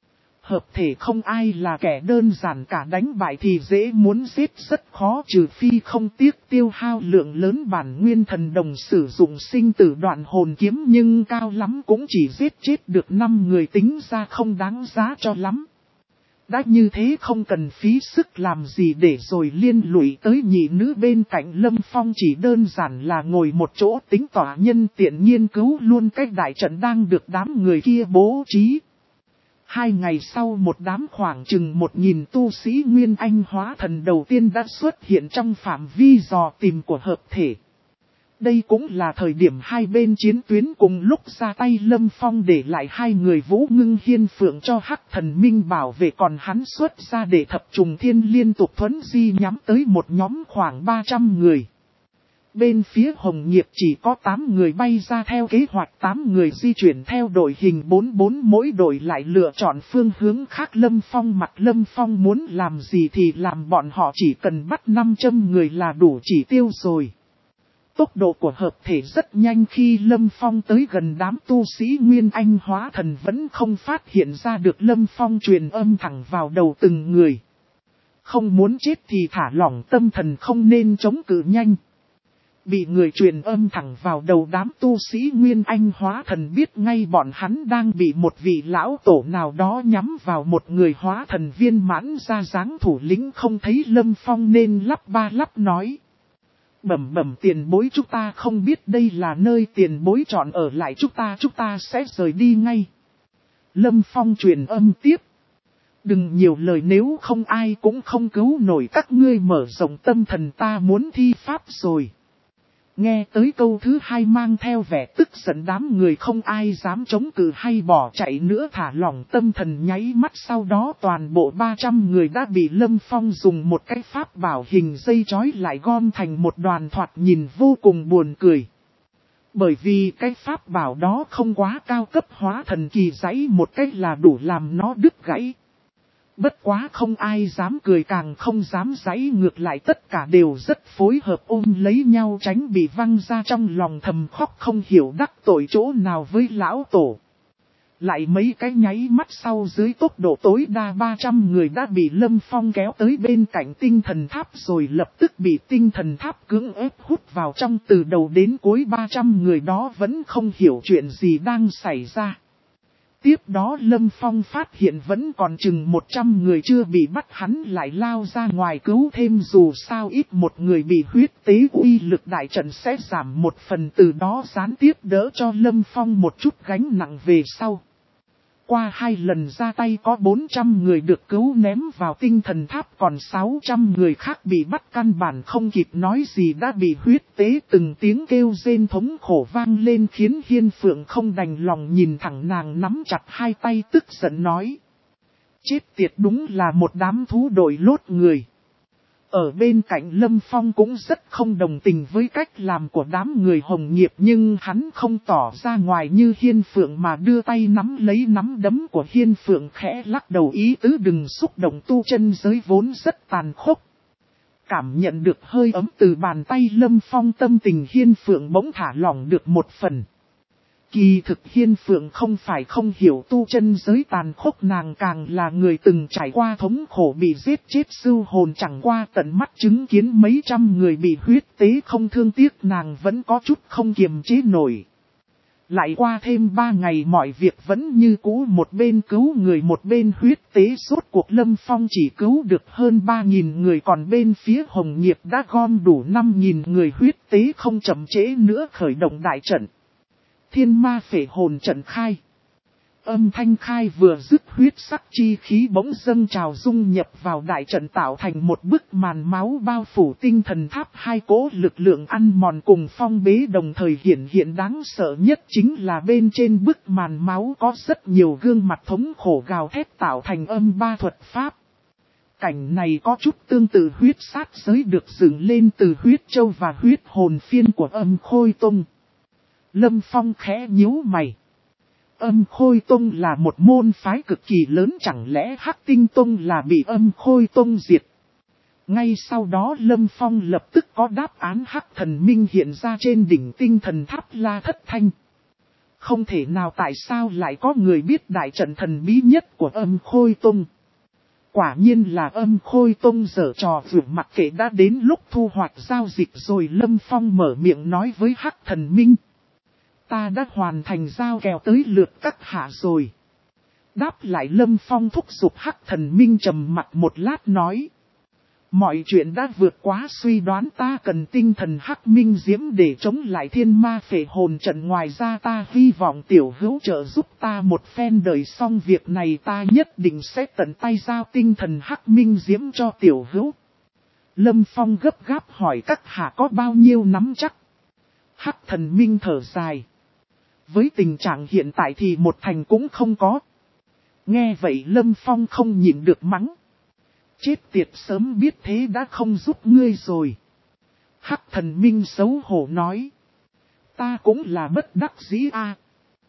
Speaker 1: Hợp thể không ai là kẻ đơn giản cả, đánh bại thì dễ, muốn giết rất khó, trừ phi không tiếc tiêu hao lượng lớn bản nguyên thần đồng sử dụng sinh tử đoạn hồn kiếm, nhưng cao lắm cũng chỉ giết chết được năm người, tính ra không đáng giá cho lắm. Đã như thế không cần phí sức làm gì để rồi liên lụy tới nhị nữ bên cạnh Lâm Phong, chỉ đơn giản là ngồi một chỗ tính tỏa nhân tiện nghiên cứu luôn cách đại trận đang được đám người kia bố trí. Hai ngày sau, một đám khoảng chừng một nghìn tu sĩ Nguyên Anh hóa thần đầu tiên đã xuất hiện trong phạm vi dò tìm của hợp thể. Đây cũng là thời điểm hai bên chiến tuyến cùng lúc ra tay, Lâm Phong để lại hai người Vũ Ngưng Hiên Phượng cho Hắc Thần Minh bảo vệ, còn hắn xuất ra để thập trùng thiên liên tục thuấn di nhắm tới một nhóm khoảng ba trăm người. Bên phía Hồng Nghiệp chỉ có tám người bay ra theo kế hoạch, tám người di chuyển theo đội hình bốn bốn, mỗi đội lại lựa chọn phương hướng khác. Lâm Phong mặc Lâm Phong muốn làm gì thì làm, bọn họ chỉ cần bắt năm trăm người là đủ chỉ tiêu rồi. Tốc độ của hợp thể rất nhanh, khi Lâm Phong tới gần đám tu sĩ Nguyên Anh hóa thần vẫn không phát hiện ra được. Lâm Phong truyền âm thẳng vào đầu từng người. Không muốn chết thì thả lỏng tâm thần, không nên chống cự nhanh. Bị người truyền âm thẳng vào đầu, đám tu sĩ Nguyên Anh hóa thần biết ngay bọn hắn đang bị một vị lão tổ nào đó nhắm vào. Một người hóa thần viên mãn ra dáng thủ lĩnh không thấy Lâm Phong nên lắp ba lắp nói. Bẩm bẩm tiền bối, chúng ta không biết đây là nơi tiền bối chọn ở lại, chúng ta chúng ta sẽ rời đi ngay. Lâm Phong truyền âm tiếp. Đừng nhiều lời, nếu không ai cũng không cứu nổi các ngươi, mở rộng tâm thần, ta muốn thi pháp rồi. Nghe tới câu thứ hai mang theo vẻ tức giận, đám người không ai dám chống cự hay bỏ chạy nữa, thả lỏng tâm thần nháy mắt sau đó toàn bộ ba trăm người đã bị Lâm Phong dùng một cái pháp bảo hình dây trói lại, gom thành một đoàn, thoạt nhìn vô cùng buồn cười. Bởi vì cái pháp bảo đó không quá cao cấp, hóa thần kỳ giãy một cách là đủ làm nó đứt gãy. Bất quá không ai dám cười, càng không dám giãy, ngược lại tất cả đều rất phối hợp ôm lấy nhau tránh bị văng ra, trong lòng thầm khóc không hiểu đắc tội chỗ nào với lão tổ. Lại mấy cái nháy mắt sau, dưới tốc độ tối đa ba trăm người đã bị Lâm Phong kéo tới bên cạnh tinh thần tháp, rồi lập tức bị tinh thần tháp cưỡng ép hút vào trong. Từ đầu đến cuối ba trăm người đó vẫn không hiểu chuyện gì đang xảy ra. Tiếp đó Lâm Phong phát hiện vẫn còn chừng một trăm người chưa bị bắt, hắn lại lao ra ngoài cứu thêm, dù sao ít một người bị huyết tế uy lực đại trận sẽ giảm một phần, từ đó gián tiếp đỡ cho Lâm Phong một chút gánh nặng về sau. Qua hai lần ra tay có bốn trăm người được cứu ném vào tinh thần tháp, còn sáu trăm người khác bị bắt căn bản không kịp nói gì đã bị huyết tế, từng tiếng kêu rên thống khổ vang lên khiến Hiên Phượng không đành lòng nhìn thẳng, nàng nắm chặt hai tay tức giận nói. Chết tiệt, đúng là một đám thú đội lốt người. Ở bên cạnh Lâm Phong cũng rất không đồng tình với cách làm của đám người Hồng Nghiệp, nhưng hắn không tỏ ra ngoài như Hiên Phượng mà đưa tay nắm lấy nắm đấm của Hiên Phượng, khẽ lắc đầu ý tứ đừng xúc động tu chân giới vốn rất tàn khốc. Cảm nhận được hơi ấm từ bàn tay Lâm Phong, tâm tình Hiên Phượng bỗng thả lỏng được một phần. Kỳ thực Hiên Phượng không phải không hiểu tu chân giới tàn khốc, nàng càng là người từng trải qua thống khổ bị giết chết sưu hồn, chẳng qua tận mắt chứng kiến mấy trăm người bị huyết tế không thương tiếc, nàng vẫn có chút không kiềm chế nổi. Lại qua thêm ba ngày mọi việc vẫn như cũ, một bên cứu người một bên huyết tế, rốt cuộc Lâm Phong chỉ cứu được hơn ba nghìn người, còn bên phía Hồng Nghiệp đã gom đủ năm nghìn người huyết tế, không chậm trễ nữa khởi động đại trận. Thiên ma phệ hồn trận khai. Âm thanh khai vừa dứt, huyết sắc chi khí bỗng dâng trào dung nhập vào đại trận, tạo thành một bức màn máu bao phủ tinh thần tháp. Hai cỗ lực lượng ăn mòn cùng phong bế đồng thời hiện hiện, đáng sợ nhất chính là bên trên bức màn máu có rất nhiều gương mặt thống khổ gào thét tạo thành âm ba thuật pháp. Cảnh này có chút tương tự huyết sát giới được dựng lên từ huyết châu và huyết hồn phiên của Âm Khôi Tông. Lâm Phong khẽ nhíu mày. Âm Khôi Tông là một môn phái cực kỳ lớn, chẳng lẽ Hắc Tinh Tông là bị Âm Khôi Tông diệt? Ngay sau đó Lâm Phong lập tức có đáp án, Hắc Thần Minh hiện ra trên đỉnh tinh thần tháp La Thất Thanh. Không thể nào, tại sao lại có người biết đại trận thần bí nhất của Âm Khôi Tông? Quả nhiên là Âm Khôi Tông giở trò, vừa mặc kệ đã đến lúc thu hoạch giao dịch rồi. Lâm Phong mở miệng nói với Hắc Thần Minh. Ta đã hoàn thành giao kèo tới lượt các hạ rồi. Đáp lại Lâm Phong thúc giục, Hắc Thần Minh trầm mặt một lát nói. Mọi chuyện đã vượt quá suy đoán, ta cần tinh thần Hắc Minh Diễm để chống lại thiên ma phệ hồn trận. Ngoài ra ta hy vọng tiểu hữu trợ giúp ta một phen, đời xong việc này ta nhất định sẽ tận tay giao tinh thần Hắc Minh Diễm cho tiểu hữu. Lâm Phong gấp gáp hỏi các hạ có bao nhiêu nắm chắc? Hắc Thần Minh thở dài. Với tình trạng hiện tại thì một thành cũng không có. Nghe vậy Lâm Phong không nhịn được mắng. Chết tiệt, sớm biết thế đã không giúp ngươi rồi. Hắc Thần Minh xấu hổ nói. Ta cũng là bất đắc dĩ a. À.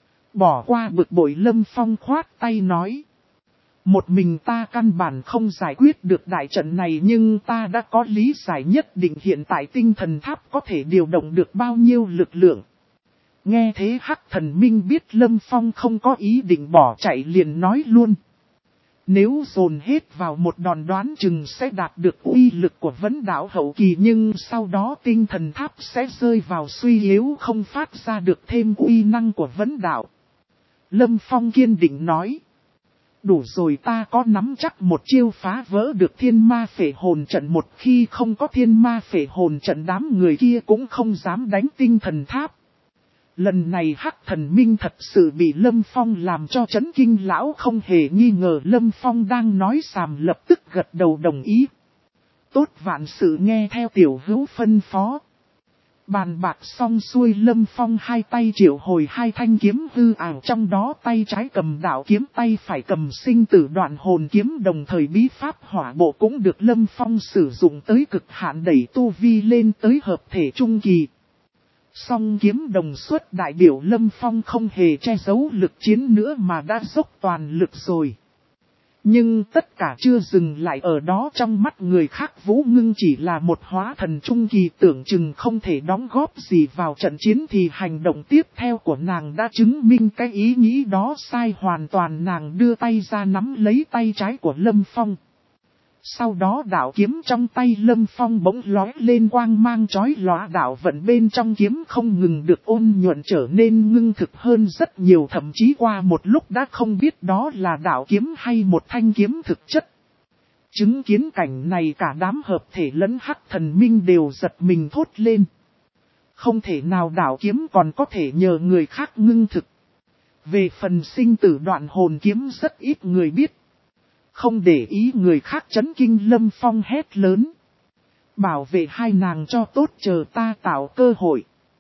Speaker 1: Bỏ qua bực bội, Lâm Phong khoát tay nói. Một mình ta căn bản không giải quyết được đại trận này, nhưng ta đã có lý giải nhất định hiện tại tinh thần tháp có thể điều động được bao nhiêu lực lượng. Nghe thế Hắc Thần Minh biết Lâm Phong không có ý định bỏ chạy, liền nói luôn. Nếu dồn hết vào một đòn đoán chừng sẽ đạt được uy lực của vấn đạo hậu kỳ, nhưng sau đó tinh thần tháp sẽ rơi vào suy yếu, không phát ra được thêm uy năng của vấn đạo. Lâm Phong kiên định nói. Đủ rồi, ta có nắm chắc một chiêu phá vỡ được thiên ma phệ hồn trận. Một khi không có thiên ma phệ hồn trận, đám người kia cũng không dám đánh tinh thần tháp. Lần này Hắc Thần Minh thật sự bị Lâm Phong làm cho chấn kinh, lão không hề nghi ngờ Lâm Phong đang nói xàm, lập tức gật đầu đồng ý. Tốt, vạn sự nghe theo tiểu hữu phân phó. Bàn bạc xong xuôi, Lâm Phong hai tay triệu hồi hai thanh kiếm hư ảo, trong đó tay trái cầm đạo kiếm, tay phải cầm sinh tử đoạn hồn kiếm, đồng thời bí pháp hỏa bộ cũng được Lâm Phong sử dụng tới cực hạn, đẩy tu vi lên tới hợp thể trung kỳ. Song kiếm đồng xuất đại biểu Lâm Phong không hề che giấu lực chiến nữa mà đã dốc toàn lực rồi. Nhưng tất cả chưa dừng lại ở đó, trong mắt người khác Vũ Ngưng chỉ là một hóa thần trung kỳ, tưởng chừng không thể đóng góp gì vào trận chiến, thì hành động tiếp theo của nàng đã chứng minh cái ý nghĩ đó sai hoàn toàn. Nàng đưa tay ra nắm lấy tay trái của Lâm Phong. Sau đó đạo kiếm trong tay Lâm Phong bỗng lóe lên quang mang chói lóa, đạo vận bên trong kiếm không ngừng được ôn nhuận trở nên ngưng thực hơn rất nhiều, thậm chí qua một lúc đã không biết đó là đạo kiếm hay một thanh kiếm thực chất. Chứng kiến cảnh này cả đám hợp thể lẫn Hắc Thần Minh đều giật mình thốt lên. Không thể nào, đạo kiếm còn có thể nhờ người khác ngưng thực. Về phần sinh tử đoạn hồn kiếm rất ít người biết. Không để ý người khác chấn kinh, Lâm Phong hét lớn. Bảo vệ hai nàng cho tốt, chờ ta tạo cơ hội.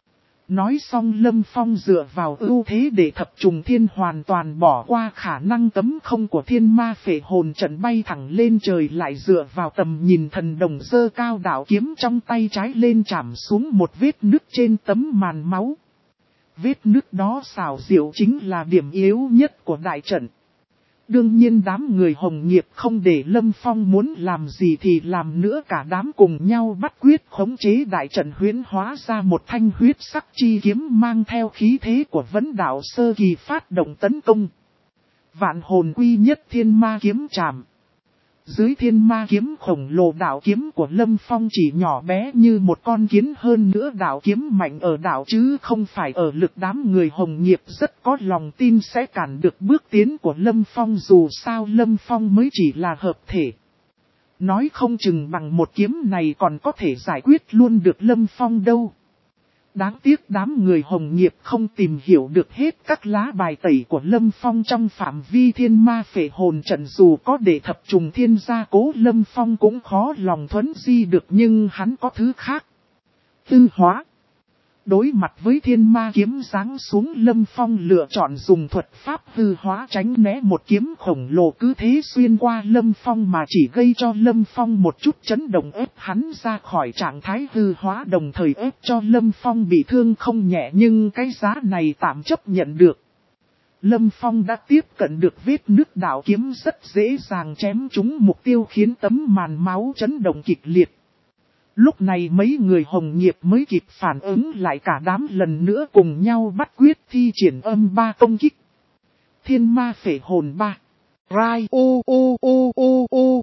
Speaker 1: Nói xong Lâm Phong dựa vào ưu thế để thập trùng thiên hoàn toàn bỏ qua khả năng tấm không của thiên ma phệ hồn trận bay thẳng lên trời, lại dựa vào tầm nhìn thần đồng giơ cao đạo kiếm trong tay trái lên chạm xuống một vết nứt trên tấm màn máu. Vết nứt đó xảo diệu chính là điểm yếu nhất của đại trận. Đương nhiên đám người Hồng Nghiệp không để Lâm Phong muốn làm gì thì làm nữa, cả đám cùng nhau bắt quyết khống chế đại trận, huyễn hóa ra một thanh huyết sắc chi kiếm mang theo khí thế của vấn đạo sơ kỳ phát động tấn công. Vạn hồn quy nhất thiên ma kiếm chạm. Dưới thiên ma kiếm khổng lồ, đạo kiếm của Lâm Phong chỉ nhỏ bé như một con kiến, hơn nữa đạo kiếm mạnh ở đạo chứ không phải ở lực. Đám người Hồng Nghiệp rất có lòng tin sẽ cản được bước tiến của Lâm Phong, dù sao Lâm Phong mới chỉ là hợp thể. Nói không chừng bằng một kiếm này còn có thể giải quyết luôn được Lâm Phong đâu. Đáng tiếc đám người Hồng Nghiệp không tìm hiểu được hết các lá bài tẩy của Lâm Phong trong phạm vi thiên ma phệ hồn trận, dù có để thập trùng thiên gia cố Lâm Phong cũng khó lòng thuấn di được, nhưng hắn có thứ khác. Tư hóa. Đối mặt với thiên ma kiếm giáng xuống, Lâm Phong lựa chọn dùng thuật pháp hư hóa tránh né một kiếm khổng lồ cứ thế xuyên qua Lâm Phong, mà chỉ gây cho Lâm Phong một chút chấn động, ép hắn ra khỏi trạng thái hư hóa, đồng thời ép cho Lâm Phong bị thương không nhẹ, nhưng cái giá này tạm chấp nhận được. Lâm Phong đã tiếp cận được vết nứt, đạo kiếm rất dễ dàng chém trúng mục tiêu khiến tấm màn máu chấn động kịch liệt. Lúc này mấy người Hồng Nghiệp mới kịp phản ứng lại, cả đám lần nữa cùng nhau bắt quyết thi triển âm ba công kích. Thiên ma phệ hồn ba. Rai ô ô ô ô ô.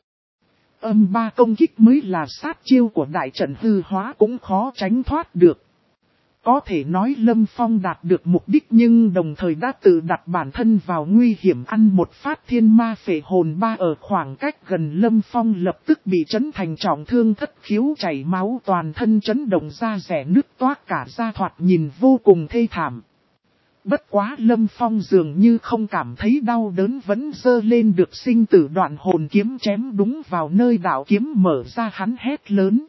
Speaker 1: Âm ba công kích mới là sát chiêu của đại trận hư hóa, cũng khó tránh thoát được. Có thể nói Lâm Phong đạt được mục đích, nhưng đồng thời đã tự đặt bản thân vào nguy hiểm, ăn một phát thiên ma phệ hồn ba ở khoảng cách gần. Lâm Phong lập tức bị chấn thành trọng thương, thất khiếu chảy máu, toàn thân chấn động, da rẻ nứt toác cả da, thoạt nhìn vô cùng thê thảm. Bất quá Lâm Phong dường như không cảm thấy đau đớn, vẫn giơ lên được sinh tử đoạn hồn kiếm chém đúng vào nơi đạo kiếm mở ra, hắn hét lớn: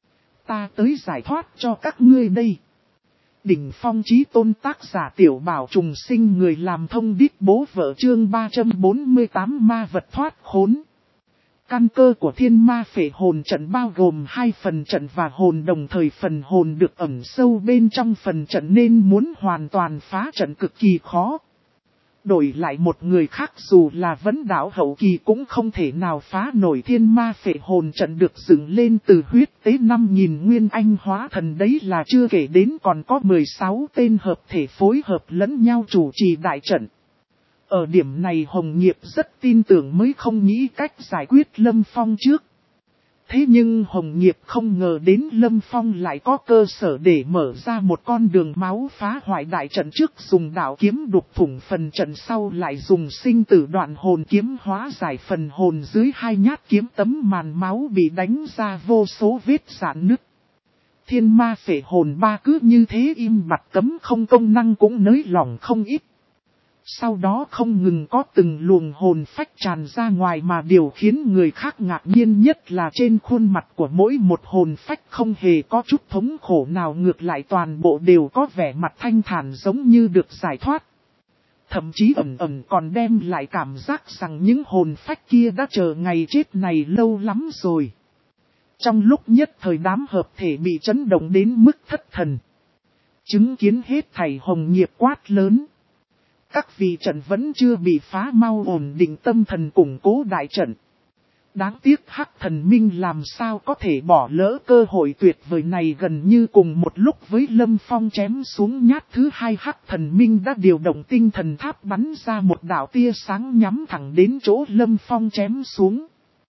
Speaker 1: ta tới giải thoát cho các ngươi đây. Đỉnh phong chí tôn, tác giả Tiểu Bảo Trùng Sinh, người làm thông điệp bố vợ, chương ba trăm bốn mươi tám ma vật thoát khốn. Căn cơ của thiên ma phệ hồn trận bao gồm hai phần trận và hồn, đồng thời phần hồn được ẩn sâu bên trong phần trận nên muốn hoàn toàn phá trận cực kỳ khó. Đổi lại một người khác dù là vấn đạo hậu kỳ cũng không thể nào phá nổi thiên ma phệ hồn trận được dựng lên từ huyết tế năm nghìn nguyên anh hóa thần, đấy là chưa kể đến còn có mười sáu tên hợp thể phối hợp lẫn nhau chủ trì đại trận. Ở điểm này Hồng Nghiệp rất tin tưởng mới không nghĩ cách giải quyết Lâm Phong trước. Thế nhưng Hồng Nghiệp không ngờ đến Lâm Phong lại có cơ sở để mở ra một con đường máu phá hoại đại trận, trước dùng đạo kiếm đục thủng phần trận, sau lại dùng sinh tử đoạn hồn kiếm hóa giải phần hồn. Dưới hai nhát kiếm tấm màn máu bị đánh ra vô số vết rạn nứt. Thiên ma phệ hồn ba cứ như thế im bặt, cấm không công năng cũng nới lỏng không ít. Sau đó không ngừng có từng luồng hồn phách tràn ra ngoài, mà điều khiến người khác ngạc nhiên nhất là trên khuôn mặt của mỗi một hồn phách không hề có chút thống khổ nào, ngược lại toàn bộ đều có vẻ mặt thanh thản giống như được giải thoát. Thậm chí ẩn ẩn còn đem lại cảm giác rằng những hồn phách kia đã chờ ngày chết này lâu lắm rồi. Trong lúc nhất thời đám hợp thể bị chấn động đến mức thất thần. Chứng kiến hết thảy Hồng Nghiệp quát lớn: các vị trận vẫn chưa bị phá, mau ổn định tâm thần củng cố đại trận. Đáng tiếc Hắc Thần Minh làm sao có thể bỏ lỡ cơ hội tuyệt vời này. Gần như cùng một lúc với Lâm Phong chém xuống nhát thứ hai, Hắc Thần Minh đã điều động tinh thần tháp bắn ra một đạo tia sáng nhắm thẳng đến chỗ Lâm Phong chém xuống.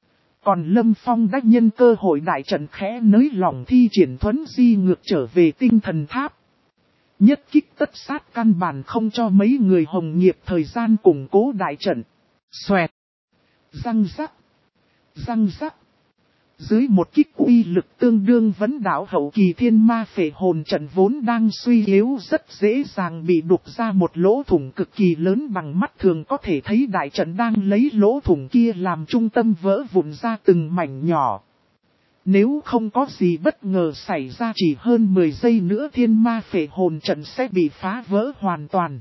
Speaker 1: Còn Lâm Phong đã nhân cơ hội đại trận khẽ nới lỏng thi triển thuấn di ngược trở về tinh thần tháp. Nhất kích tất sát, căn bản không cho mấy người Hồng Nghiệp thời gian củng cố đại trận. Xoẹt. Răng rắc. Răng rắc. Dưới một kích uy lực tương đương vấn đạo hậu kỳ thiên ma phệ hồn trận vốn đang suy yếu rất dễ dàng bị đục ra một lỗ thủng cực kỳ lớn, bằng mắt thường có thể thấy đại trận đang lấy lỗ thủng kia làm trung tâm vỡ vụn ra từng mảnh nhỏ. Nếu không có gì bất ngờ xảy ra chỉ hơn mười giây nữa thiên ma phệ hồn trận sẽ bị phá vỡ hoàn toàn.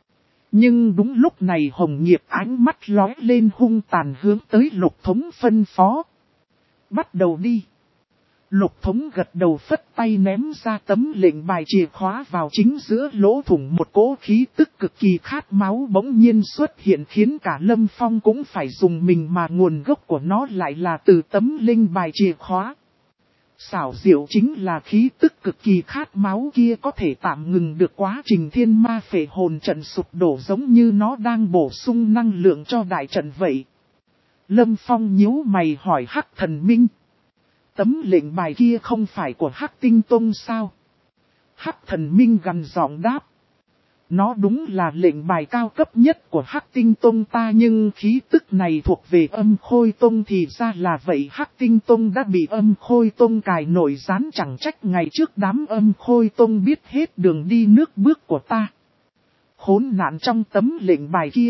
Speaker 1: Nhưng đúng lúc này Hồng Nghiệp ánh mắt lóe lên hung tàn hướng tới Lục Thống phân phó. Bắt đầu đi. Lục Thống gật đầu phất tay ném ra tấm lệnh bài chìa khóa vào chính giữa lỗ thủng, một cỗ khí tức cực kỳ khát máu bỗng nhiên xuất hiện khiến cả Lâm Phong cũng phải dùng mình, mà nguồn gốc của nó lại là từ tấm lệnh bài chìa khóa. Xảo diệu chính là khí tức cực kỳ khát máu kia có thể tạm ngừng được quá trình thiên ma phệ hồn trận sụp đổ, giống như nó đang bổ sung năng lượng cho đại trận vậy. Lâm Phong nhíu mày hỏi Hắc Thần Minh. Tấm lệnh bài kia không phải của Hắc Tinh Tông sao? Hắc Thần Minh gằn giọng đáp. Nó đúng là lệnh bài cao cấp nhất của Hắc Tinh Tông ta, nhưng khí tức này thuộc về Âm Khôi Tông thì ra là vậy. Hắc Tinh Tông đã bị Âm Khôi Tông cài nổi gián, chẳng trách ngày trước đám Âm Khôi Tông biết hết đường đi nước bước của ta. Khốn nạn, trong tấm lệnh bài kia,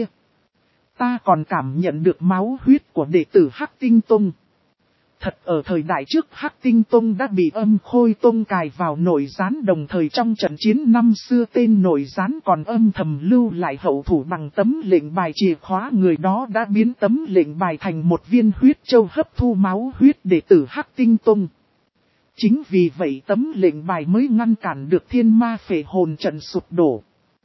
Speaker 1: ta còn cảm nhận được máu huyết của đệ tử Hắc Tinh Tông. Thật ở thời đại trước Hắc Tinh Tông đã bị Âm Khôi Tông cài vào nội gián, đồng thời trong trận chiến năm xưa tên nội gián còn âm thầm lưu lại hậu thủ bằng tấm lệnh bài chìa khóa, người đó đã biến tấm lệnh bài thành một viên huyết châu hấp thu máu huyết đệ tử Hắc Tinh Tông. Chính vì vậy tấm lệnh bài mới ngăn cản được thiên ma phệ hồn trận sụp đổ.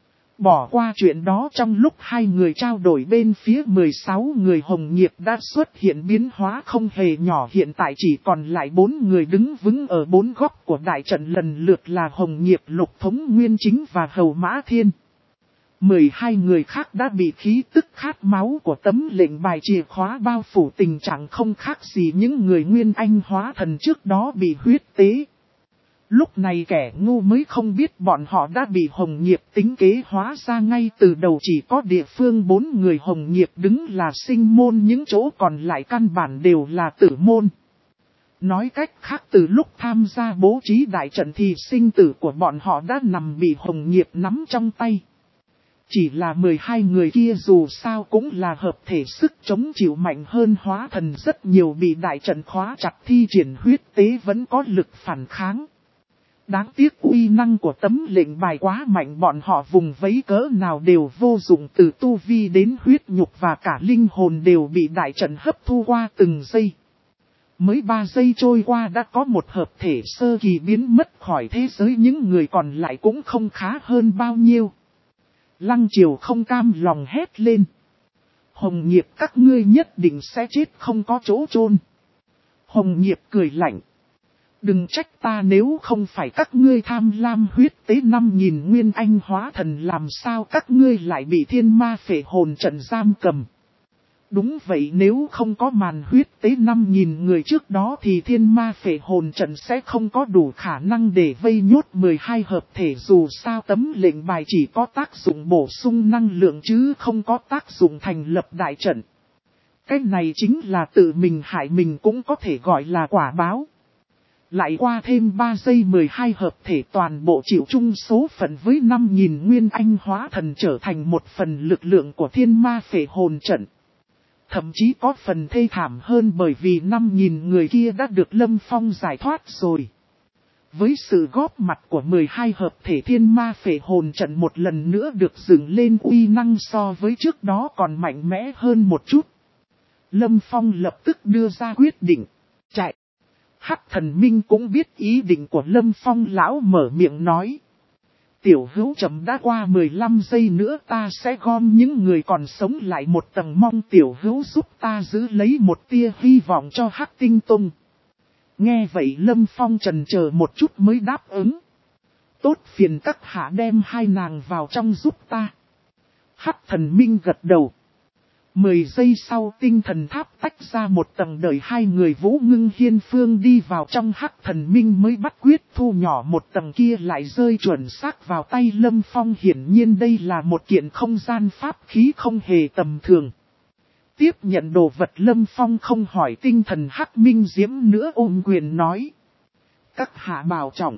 Speaker 1: Bỏ qua chuyện đó, trong lúc hai người trao đổi bên phía mười sáu người Hồng Nghiệp đã xuất hiện biến hóa không hề nhỏ, hiện tại chỉ còn lại bốn người đứng vững ở bốn góc của đại trận, lần lượt là Hồng Nghiệp, Lục Thống, Nguyên Chính và Hầu Mã Thiên. mười hai người khác đã bị khí tức khát máu của tấm lệnh bài chìa khóa bao phủ, tình trạng không khác gì những người Nguyên Anh hóa thần trước đó bị huyết tế. Lúc này kẻ ngu mới không biết bọn họ đã bị Hồng Nghiệp tính kế, hóa ra ngay từ đầu chỉ có địa phương bốn người Hồng Nghiệp đứng là sinh môn, những chỗ còn lại căn bản đều là tử môn. Nói cách khác, từ lúc tham gia bố trí đại trận thì sinh tử của bọn họ đã nằm bị Hồng Nghiệp nắm trong tay. Chỉ là mười hai người kia dù sao cũng là hợp thể, sức chống chịu mạnh hơn hóa thần rất nhiều, bị đại trận khóa chặt thi triển huyết tế vẫn có lực phản kháng. Đáng tiếc uy năng của tấm lệnh bài quá mạnh, bọn họ vùng vẫy cỡ nào đều vô dụng, từ tu vi đến huyết nhục và cả linh hồn đều bị đại trận hấp thu qua từng giây. Mới ba giây trôi qua đã có một hợp thể sơ kỳ biến mất khỏi thế giới, những người còn lại cũng không khá hơn bao nhiêu. Lăng Triều không cam lòng hét lên. Hồng Nghiệp, các ngươi nhất định sẽ chết không có chỗ chôn. Hồng Nghiệp cười lạnh. Đừng trách ta, nếu không phải các ngươi tham lam huyết tế năm nghìn nguyên anh hóa thần, làm sao các ngươi lại bị thiên ma phệ hồn trận giam cầm. Đúng vậy, nếu không có màn huyết tế năm nghìn người trước đó thì thiên ma phệ hồn trận sẽ không có đủ khả năng để vây nhốt mười hai hợp thể, dù sao tấm lệnh bài chỉ có tác dụng bổ sung năng lượng chứ không có tác dụng thành lập đại trận. Cái này chính là tự mình hại mình cũng có thể gọi là quả báo. Lại qua thêm ba giây mười hai hợp thể toàn bộ chịu chung số phận với năm nghìn nguyên anh hóa thần, trở thành một phần lực lượng của thiên ma phệ hồn trận. Thậm chí có phần thê thảm hơn, bởi vì năm nghìn người kia đã được Lâm Phong giải thoát rồi. Với sự góp mặt của mười hai hợp thể, thiên ma phệ hồn trận một lần nữa được dựng lên, uy năng so với trước đó còn mạnh mẽ hơn một chút. Lâm Phong lập tức đưa ra quyết định, chạy. Hắc Thần Minh cũng biết ý định của Lâm Phong, lão mở miệng nói. Tiểu hữu chậm đã qua mười lăm giây nữa ta sẽ gom những người còn sống lại một tầng, mong tiểu hữu giúp ta giữ lấy một tia hy vọng cho Hắc Tinh Tông. Nghe vậy Lâm Phong chần chờ một chút mới đáp ứng. Tốt, phiền các hạ đem hai nàng vào trong giúp ta. Hắc Thần Minh gật đầu. Mười giây sau tinh thần tháp tách ra một tầng, đợi hai người Vũ Ngưng Hiên Phương đi vào trong, Hắc Thần Minh mới bắt quyết thu nhỏ một tầng kia lại rơi chuẩn xác vào tay Lâm Phong. Hiển nhiên đây là một kiện không gian pháp khí không hề tầm thường. Tiếp nhận đồ vật, Lâm Phong không hỏi tinh thần Hắc Minh Diễm nữa, ôm quyền nói. Các hạ bảo trọng.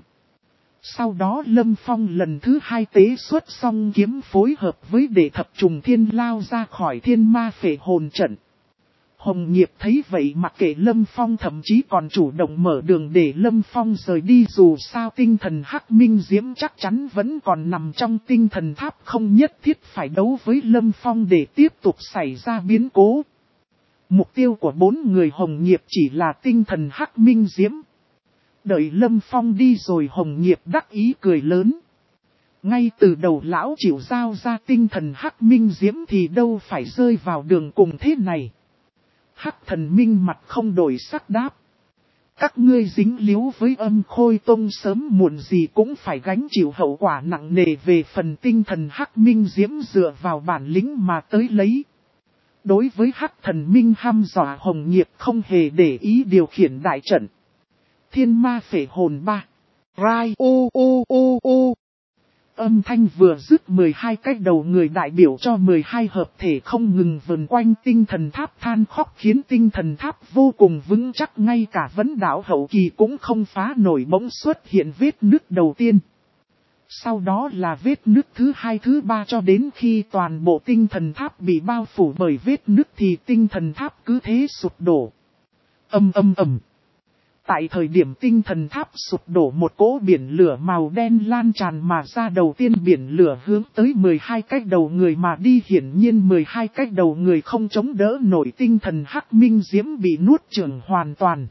Speaker 1: Sau đó Lâm Phong lần thứ hai tế xuất xong kiếm, phối hợp với đệ thập trùng thiên lao ra khỏi thiên ma phệ hồn trận. Hồng Nghiệp thấy vậy mặc kệ Lâm Phong, thậm chí còn chủ động mở đường để Lâm Phong rời đi, dù sao tinh thần Hắc Minh Diễm chắc chắn vẫn còn nằm trong tinh thần tháp, không nhất thiết phải đấu với Lâm Phong để tiếp tục xảy ra biến cố. Mục tiêu của bốn người Hồng Nghiệp chỉ là tinh thần Hắc Minh Diễm. Đợi Lâm Phong đi rồi Hồng Nghiệp đắc ý cười lớn. Ngay từ đầu lão chịu giao ra tinh thần Hắc Minh Diễm thì đâu phải rơi vào đường cùng thế này. Hắc Thần Minh mặt không đổi sắc đáp. Các ngươi dính líu với Âm Khôi Tông sớm muộn gì cũng phải gánh chịu hậu quả nặng nề về phần tinh thần Hắc Minh Diễm dựa vào bản lĩnh mà tới lấy. Đối với Hắc Thần Minh hăm dọa Hồng Nghiệp không hề để ý điều khiển đại trận. Thiên Ma Phệ Hồn ba. Rai ô ô ô ô. Âm thanh vừa dứt, mười hai cái đầu người đại biểu cho mười hai hợp thể không ngừng vần quanh tinh thần tháp than khóc, khiến tinh thần tháp vô cùng vững chắc, ngay cả vấn đảo hậu kỳ cũng không phá nổi. Bỗng xuất hiện vết nứt đầu tiên. Sau đó là vết nứt thứ hai, thứ ba, cho đến khi toàn bộ tinh thần tháp bị bao phủ bởi vết nứt thì tinh thần tháp cứ thế sụp đổ. Âm âm ầm. Tại thời điểm tinh thần tháp sụp đổ, một cỗ biển lửa màu đen lan tràn mà ra. Đầu tiên biển lửa hướng tới mười hai cái đầu người mà đi, hiển nhiên mười hai cái đầu người không chống đỡ nổi, tinh thần Hắc Minh Diễm bị nuốt chửng hoàn toàn.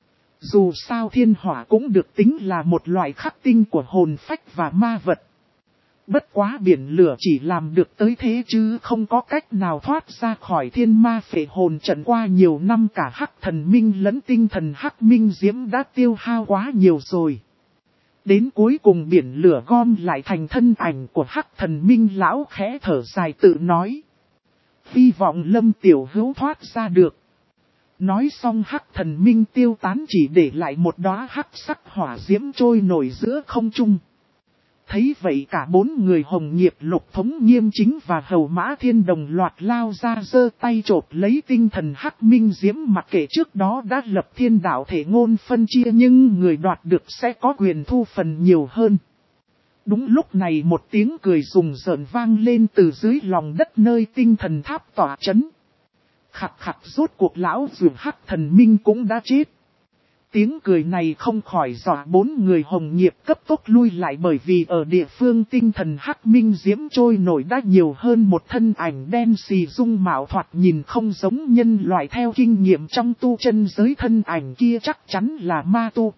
Speaker 1: Dù sao thiên hỏa cũng được tính là một loại khắc tinh của hồn phách và ma vật. Bất quá biển lửa chỉ làm được tới thế chứ không có cách nào thoát ra khỏi thiên ma phệ hồn trận. Qua nhiều năm cả Hắc Thần Minh lẫn tinh thần Hắc Minh Diễm đã tiêu hao quá nhiều rồi. Đến cuối cùng biển lửa gom lại thành thân ảnh của Hắc Thần Minh. Lão khẽ thở dài tự nói. Hy vọng Lâm tiểu hữu thoát ra được. Nói xong Hắc Thần Minh tiêu tán, chỉ để lại một đóa hắc sắc hỏa diễm trôi nổi giữa không trung. Thấy vậy cả bốn người Hồng Nghiệp, Lục Thống Nghiêm Chính và Hầu Mã Thiên đồng loạt lao ra, giơ tay chộp lấy tinh thần Hắc Minh Diễm. Mặc kệ trước đó đã lập thiên đạo thể ngôn phân chia, nhưng người đoạt được sẽ có quyền thu phần nhiều hơn. Đúng lúc này một tiếng cười rùng rợn vang lên từ dưới lòng đất nơi tinh thần tháp tỏa chấn. Khặt khặt, rốt cuộc lão dường Hắc Thần Minh cũng đã chết. Tiếng cười này không khỏi dọa bốn người Hồng Nghiệp cấp tốc lui lại, bởi vì ở địa phương tinh thần Hắc Minh Diễm trôi nổi đã nhiều hơn một thân ảnh đen xì, dung mạo thoạt nhìn không giống nhân loại. Theo kinh nghiệm trong tu chân giới, thân ảnh kia chắc chắn là ma tu.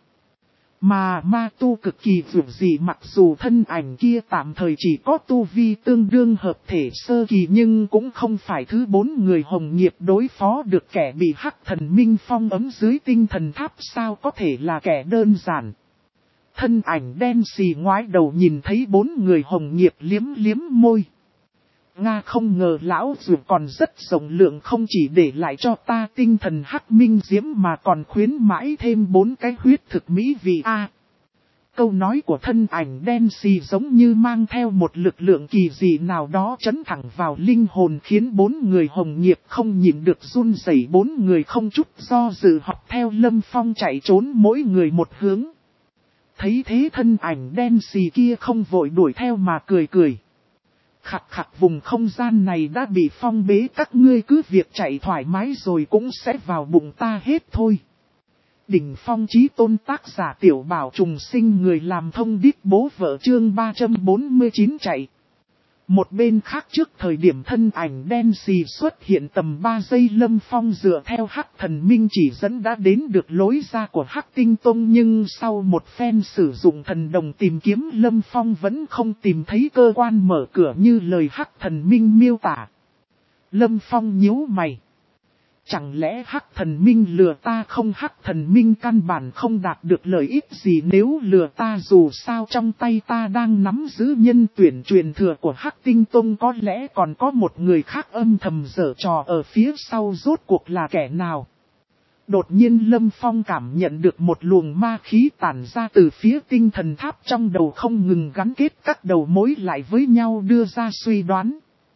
Speaker 1: Mà ma tu cực kỳ vượt dị, mặc dù thân ảnh kia tạm thời chỉ có tu vi tương đương hợp thể sơ kỳ, nhưng cũng không phải thứ bốn người Hồng Nghiệp đối phó được. Kẻ bị Hắc Thần Minh phong ấm dưới tinh thần tháp sao có thể là kẻ đơn giản. Thân ảnh đen xì ngoái đầu nhìn thấy bốn người Hồng Nghiệp, liếm liếm môi. Nga, không ngờ lão dù còn rất rộng lượng, không chỉ để lại cho ta tinh thần Hắc Minh Diễm mà còn khuyến mãi thêm bốn cái huyết thực mỹ vị a. Câu nói của thân ảnh đen xì giống như mang theo một lực lượng kỳ dị nào đó chấn thẳng vào linh hồn, khiến bốn người Hồng Nghiệp không nhịn được run rẩy. Bốn người không chút do dự học theo Lâm Phong chạy trốn, mỗi người một hướng. Thấy thế thân ảnh đen xì kia không vội đuổi theo mà cười cười. Khặt khặt, vùng không gian này đã bị phong bế, các ngươi cứ việc chạy thoải mái rồi cũng sẽ vào bụng ta hết thôi. Đỉnh Phong Chí Tôn, tác giả Tiểu Bảo Trùng Sinh, người làm thông điệp bố vợ, chương ba trăm bốn mươi chín chạy. Một bên khác, trước thời điểm thân ảnh đen xì xuất hiện tầm ba giây, Lâm Phong dựa theo Hắc Thần Minh chỉ dẫn đã đến được lối ra của Hắc Tinh Tông, nhưng sau một phen sử dụng thần đồng tìm kiếm, Lâm Phong vẫn không tìm thấy cơ quan mở cửa như lời Hắc Thần Minh miêu tả. Lâm Phong nhíu mày. Chẳng lẽ Hắc Thần Minh lừa ta không? Hắc Thần Minh căn bản không đạt được lợi ích gì nếu lừa ta, dù sao trong tay ta đang nắm giữ nhân tuyển truyền thừa của Hắc Tinh Tông, có lẽ còn có một người khác âm thầm giở trò ở phía sau, rốt cuộc là kẻ nào? Đột nhiên Lâm Phong cảm nhận được một luồng ma khí tản ra từ phía tinh thần tháp, trong đầu không ngừng gắn kết các đầu mối lại với nhau, đưa ra suy đoán.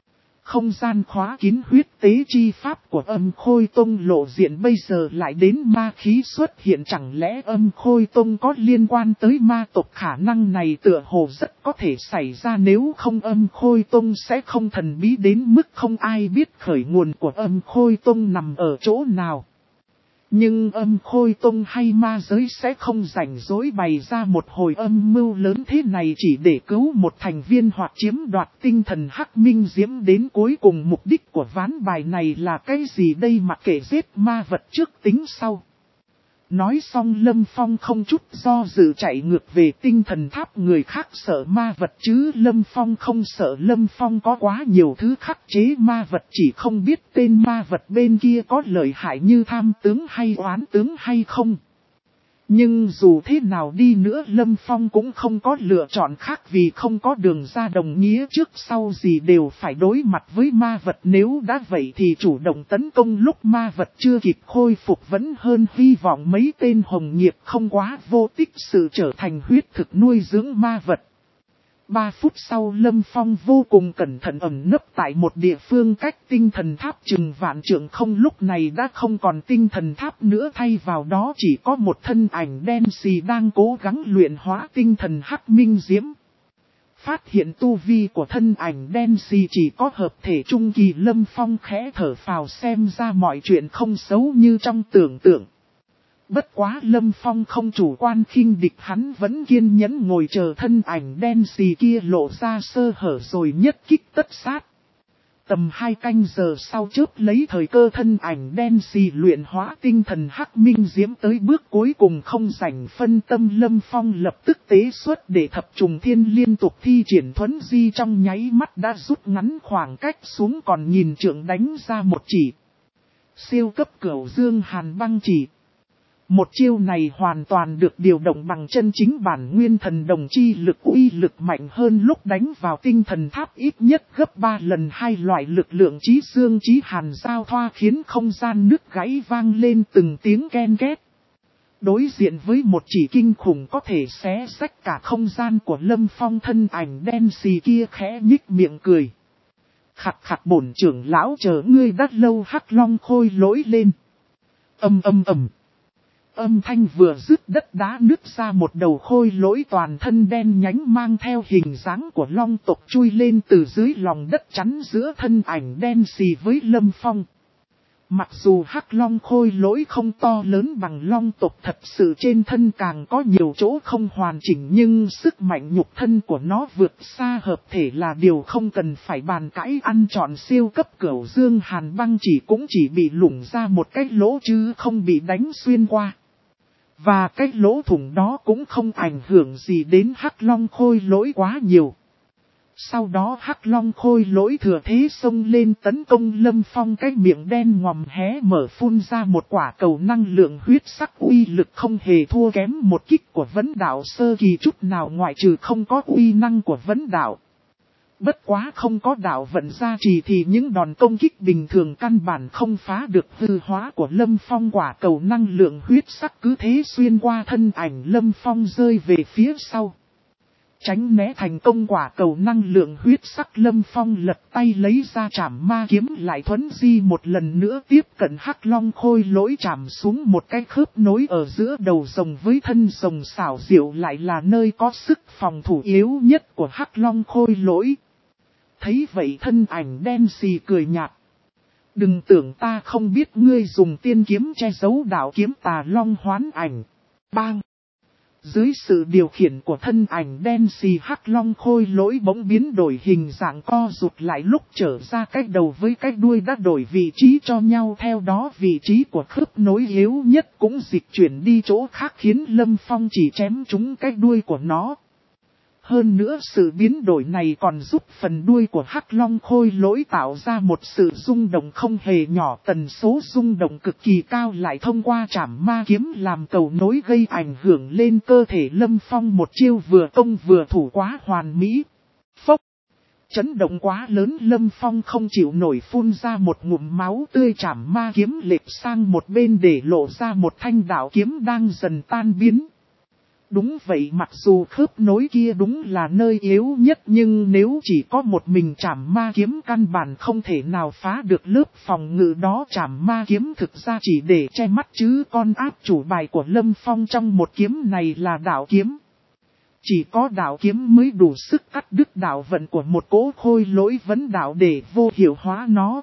Speaker 1: không gian khóa kín huyết tế chi pháp của Âm Khôi Tông lộ diện bây giờ lại đến ma khí xuất hiện, chẳng lẽ Âm Khôi Tông có liên quan tới ma tộc? Khả năng này tựa hồ rất có thể xảy ra, nếu không Âm Khôi Tông sẽ không thần bí đến mức không ai biết khởi nguồn của Âm Khôi Tông nằm ở chỗ nào. Nhưng Âm Khôi Tông hay ma giới sẽ không rảnh rỗi bày ra một hồi âm mưu lớn thế này chỉ để cứu một thành viên hoặc chiếm đoạt tinh thần hắc minh diễm. Đến cuối cùng mục đích của ván bài này là cái gì đây? Mặc kệ giết ma vật trước tính sau. Nói xong Lâm Phong không chút do dự chạy ngược về tinh thần tháp. Người khác sợ ma vật chứ Lâm Phong không sợ. Lâm Phong có quá nhiều thứ khắc chế ma vật, chỉ không biết tên ma vật bên kia có lợi hại như tham tướng hay oán tướng hay không. Nhưng dù thế nào đi nữa Lâm Phong cũng không có lựa chọn khác, vì không có đường ra, đồng nghĩa trước sau gì đều phải đối mặt với ma vật. Nếu đã vậy thì chủ động tấn công lúc ma vật chưa kịp khôi phục vẫn hơn hy vọng mấy tên hồng nghiệp không quá vô tích sự trở thành huyết thực nuôi dưỡng ma vật. Ba phút sau Lâm Phong vô cùng cẩn thận ẩn nấp tại một địa phương cách tinh thần tháp chừng vạn trượng không. Lúc này đã không còn tinh thần tháp nữa, thay vào đó chỉ có một thân ảnh đen xì đang cố gắng luyện hóa tinh thần hắc minh diễm. Phát hiện tu vi của thân ảnh đen xì chỉ có hợp thể trung kỳ, Lâm Phong khẽ thở phào, xem ra mọi chuyện không xấu như trong tưởng tượng. Bất quá Lâm Phong không chủ quan khinh địch, hắn vẫn kiên nhẫn ngồi chờ thân ảnh đen xì kia lộ ra sơ hở rồi nhất kích tất sát. Tầm hai canh giờ sau chớp lấy thời cơ thân ảnh đen xì luyện hóa tinh thần hắc minh diễm tới bước cuối cùng không rảnh phân tâm. Lâm Phong lập tức tế xuất để thập trùng thiên liên tục thi triển thuấn di, trong nháy mắt đã rút ngắn khoảng cách xuống còn nhìn trượng đánh ra một chỉ. Siêu cấp cửu dương hàn băng chỉ. Một chiêu này hoàn toàn được điều động bằng chân chính bản nguyên thần đồng chi lực, uy lực mạnh hơn lúc đánh vào tinh thần tháp ít nhất gấp ba lần. Hai loại lực lượng chí dương chí hàn giao thoa khiến không gian nứt gãy vang lên từng tiếng ken két. Đối diện với một chỉ kinh khủng có thể xé rách cả không gian của Lâm Phong, thân ảnh đen xì kia khẽ nhích miệng cười. Khặt khặt bổn trưởng lão chờ ngươi đắt lâu. Hắc Long Khôi lỗi lên. Âm âm ầm. Âm thanh vừa dứt, đất đá nứt ra, một đầu khôi lỗi toàn thân đen nhánh mang theo hình dáng của long tộc chui lên từ dưới lòng đất chắn giữa thân ảnh đen xì với Lâm Phong. Mặc dù hắc long khôi lỗi không to lớn bằng long tộc thật sự, trên thân càng có nhiều chỗ không hoàn chỉnh, nhưng sức mạnh nhục thân của nó vượt xa hợp thể là điều không cần phải bàn cãi. Ăn trọn siêu cấp cửu dương hàn băng chỉ cũng chỉ bị lủng ra một cái lỗ chứ không bị đánh xuyên qua. Và cái lỗ thủng đó cũng không ảnh hưởng gì đến hắc long khôi lỗi quá nhiều. Sau đó hắc long khôi lỗi thừa thế xông lên tấn công Lâm Phong, cái miệng đen ngòm hé mở phun ra một quả cầu năng lượng huyết sắc, uy lực không hề thua kém một kích của vấn đạo sơ kỳ chút nào, ngoại trừ không có uy năng của vấn đạo. Bất quá không có đạo vận gia trì thì những đòn công kích bình thường căn bản không phá được hư hóa của Lâm Phong. Quả cầu năng lượng huyết sắc cứ thế xuyên qua thân ảnh Lâm Phong rơi về phía sau. Tránh né thành công quả cầu năng lượng huyết sắc, Lâm Phong lật tay lấy ra trảm ma kiếm, lại thuấn di một lần nữa tiếp cận hắc long khôi lỗi, chạm xuống một cái khớp nối ở giữa đầu rồng với thân rồng xảo diệu, lại là nơi có sức phòng thủ yếu nhất của hắc long khôi lỗi. Thấy vậy thân ảnh đen xì cười nhạt. Đừng tưởng ta không biết ngươi dùng tiên kiếm che giấu đạo kiếm tà long hoán ảnh. Bang! Dưới sự điều khiển của thân ảnh đen xì, hắc long khôi lỗi bỗng biến đổi hình dạng, co rụt lại, lúc trở ra cái đầu với cái đuôi đã đổi vị trí cho nhau. Theo đó vị trí của khớp nối yếu nhất cũng dịch chuyển đi chỗ khác, khiến Lâm Phong chỉ chém trúng cái đuôi của nó. Hơn nữa sự biến đổi này còn giúp phần đuôi của hắc long khôi lỗi tạo ra một sự rung động không hề nhỏ, tần số rung động cực kỳ cao, lại thông qua trảm ma kiếm làm cầu nối gây ảnh hưởng lên cơ thể Lâm Phong. Một chiêu vừa công vừa thủ quá hoàn mỹ. Phốc! Chấn động quá lớn, Lâm Phong không chịu nổi phun ra một ngụm máu tươi, trảm ma kiếm lệch sang một bên để lộ ra một thanh đạo kiếm đang dần tan biến. Đúng vậy, mặc dù khớp nối kia đúng là nơi yếu nhất, nhưng nếu chỉ có một mình trảm ma kiếm căn bản không thể nào phá được lớp phòng ngự đó. Trảm ma kiếm thực ra chỉ để che mắt chứ con áp chủ bài của Lâm Phong trong một kiếm này là đạo kiếm. Chỉ có đạo kiếm mới đủ sức cắt đứt đạo vận của một cỗ khôi lỗi vấn đạo để vô hiệu hóa nó.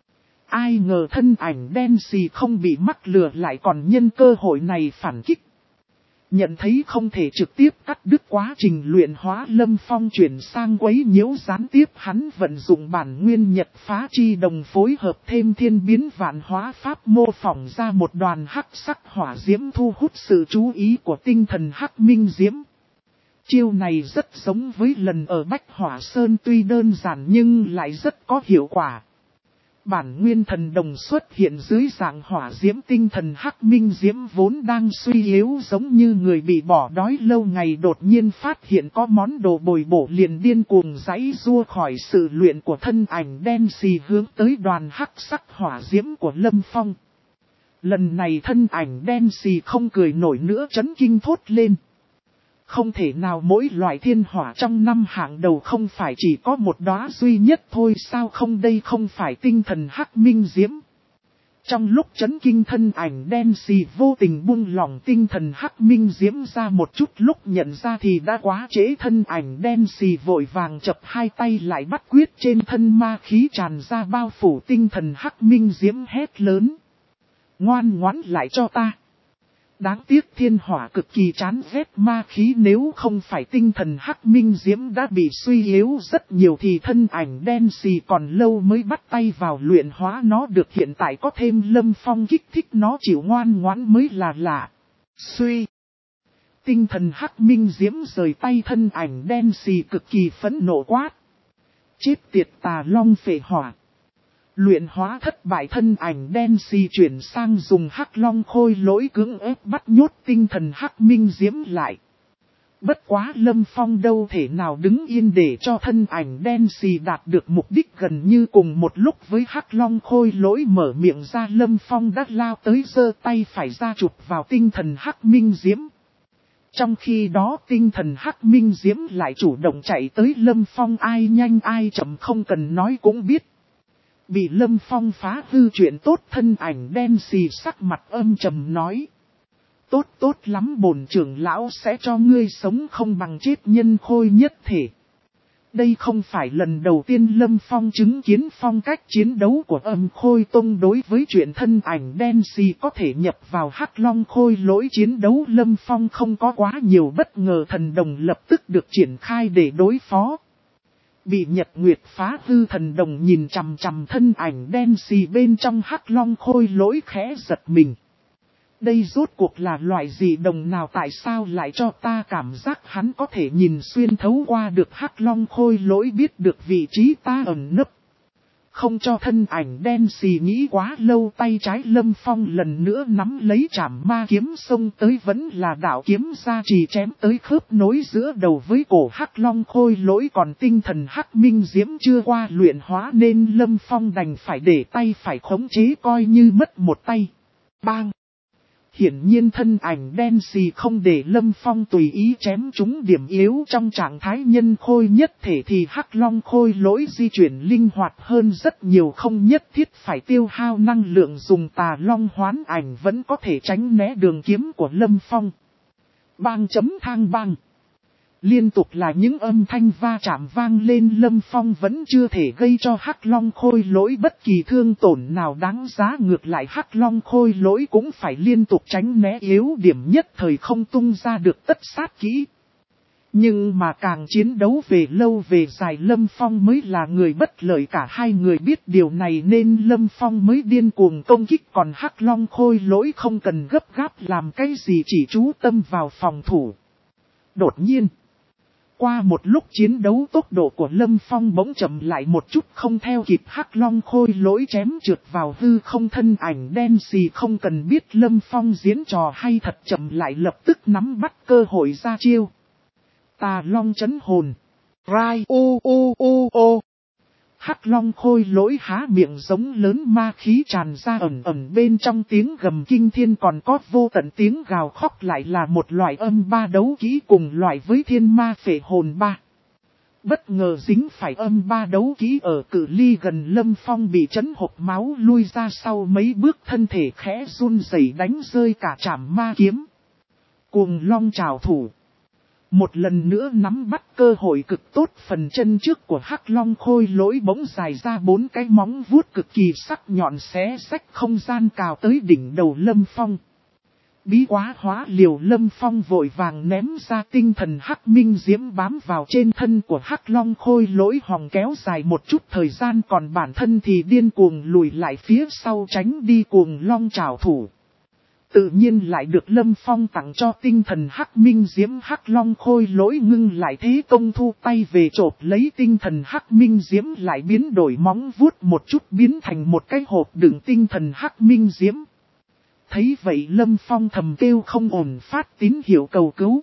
Speaker 1: Ai ngờ thân ảnh đen xì không bị mắc lừa lại còn nhân cơ hội này phản kích. Nhận thấy không thể trực tiếp cắt đứt quá trình luyện hóa, Lâm Phong chuyển sang quấy nhiễu gián tiếp. Hắn vận dụng bản nguyên nhật phá chi đồng phối hợp thêm thiên biến vạn hóa pháp mô phỏng ra một đoàn hắc sắc hỏa diễm thu hút sự chú ý của tinh thần hắc minh diễm. Chiêu này rất giống với lần ở Bách Hỏa Sơn, tuy đơn giản nhưng lại rất có hiệu quả. Bản nguyên thần đồng xuất hiện dưới dạng hỏa diễm, tinh thần hắc minh diễm vốn đang suy yếu giống như người bị bỏ đói lâu ngày đột nhiên phát hiện có món đồ bồi bổ, liền điên cuồng giãy giụa khỏi sự luyện của thân ảnh đen xì hướng tới đoàn hắc sắc hỏa diễm của Lâm Phong. Lần này thân ảnh đen xì không cười nổi nữa, chấn kinh thốt lên. Không thể nào, mỗi loại thiên hỏa trong năm hạng đầu không phải chỉ có một đóa duy nhất thôi sao, không đây không phải tinh thần hắc minh diễm. Trong lúc chấn kinh, thân ảnh đen xì vô tình buông lỏng tinh thần hắc minh diễm ra một chút, lúc nhận ra thì đã quá trễ. Thân ảnh đen xì vội vàng chập hai tay lại bắt quyết, trên thân ma khí tràn ra bao phủ tinh thần hắc minh diễm, hét lớn. Ngoan ngoãn lại cho ta. Đáng tiếc thiên hỏa cực kỳ chán ghét ma khí, nếu không phải tinh thần hắc minh diễm đã bị suy yếu rất nhiều thì thân ảnh đen xì còn lâu mới bắt tay vào luyện hóa nó được. Hiện tại có thêm Lâm Phong kích thích nó chịu ngoan ngoãn mới là lạ. Suy. Tinh thần hắc minh diễm rời tay thân ảnh đen xì, cực kỳ phẫn nộ quát. Chết tiệt tà long phệ hỏa. Luyện hóa thất bại, thân ảnh đen xì chuyển sang dùng hắc long khôi lỗi cưỡng ép bắt nhốt tinh thần hắc minh diễm lại. Bất quá Lâm Phong đâu thể nào đứng yên để cho thân ảnh đen xì đạt được mục đích. Gần như cùng một lúc với hắc long khôi lỗi mở miệng ra, Lâm Phong đã lao tới giơ tay phải ra chụp vào tinh thần hắc minh diễm. Trong khi đó tinh thần hắc minh diễm lại chủ động chạy tới Lâm Phong, ai nhanh ai chậm không cần nói cũng biết. Bị Lâm Phong phá hư chuyện tốt, thân ảnh đen xì sắc mặt âm trầm nói. Tốt tốt lắm, bổn trưởng lão sẽ cho ngươi sống không bằng chết, nhân khôi nhất thể. Đây không phải lần đầu tiên Lâm Phong chứng kiến phong cách chiến đấu của Âm Khôi Tông. Đối với chuyện thân ảnh đen xì có thể nhập vào hắc long khôi lỗi chiến đấu, Lâm Phong không có quá nhiều bất ngờ, thần đồng lập tức được triển khai để đối phó. Bị Nhật Nguyệt phá hư thần đồng nhìn chằm chằm thân ảnh đen xì bên trong hắc long khôi lỗi khẽ giật mình. Đây rốt cuộc là loại gì đồng nào, tại sao lại cho ta cảm giác hắn có thể nhìn xuyên thấu qua được hắc long khôi lỗi, biết được vị trí ta ẩn nấp. Không cho thân ảnh đen xì nghĩ quá lâu, tay trái Lâm Phong lần nữa nắm lấy trảm ma kiếm xông tới, vẫn là đạo kiếm ra trì chém tới khớp nối giữa đầu với cổ hắc long khôi lỗi. Còn tinh thần hắc minh diễm chưa qua luyện hóa nên Lâm Phong đành phải để tay phải khống chế, coi như mất một tay. Bang! Hiển nhiên thân ảnh đen xì không để Lâm Phong tùy ý chém trúng điểm yếu. Trong trạng thái nhân khôi nhất thể thì hắc long khôi lỗi di chuyển linh hoạt hơn rất nhiều, không nhất thiết phải tiêu hao năng lượng dùng tà long hoán ảnh, vẫn có thể tránh né đường kiếm của Lâm Phong. Bang chấm thang bang. Liên tục là những âm thanh va chạm vang lên, Lâm Phong vẫn chưa thể gây cho hắc long khôi lỗi bất kỳ thương tổn nào đáng giá, ngược lại hắc long khôi lỗi cũng phải liên tục tránh né, yếu điểm nhất thời không tung ra được tất sát kỹ. Nhưng mà càng chiến đấu về lâu về dài, Lâm Phong mới là người bất lợi, cả hai người biết điều này nên Lâm Phong mới điên cuồng công kích, còn hắc long khôi lỗi không cần gấp gáp làm cái gì, chỉ chú tâm vào phòng thủ. Đột nhiên, qua một lúc chiến đấu, tốc độ của Lâm Phong bỗng chậm lại một chút, không theo kịp hắc long khôi lỗi chém trượt vào hư không. Thân ảnh đen xì không cần biết Lâm Phong diễn trò hay thật, chậm lại lập tức nắm bắt cơ hội ra chiêu. Tà long chấn hồn. Rai u u u u. Hắc Long Khôi Lỗi há miệng giống lớn, ma khí tràn ra ẩn ẩn bên trong tiếng gầm kinh thiên, còn có vô tận tiếng gào khóc, lại là một loại âm ba đấu kỹ cùng loại với thiên ma phệ hồn ba. Bất ngờ dính phải âm ba đấu kỹ ở cự ly gần, Lâm Phong bị chấn hộc máu lui ra sau mấy bước, thân thể khẽ run rẩy đánh rơi cả trảm ma kiếm. Cuồng Long trảo thủ. Một lần nữa nắm bắt cơ hội cực tốt, phần chân trước của Hắc Long Khôi Lỗi bỗng dài ra bốn cái móng vuốt cực kỳ sắc nhọn, xé rách không gian cào tới đỉnh đầu Lâm Phong. Bí quá hóa liều, Lâm Phong vội vàng ném ra tinh thần Hắc Minh Diễm bám vào trên thân của Hắc Long Khôi Lỗi, hòng kéo dài một chút thời gian, còn bản thân thì điên cuồng lùi lại phía sau tránh đi Cuồng Long trảo thủ. Tự nhiên lại được Lâm Phong tặng cho tinh thần Hắc Minh Diễm. Hắc Long Khôi Lỗi ngưng lại thế công, thu tay về chộp lấy tinh thần Hắc Minh Diễm, lại biến đổi móng vuốt một chút, biến thành một cái hộp đựng tinh thần Hắc Minh Diễm. Thấy vậy Lâm Phong thầm kêu không ổn, phát tín hiệu cầu cứu.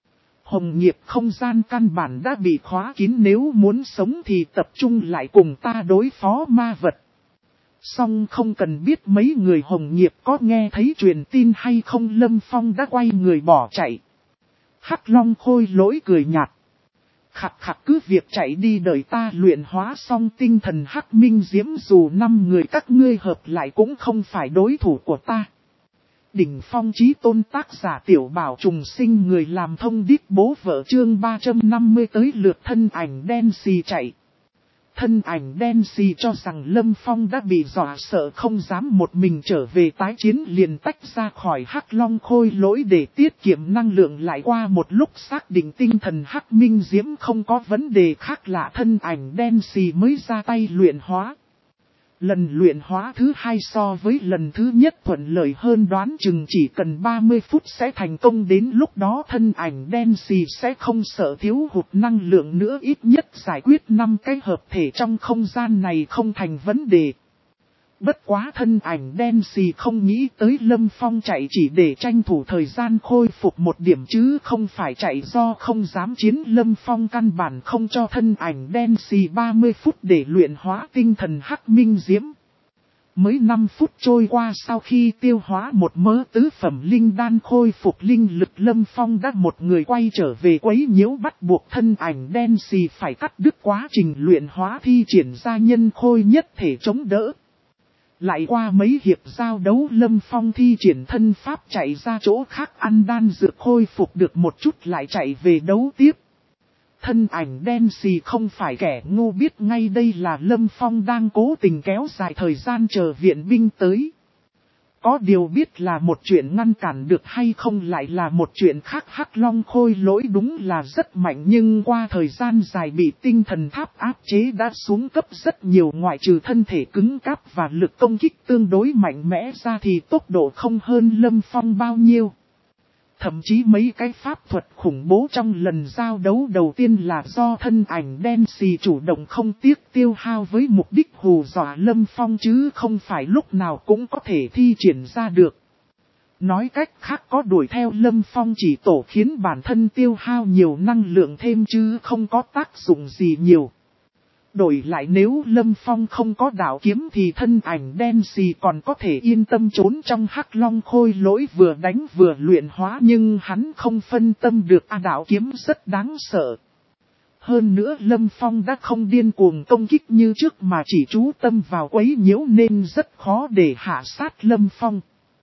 Speaker 1: Hồng nghiệp không gian căn bản đã bị khóa kín, nếu muốn sống thì tập trung lại cùng ta đối phó ma vật. Song không cần biết mấy người hồng nghiệp có nghe thấy truyền tin hay không, Lâm Phong đã quay người bỏ chạy. Hắc Long Khôi Lỗi cười nhạt. Khặt khặt, cứ việc chạy đi, đợi ta luyện hóa xong tinh thần Hắc Minh Diễm, dù năm người các ngươi hợp lại cũng không phải đối thủ của ta. Đỉnh phong chí tôn, tác giả Tiểu Bảo Trùng Sinh, người làm thông điệp bố vợ, chương ba trăm năm mươi, tới lượt thân ảnh đen xì chạy. Thân ảnh đen xì cho rằng Lâm Phong đã bị dọa sợ, không dám một mình trở về tái chiến, liền tách ra khỏi Hắc Long Khôi Lỗi để tiết kiệm năng lượng. Lại qua một lúc xác định tinh thần Hắc Minh Diễm không có vấn đề khác lạ, thân ảnh đen xì mới ra tay luyện hóa. Lần luyện hóa thứ hai so với lần thứ nhất thuận lợi hơn, đoán chừng chỉ cần ba mươi phút sẽ thành công, đến lúc đó thân ảnh đen xì sẽ không sợ thiếu hụt năng lượng nữa, ít nhất giải quyết năm cái hợp thể trong không gian này không thành vấn đề. Bất quá thân ảnh đen xì không nghĩ tới Lâm Phong chạy chỉ để tranh thủ thời gian khôi phục một điểm, chứ không phải chạy do không dám chiến. Lâm Phong căn bản không cho thân ảnh đen xì ba mươi phút để luyện hóa tinh thần Hắc Minh Diễm. Mới năm phút trôi qua, sau khi tiêu hóa một mớ tứ phẩm linh đan khôi phục linh lực, Lâm Phong đã một người quay trở về quấy nhiễu, bắt buộc thân ảnh đen xì phải cắt đứt quá trình luyện hóa, thi triển ra nhân khôi nhất thể chống đỡ. Lại qua mấy hiệp giao đấu, Lâm Phong thi triển thân pháp chạy ra chỗ khác ăn đan dược khôi phục được một chút, lại chạy về đấu tiếp. Thân ảnh đen xì không phải kẻ ngu, biết ngay đây là Lâm Phong đang cố tình kéo dài thời gian chờ viện binh tới. Có điều biết là một chuyện, ngăn cản được hay không lại là một chuyện khác. Hắc Long Khôi Lỗi đúng là rất mạnh, nhưng qua thời gian dài bị tinh thần tháp áp chế đã xuống cấp rất nhiều, ngoại trừ thân thể cứng cáp và lực công kích tương đối mạnh mẽ ra thì tốc độ không hơn Lâm Phong bao nhiêu. Thậm chí mấy cái pháp thuật khủng bố trong lần giao đấu đầu tiên là do thân ảnh đen xì chủ động không tiếc tiêu hao với mục đích hù dọa Lâm Phong, chứ không phải lúc nào cũng có thể thi triển ra được. Nói cách khác, có đuổi theo Lâm Phong chỉ tổ khiến bản thân tiêu hao nhiều năng lượng thêm, chứ không có tác dụng gì nhiều. Đổi lại nếu Lâm Phong không có đạo kiếm thì thân ảnh đen xì còn có thể yên tâm trốn trong Hắc Long Khôi Lỗi vừa đánh vừa luyện hóa, nhưng hắn không phân tâm được, à, đạo kiếm rất đáng sợ. Hơn nữa Lâm Phong đã không điên cuồng công kích như trước mà chỉ chú tâm vào quấy nhiễu, nên rất khó để hạ sát Lâm Phong.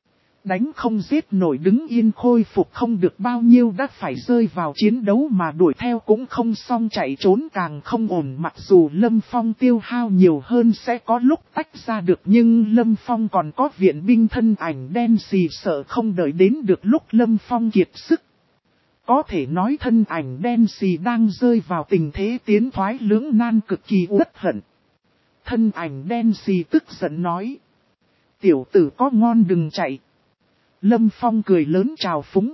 Speaker 1: Đánh không giết nổi, đứng yên khôi phục không được bao nhiêu đã phải rơi vào chiến đấu, mà đuổi theo cũng không xong, chạy trốn càng không ổn. Mặc dù Lâm Phong tiêu hao nhiều hơn sẽ có lúc tách ra được, nhưng Lâm Phong còn có viện binh, thân ảnh đen xì sợ không đợi đến được lúc Lâm Phong kiệt sức. Có thể nói thân ảnh đen xì đang rơi vào tình thế tiến thoái lưỡng nan cực kỳ uất hận. Thân ảnh đen xì tức giận nói: "Tiểu tử có ngon đừng chạy." Lâm Phong cười lớn chào phúng: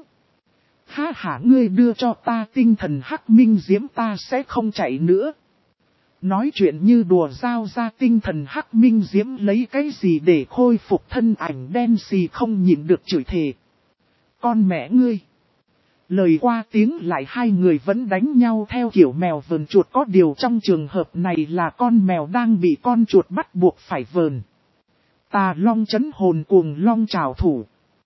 Speaker 1: "Ha hả, ngươi đưa cho ta tinh thần Hắc Minh Diễm ta sẽ không chạy nữa." Nói chuyện như đùa, giao ra tinh thần Hắc Minh Diễm lấy cái gì để khôi phục, thân ảnh đen xì không nhịn được chửi thề: "Con mẹ ngươi! Lời qua tiếng lại hai người vẫn đánh nhau theo kiểu mèo vờn chuột, có điều trong trường hợp này là con mèo đang bị con chuột bắt buộc phải vờn. Tà Long trấn hồn cuồng long trảo thủ.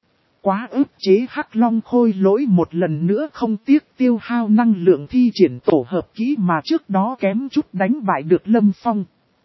Speaker 1: Quá ức chế Hắc Long Khôi Lỗi một lần nữa không tiếc tiêu hao năng lượng thi triển tổ hợp kỹ mà trước đó kém chút đánh bại được Lâm Phong.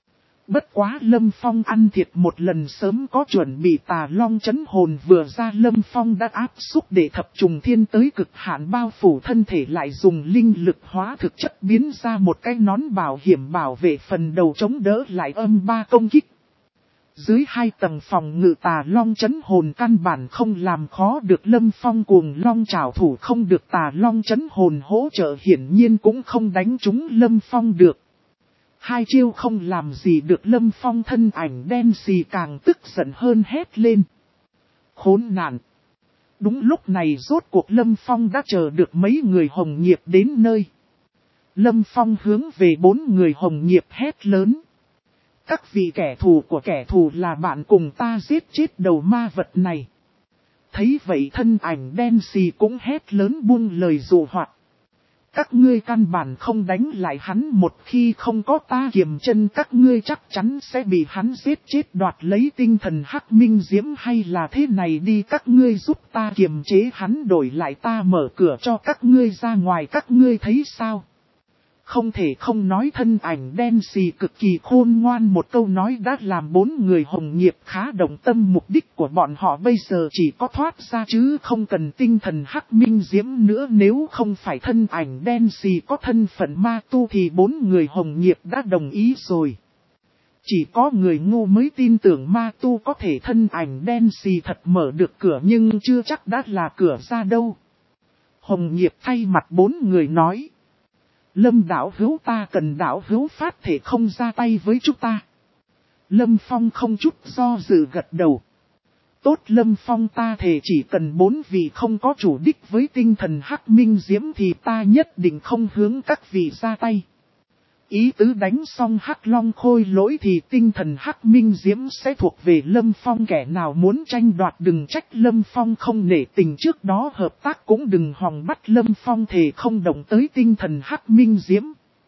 Speaker 1: Bất quá Lâm Phong ăn thiệt một lần, sớm có chuẩn bị. Tà Long trấn hồn vừa ra, Lâm Phong đã áp xúc để thập trùng thiên tới cực hạn bao phủ thân thể, lại dùng linh lực hóa thực chất biến ra một cái nón bảo hiểm bảo vệ phần đầu chống đỡ lại âm ba công kích. Dưới hai tầng phòng ngự Tà Long trấn hồn căn bản không làm khó được Lâm Phong, cuồng long trảo thủ không được Tà Long trấn hồn hỗ trợ hiển nhiên cũng không đánh trúng Lâm Phong được. Hai chiêu không làm gì được Lâm Phong, thân ảnh đen xì càng tức giận hơn hét lên. Khốn nạn! Đúng lúc này rốt cuộc Lâm Phong đã chờ được mấy người Hồng Nghiệp đến nơi. Lâm Phong hướng về bốn người Hồng Nghiệp hét lớn. Các vị kẻ thù của kẻ thù là bạn cùng ta giết chết đầu ma vật này. Thấy vậy thân ảnh đen xì cũng hét lớn buông lời dụ hoạt. Các ngươi căn bản không đánh lại hắn, một khi không có ta kiềm chân các ngươi chắc chắn sẽ bị hắn giết chết đoạt lấy tinh thần Hắc Minh Diễm, hay là thế này đi, các ngươi giúp ta kiềm chế hắn, đổi lại ta mở cửa cho các ngươi ra ngoài, các ngươi thấy sao? Không thể không nói thân ảnh đen xì cực kỳ khôn ngoan, một câu nói đã làm bốn người Hồng Nghiệp khá động tâm. Mục đích của bọn họ bây giờ chỉ có thoát ra chứ không cần tinh thần Hắc Minh Diễm nữa. Nếu không phải thân ảnh đen xì có thân phận ma tu thì bốn người Hồng Nghiệp đã đồng ý rồi. Chỉ có người ngu mới tin tưởng ma tu có thể thân ảnh đen xì thật mở được cửa, nhưng chưa chắc đã là cửa ra đâu. Hồng Nghiệp thay mặt bốn người nói. Lâm đạo hữu, ta cần đạo hữu phát thể không ra tay với chúng ta. Lâm Phong không chút do dự gật đầu. Tốt Lâm Phong, ta thề chỉ cần bốn vị không có chủ đích với tinh thần Hắc Minh Diễm thì ta nhất định không hướng các vị ra tay. Ý tứ đánh xong Hắc Long Khôi Lỗi thì tinh thần Hắc Minh Diễm sẽ thuộc về Lâm Phong, kẻ nào muốn tranh đoạt đừng trách Lâm Phong không nể tình, trước đó hợp tác cũng đừng hòng bắt Lâm Phong thề không động tới tinh thần Hắc Minh Diễm.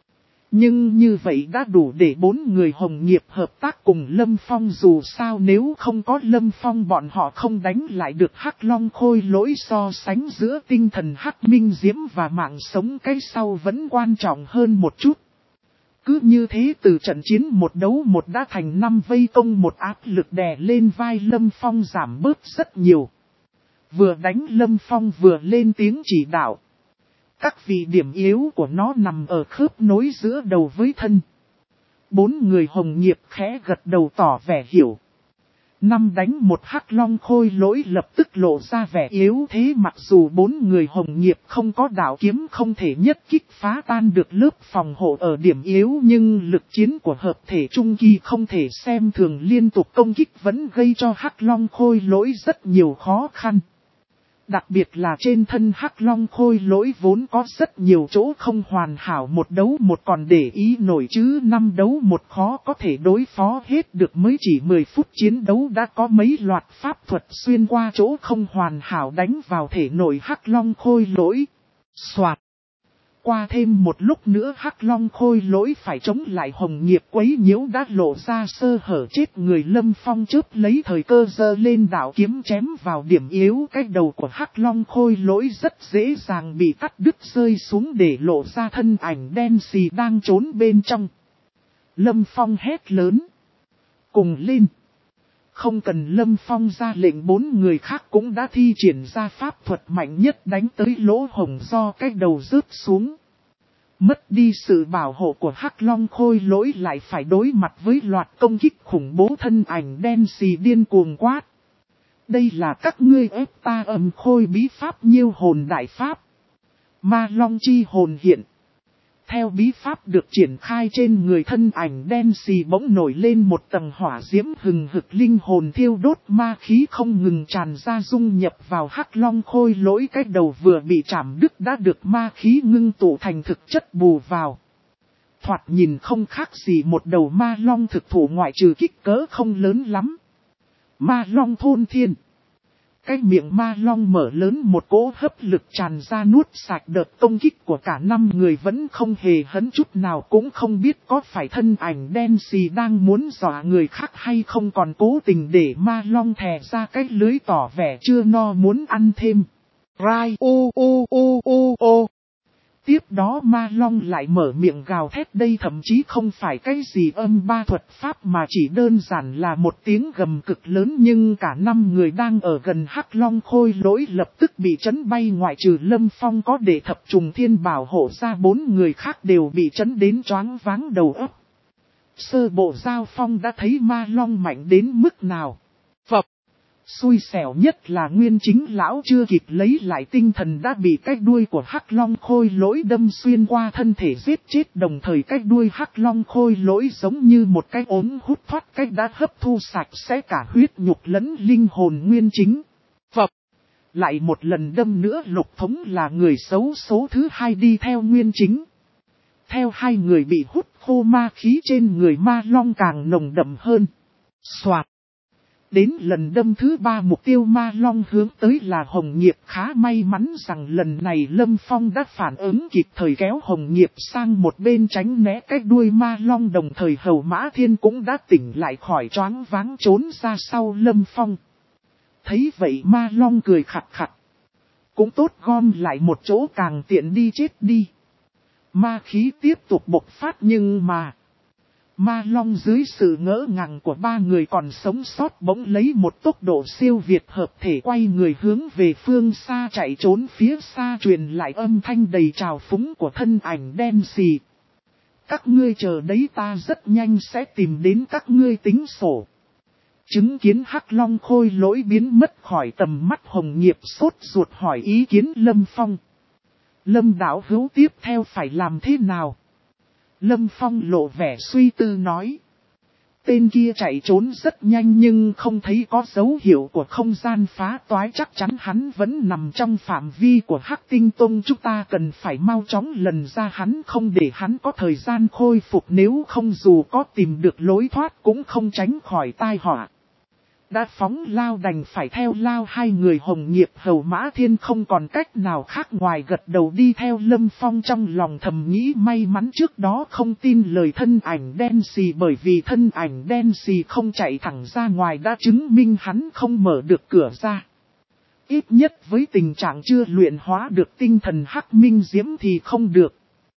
Speaker 1: Nhưng như vậy đã đủ để bốn người Hồng Nghiệp hợp tác cùng Lâm Phong, dù sao nếu không có Lâm Phong bọn họ không đánh lại được Hắc Long Khôi Lỗi. So sánh giữa tinh thần Hắc Minh Diễm và mạng sống, cái sau vẫn quan trọng hơn một chút. Cứ như thế từ trận chiến một đấu một đã thành năm vây công một, áp lực đè lên vai Lâm Phong giảm bớt rất nhiều. Vừa đánh Lâm Phong vừa lên tiếng chỉ đạo. Các vị điểm yếu của nó nằm ở khớp nối giữa đầu với thân. Bốn người Hồng Nghiệp khẽ gật đầu tỏ vẻ hiểu. Năm đánh một Hắc Long Khôi Lỗi lập tức lộ ra vẻ yếu thế, mặc dù bốn người Hồng Nghiệp không có đạo kiếm không thể nhất kích phá tan được lớp phòng hộ ở điểm yếu, nhưng lực chiến của hợp thể trung kỳ không thể xem thường, liên tục công kích vẫn gây cho Hắc Long Khôi Lỗi rất nhiều khó khăn. Đặc biệt là trên thân Hắc Long Khôi Lỗi vốn có rất nhiều chỗ không hoàn hảo, một đấu một còn để ý nổi chứ năm đấu một khó có thể đối phó hết được, mới chỉ mười phút chiến đấu đã có mấy loạt pháp thuật xuyên qua chỗ không hoàn hảo đánh vào thể nội Hắc Long Khôi Lỗi. Soạt. Qua thêm một lúc nữa Hắc Long Khôi Lỗi phải chống lại Hồng Nghiệp quấy nhiễu đã lộ ra sơ hở, chết người. Lâm Phong chớp lấy thời cơ giơ lên đạo kiếm chém vào điểm yếu, cái đầu của Hắc Long Khôi Lỗi rất dễ dàng bị cắt đứt rơi xuống để lộ ra thân ảnh đen xì đang trốn bên trong. Lâm Phong hét lớn. Cùng lên. Không cần Lâm Phong ra lệnh, bốn người khác cũng đã thi triển ra pháp thuật mạnh nhất đánh tới lỗ hổng do cái đầu rớt xuống. Mất đi sự bảo hộ của Hắc Long Khôi Lỗi lại phải đối mặt với loạt công kích khủng bố, thân ảnh đen xì điên cuồng quát. Đây là các ngươi ép ta âm khôi bí pháp nhiêu hồn đại pháp. Ma Long chi hồn hiện. Theo bí pháp được triển khai trên người thân ảnh đen xì bỗng nổi lên một tầng hỏa diễm hừng hực, linh hồn thiêu đốt, ma khí không ngừng tràn ra dung nhập vào Hắc Long Khôi Lỗi. Cái đầu vừa bị chảm đứt đã được ma khí ngưng tụ thành thực chất bù vào. Thoạt nhìn không khác gì một đầu ma long thực thụ, ngoại trừ kích cỡ không lớn lắm. Ma Long thôn thiên. cái miệng ma long mở lớn, một cỗ hấp lực tràn ra nuốt sạch đợt công kích của cả năm người, vẫn không hề hấn chút nào, cũng không biết có phải thân ảnh đen xì đang muốn dọa người khác hay không, còn cố tình để ma long thè ra cái lưới tỏ vẻ chưa no muốn ăn thêm. Rai ô ô ô ô ô. Tiếp đó ma long lại mở miệng gào thét, đây thậm chí không phải cái gì âm ba thuật pháp mà chỉ đơn giản là một tiếng gầm cực lớn, nhưng cả năm người đang ở gần hắc long khôi lỗi lập tức bị chấn bay, ngoại trừ Lâm Phong có để thập trùng thiên bảo hộ ra, bốn người khác đều bị chấn đến choáng váng đầu óc. Sơ bộ giao phong đã thấy ma long mạnh đến mức nào. Phập. Xui xẻo nhất là Nguyên Chính lão chưa kịp lấy lại tinh thần đã bị cái đuôi của hắc long khôi lỗi đâm xuyên qua thân thể giết chết, đồng thời cái đuôi hắc long khôi lỗi giống như một cái ống hút thoát cách đã hấp thu sạch sẽ cả huyết nhục lẫn linh hồn Nguyên Chính. Phập. Lại một lần đâm nữa, Lục Thống là người xấu số thứ hai đi theo Nguyên Chính. Theo hai người bị hút khô, ma khí trên người ma long càng nồng đậm hơn. Soạt. Đến lần đâm thứ ba, mục tiêu ma long hướng tới là Hồng Nghiệp, khá may mắn rằng lần này Lâm Phong đã phản ứng kịp thời kéo Hồng Nghiệp sang một bên tránh né cái đuôi ma long, đồng thời Hầu Mã Thiên cũng đã tỉnh lại khỏi choáng váng trốn ra sau Lâm Phong. Thấy vậy ma long cười khặt khặt. Cũng tốt, gom lại một chỗ càng tiện đi chết đi. Ma khí tiếp tục bộc phát, nhưng mà ma long dưới sự ngỡ ngàng của ba người còn sống sót bỗng lấy một tốc độ siêu việt hợp thể quay người hướng về phương xa chạy trốn, phía xa truyền lại âm thanh đầy trào phúng của thân ảnh đen xì. Các ngươi chờ đấy, ta rất nhanh sẽ tìm đến các ngươi tính sổ. Chứng kiến hắc long khôi lỗi biến mất khỏi tầm mắt, Hồng Nghiệp sốt ruột hỏi ý kiến Lâm Phong. Lâm đạo hữu tiếp theo phải làm thế nào? Lâm Phong lộ vẻ suy tư nói. Tên kia chạy trốn rất nhanh nhưng không thấy có dấu hiệu của không gian phá toái, chắc chắn hắn vẫn nằm trong phạm vi của Hắc Tinh Tông, chúng ta cần phải mau chóng lần ra hắn, không để hắn có thời gian khôi phục, nếu không dù có tìm được lối thoát cũng không tránh khỏi tai họa. Đã phóng lao đành phải theo lao, hai người Hồng Nghiệp Hầu Mã Thiên không còn cách nào khác ngoài gật đầu đi theo Lâm Phong, trong lòng thầm nghĩ may mắn trước đó không tin lời thân ảnh đen xì, bởi vì thân ảnh đen xì không chạy thẳng ra ngoài đã chứng minh hắn không mở được cửa ra. Ít nhất với tình trạng chưa luyện hóa được tinh thần hắc minh diễm thì không được.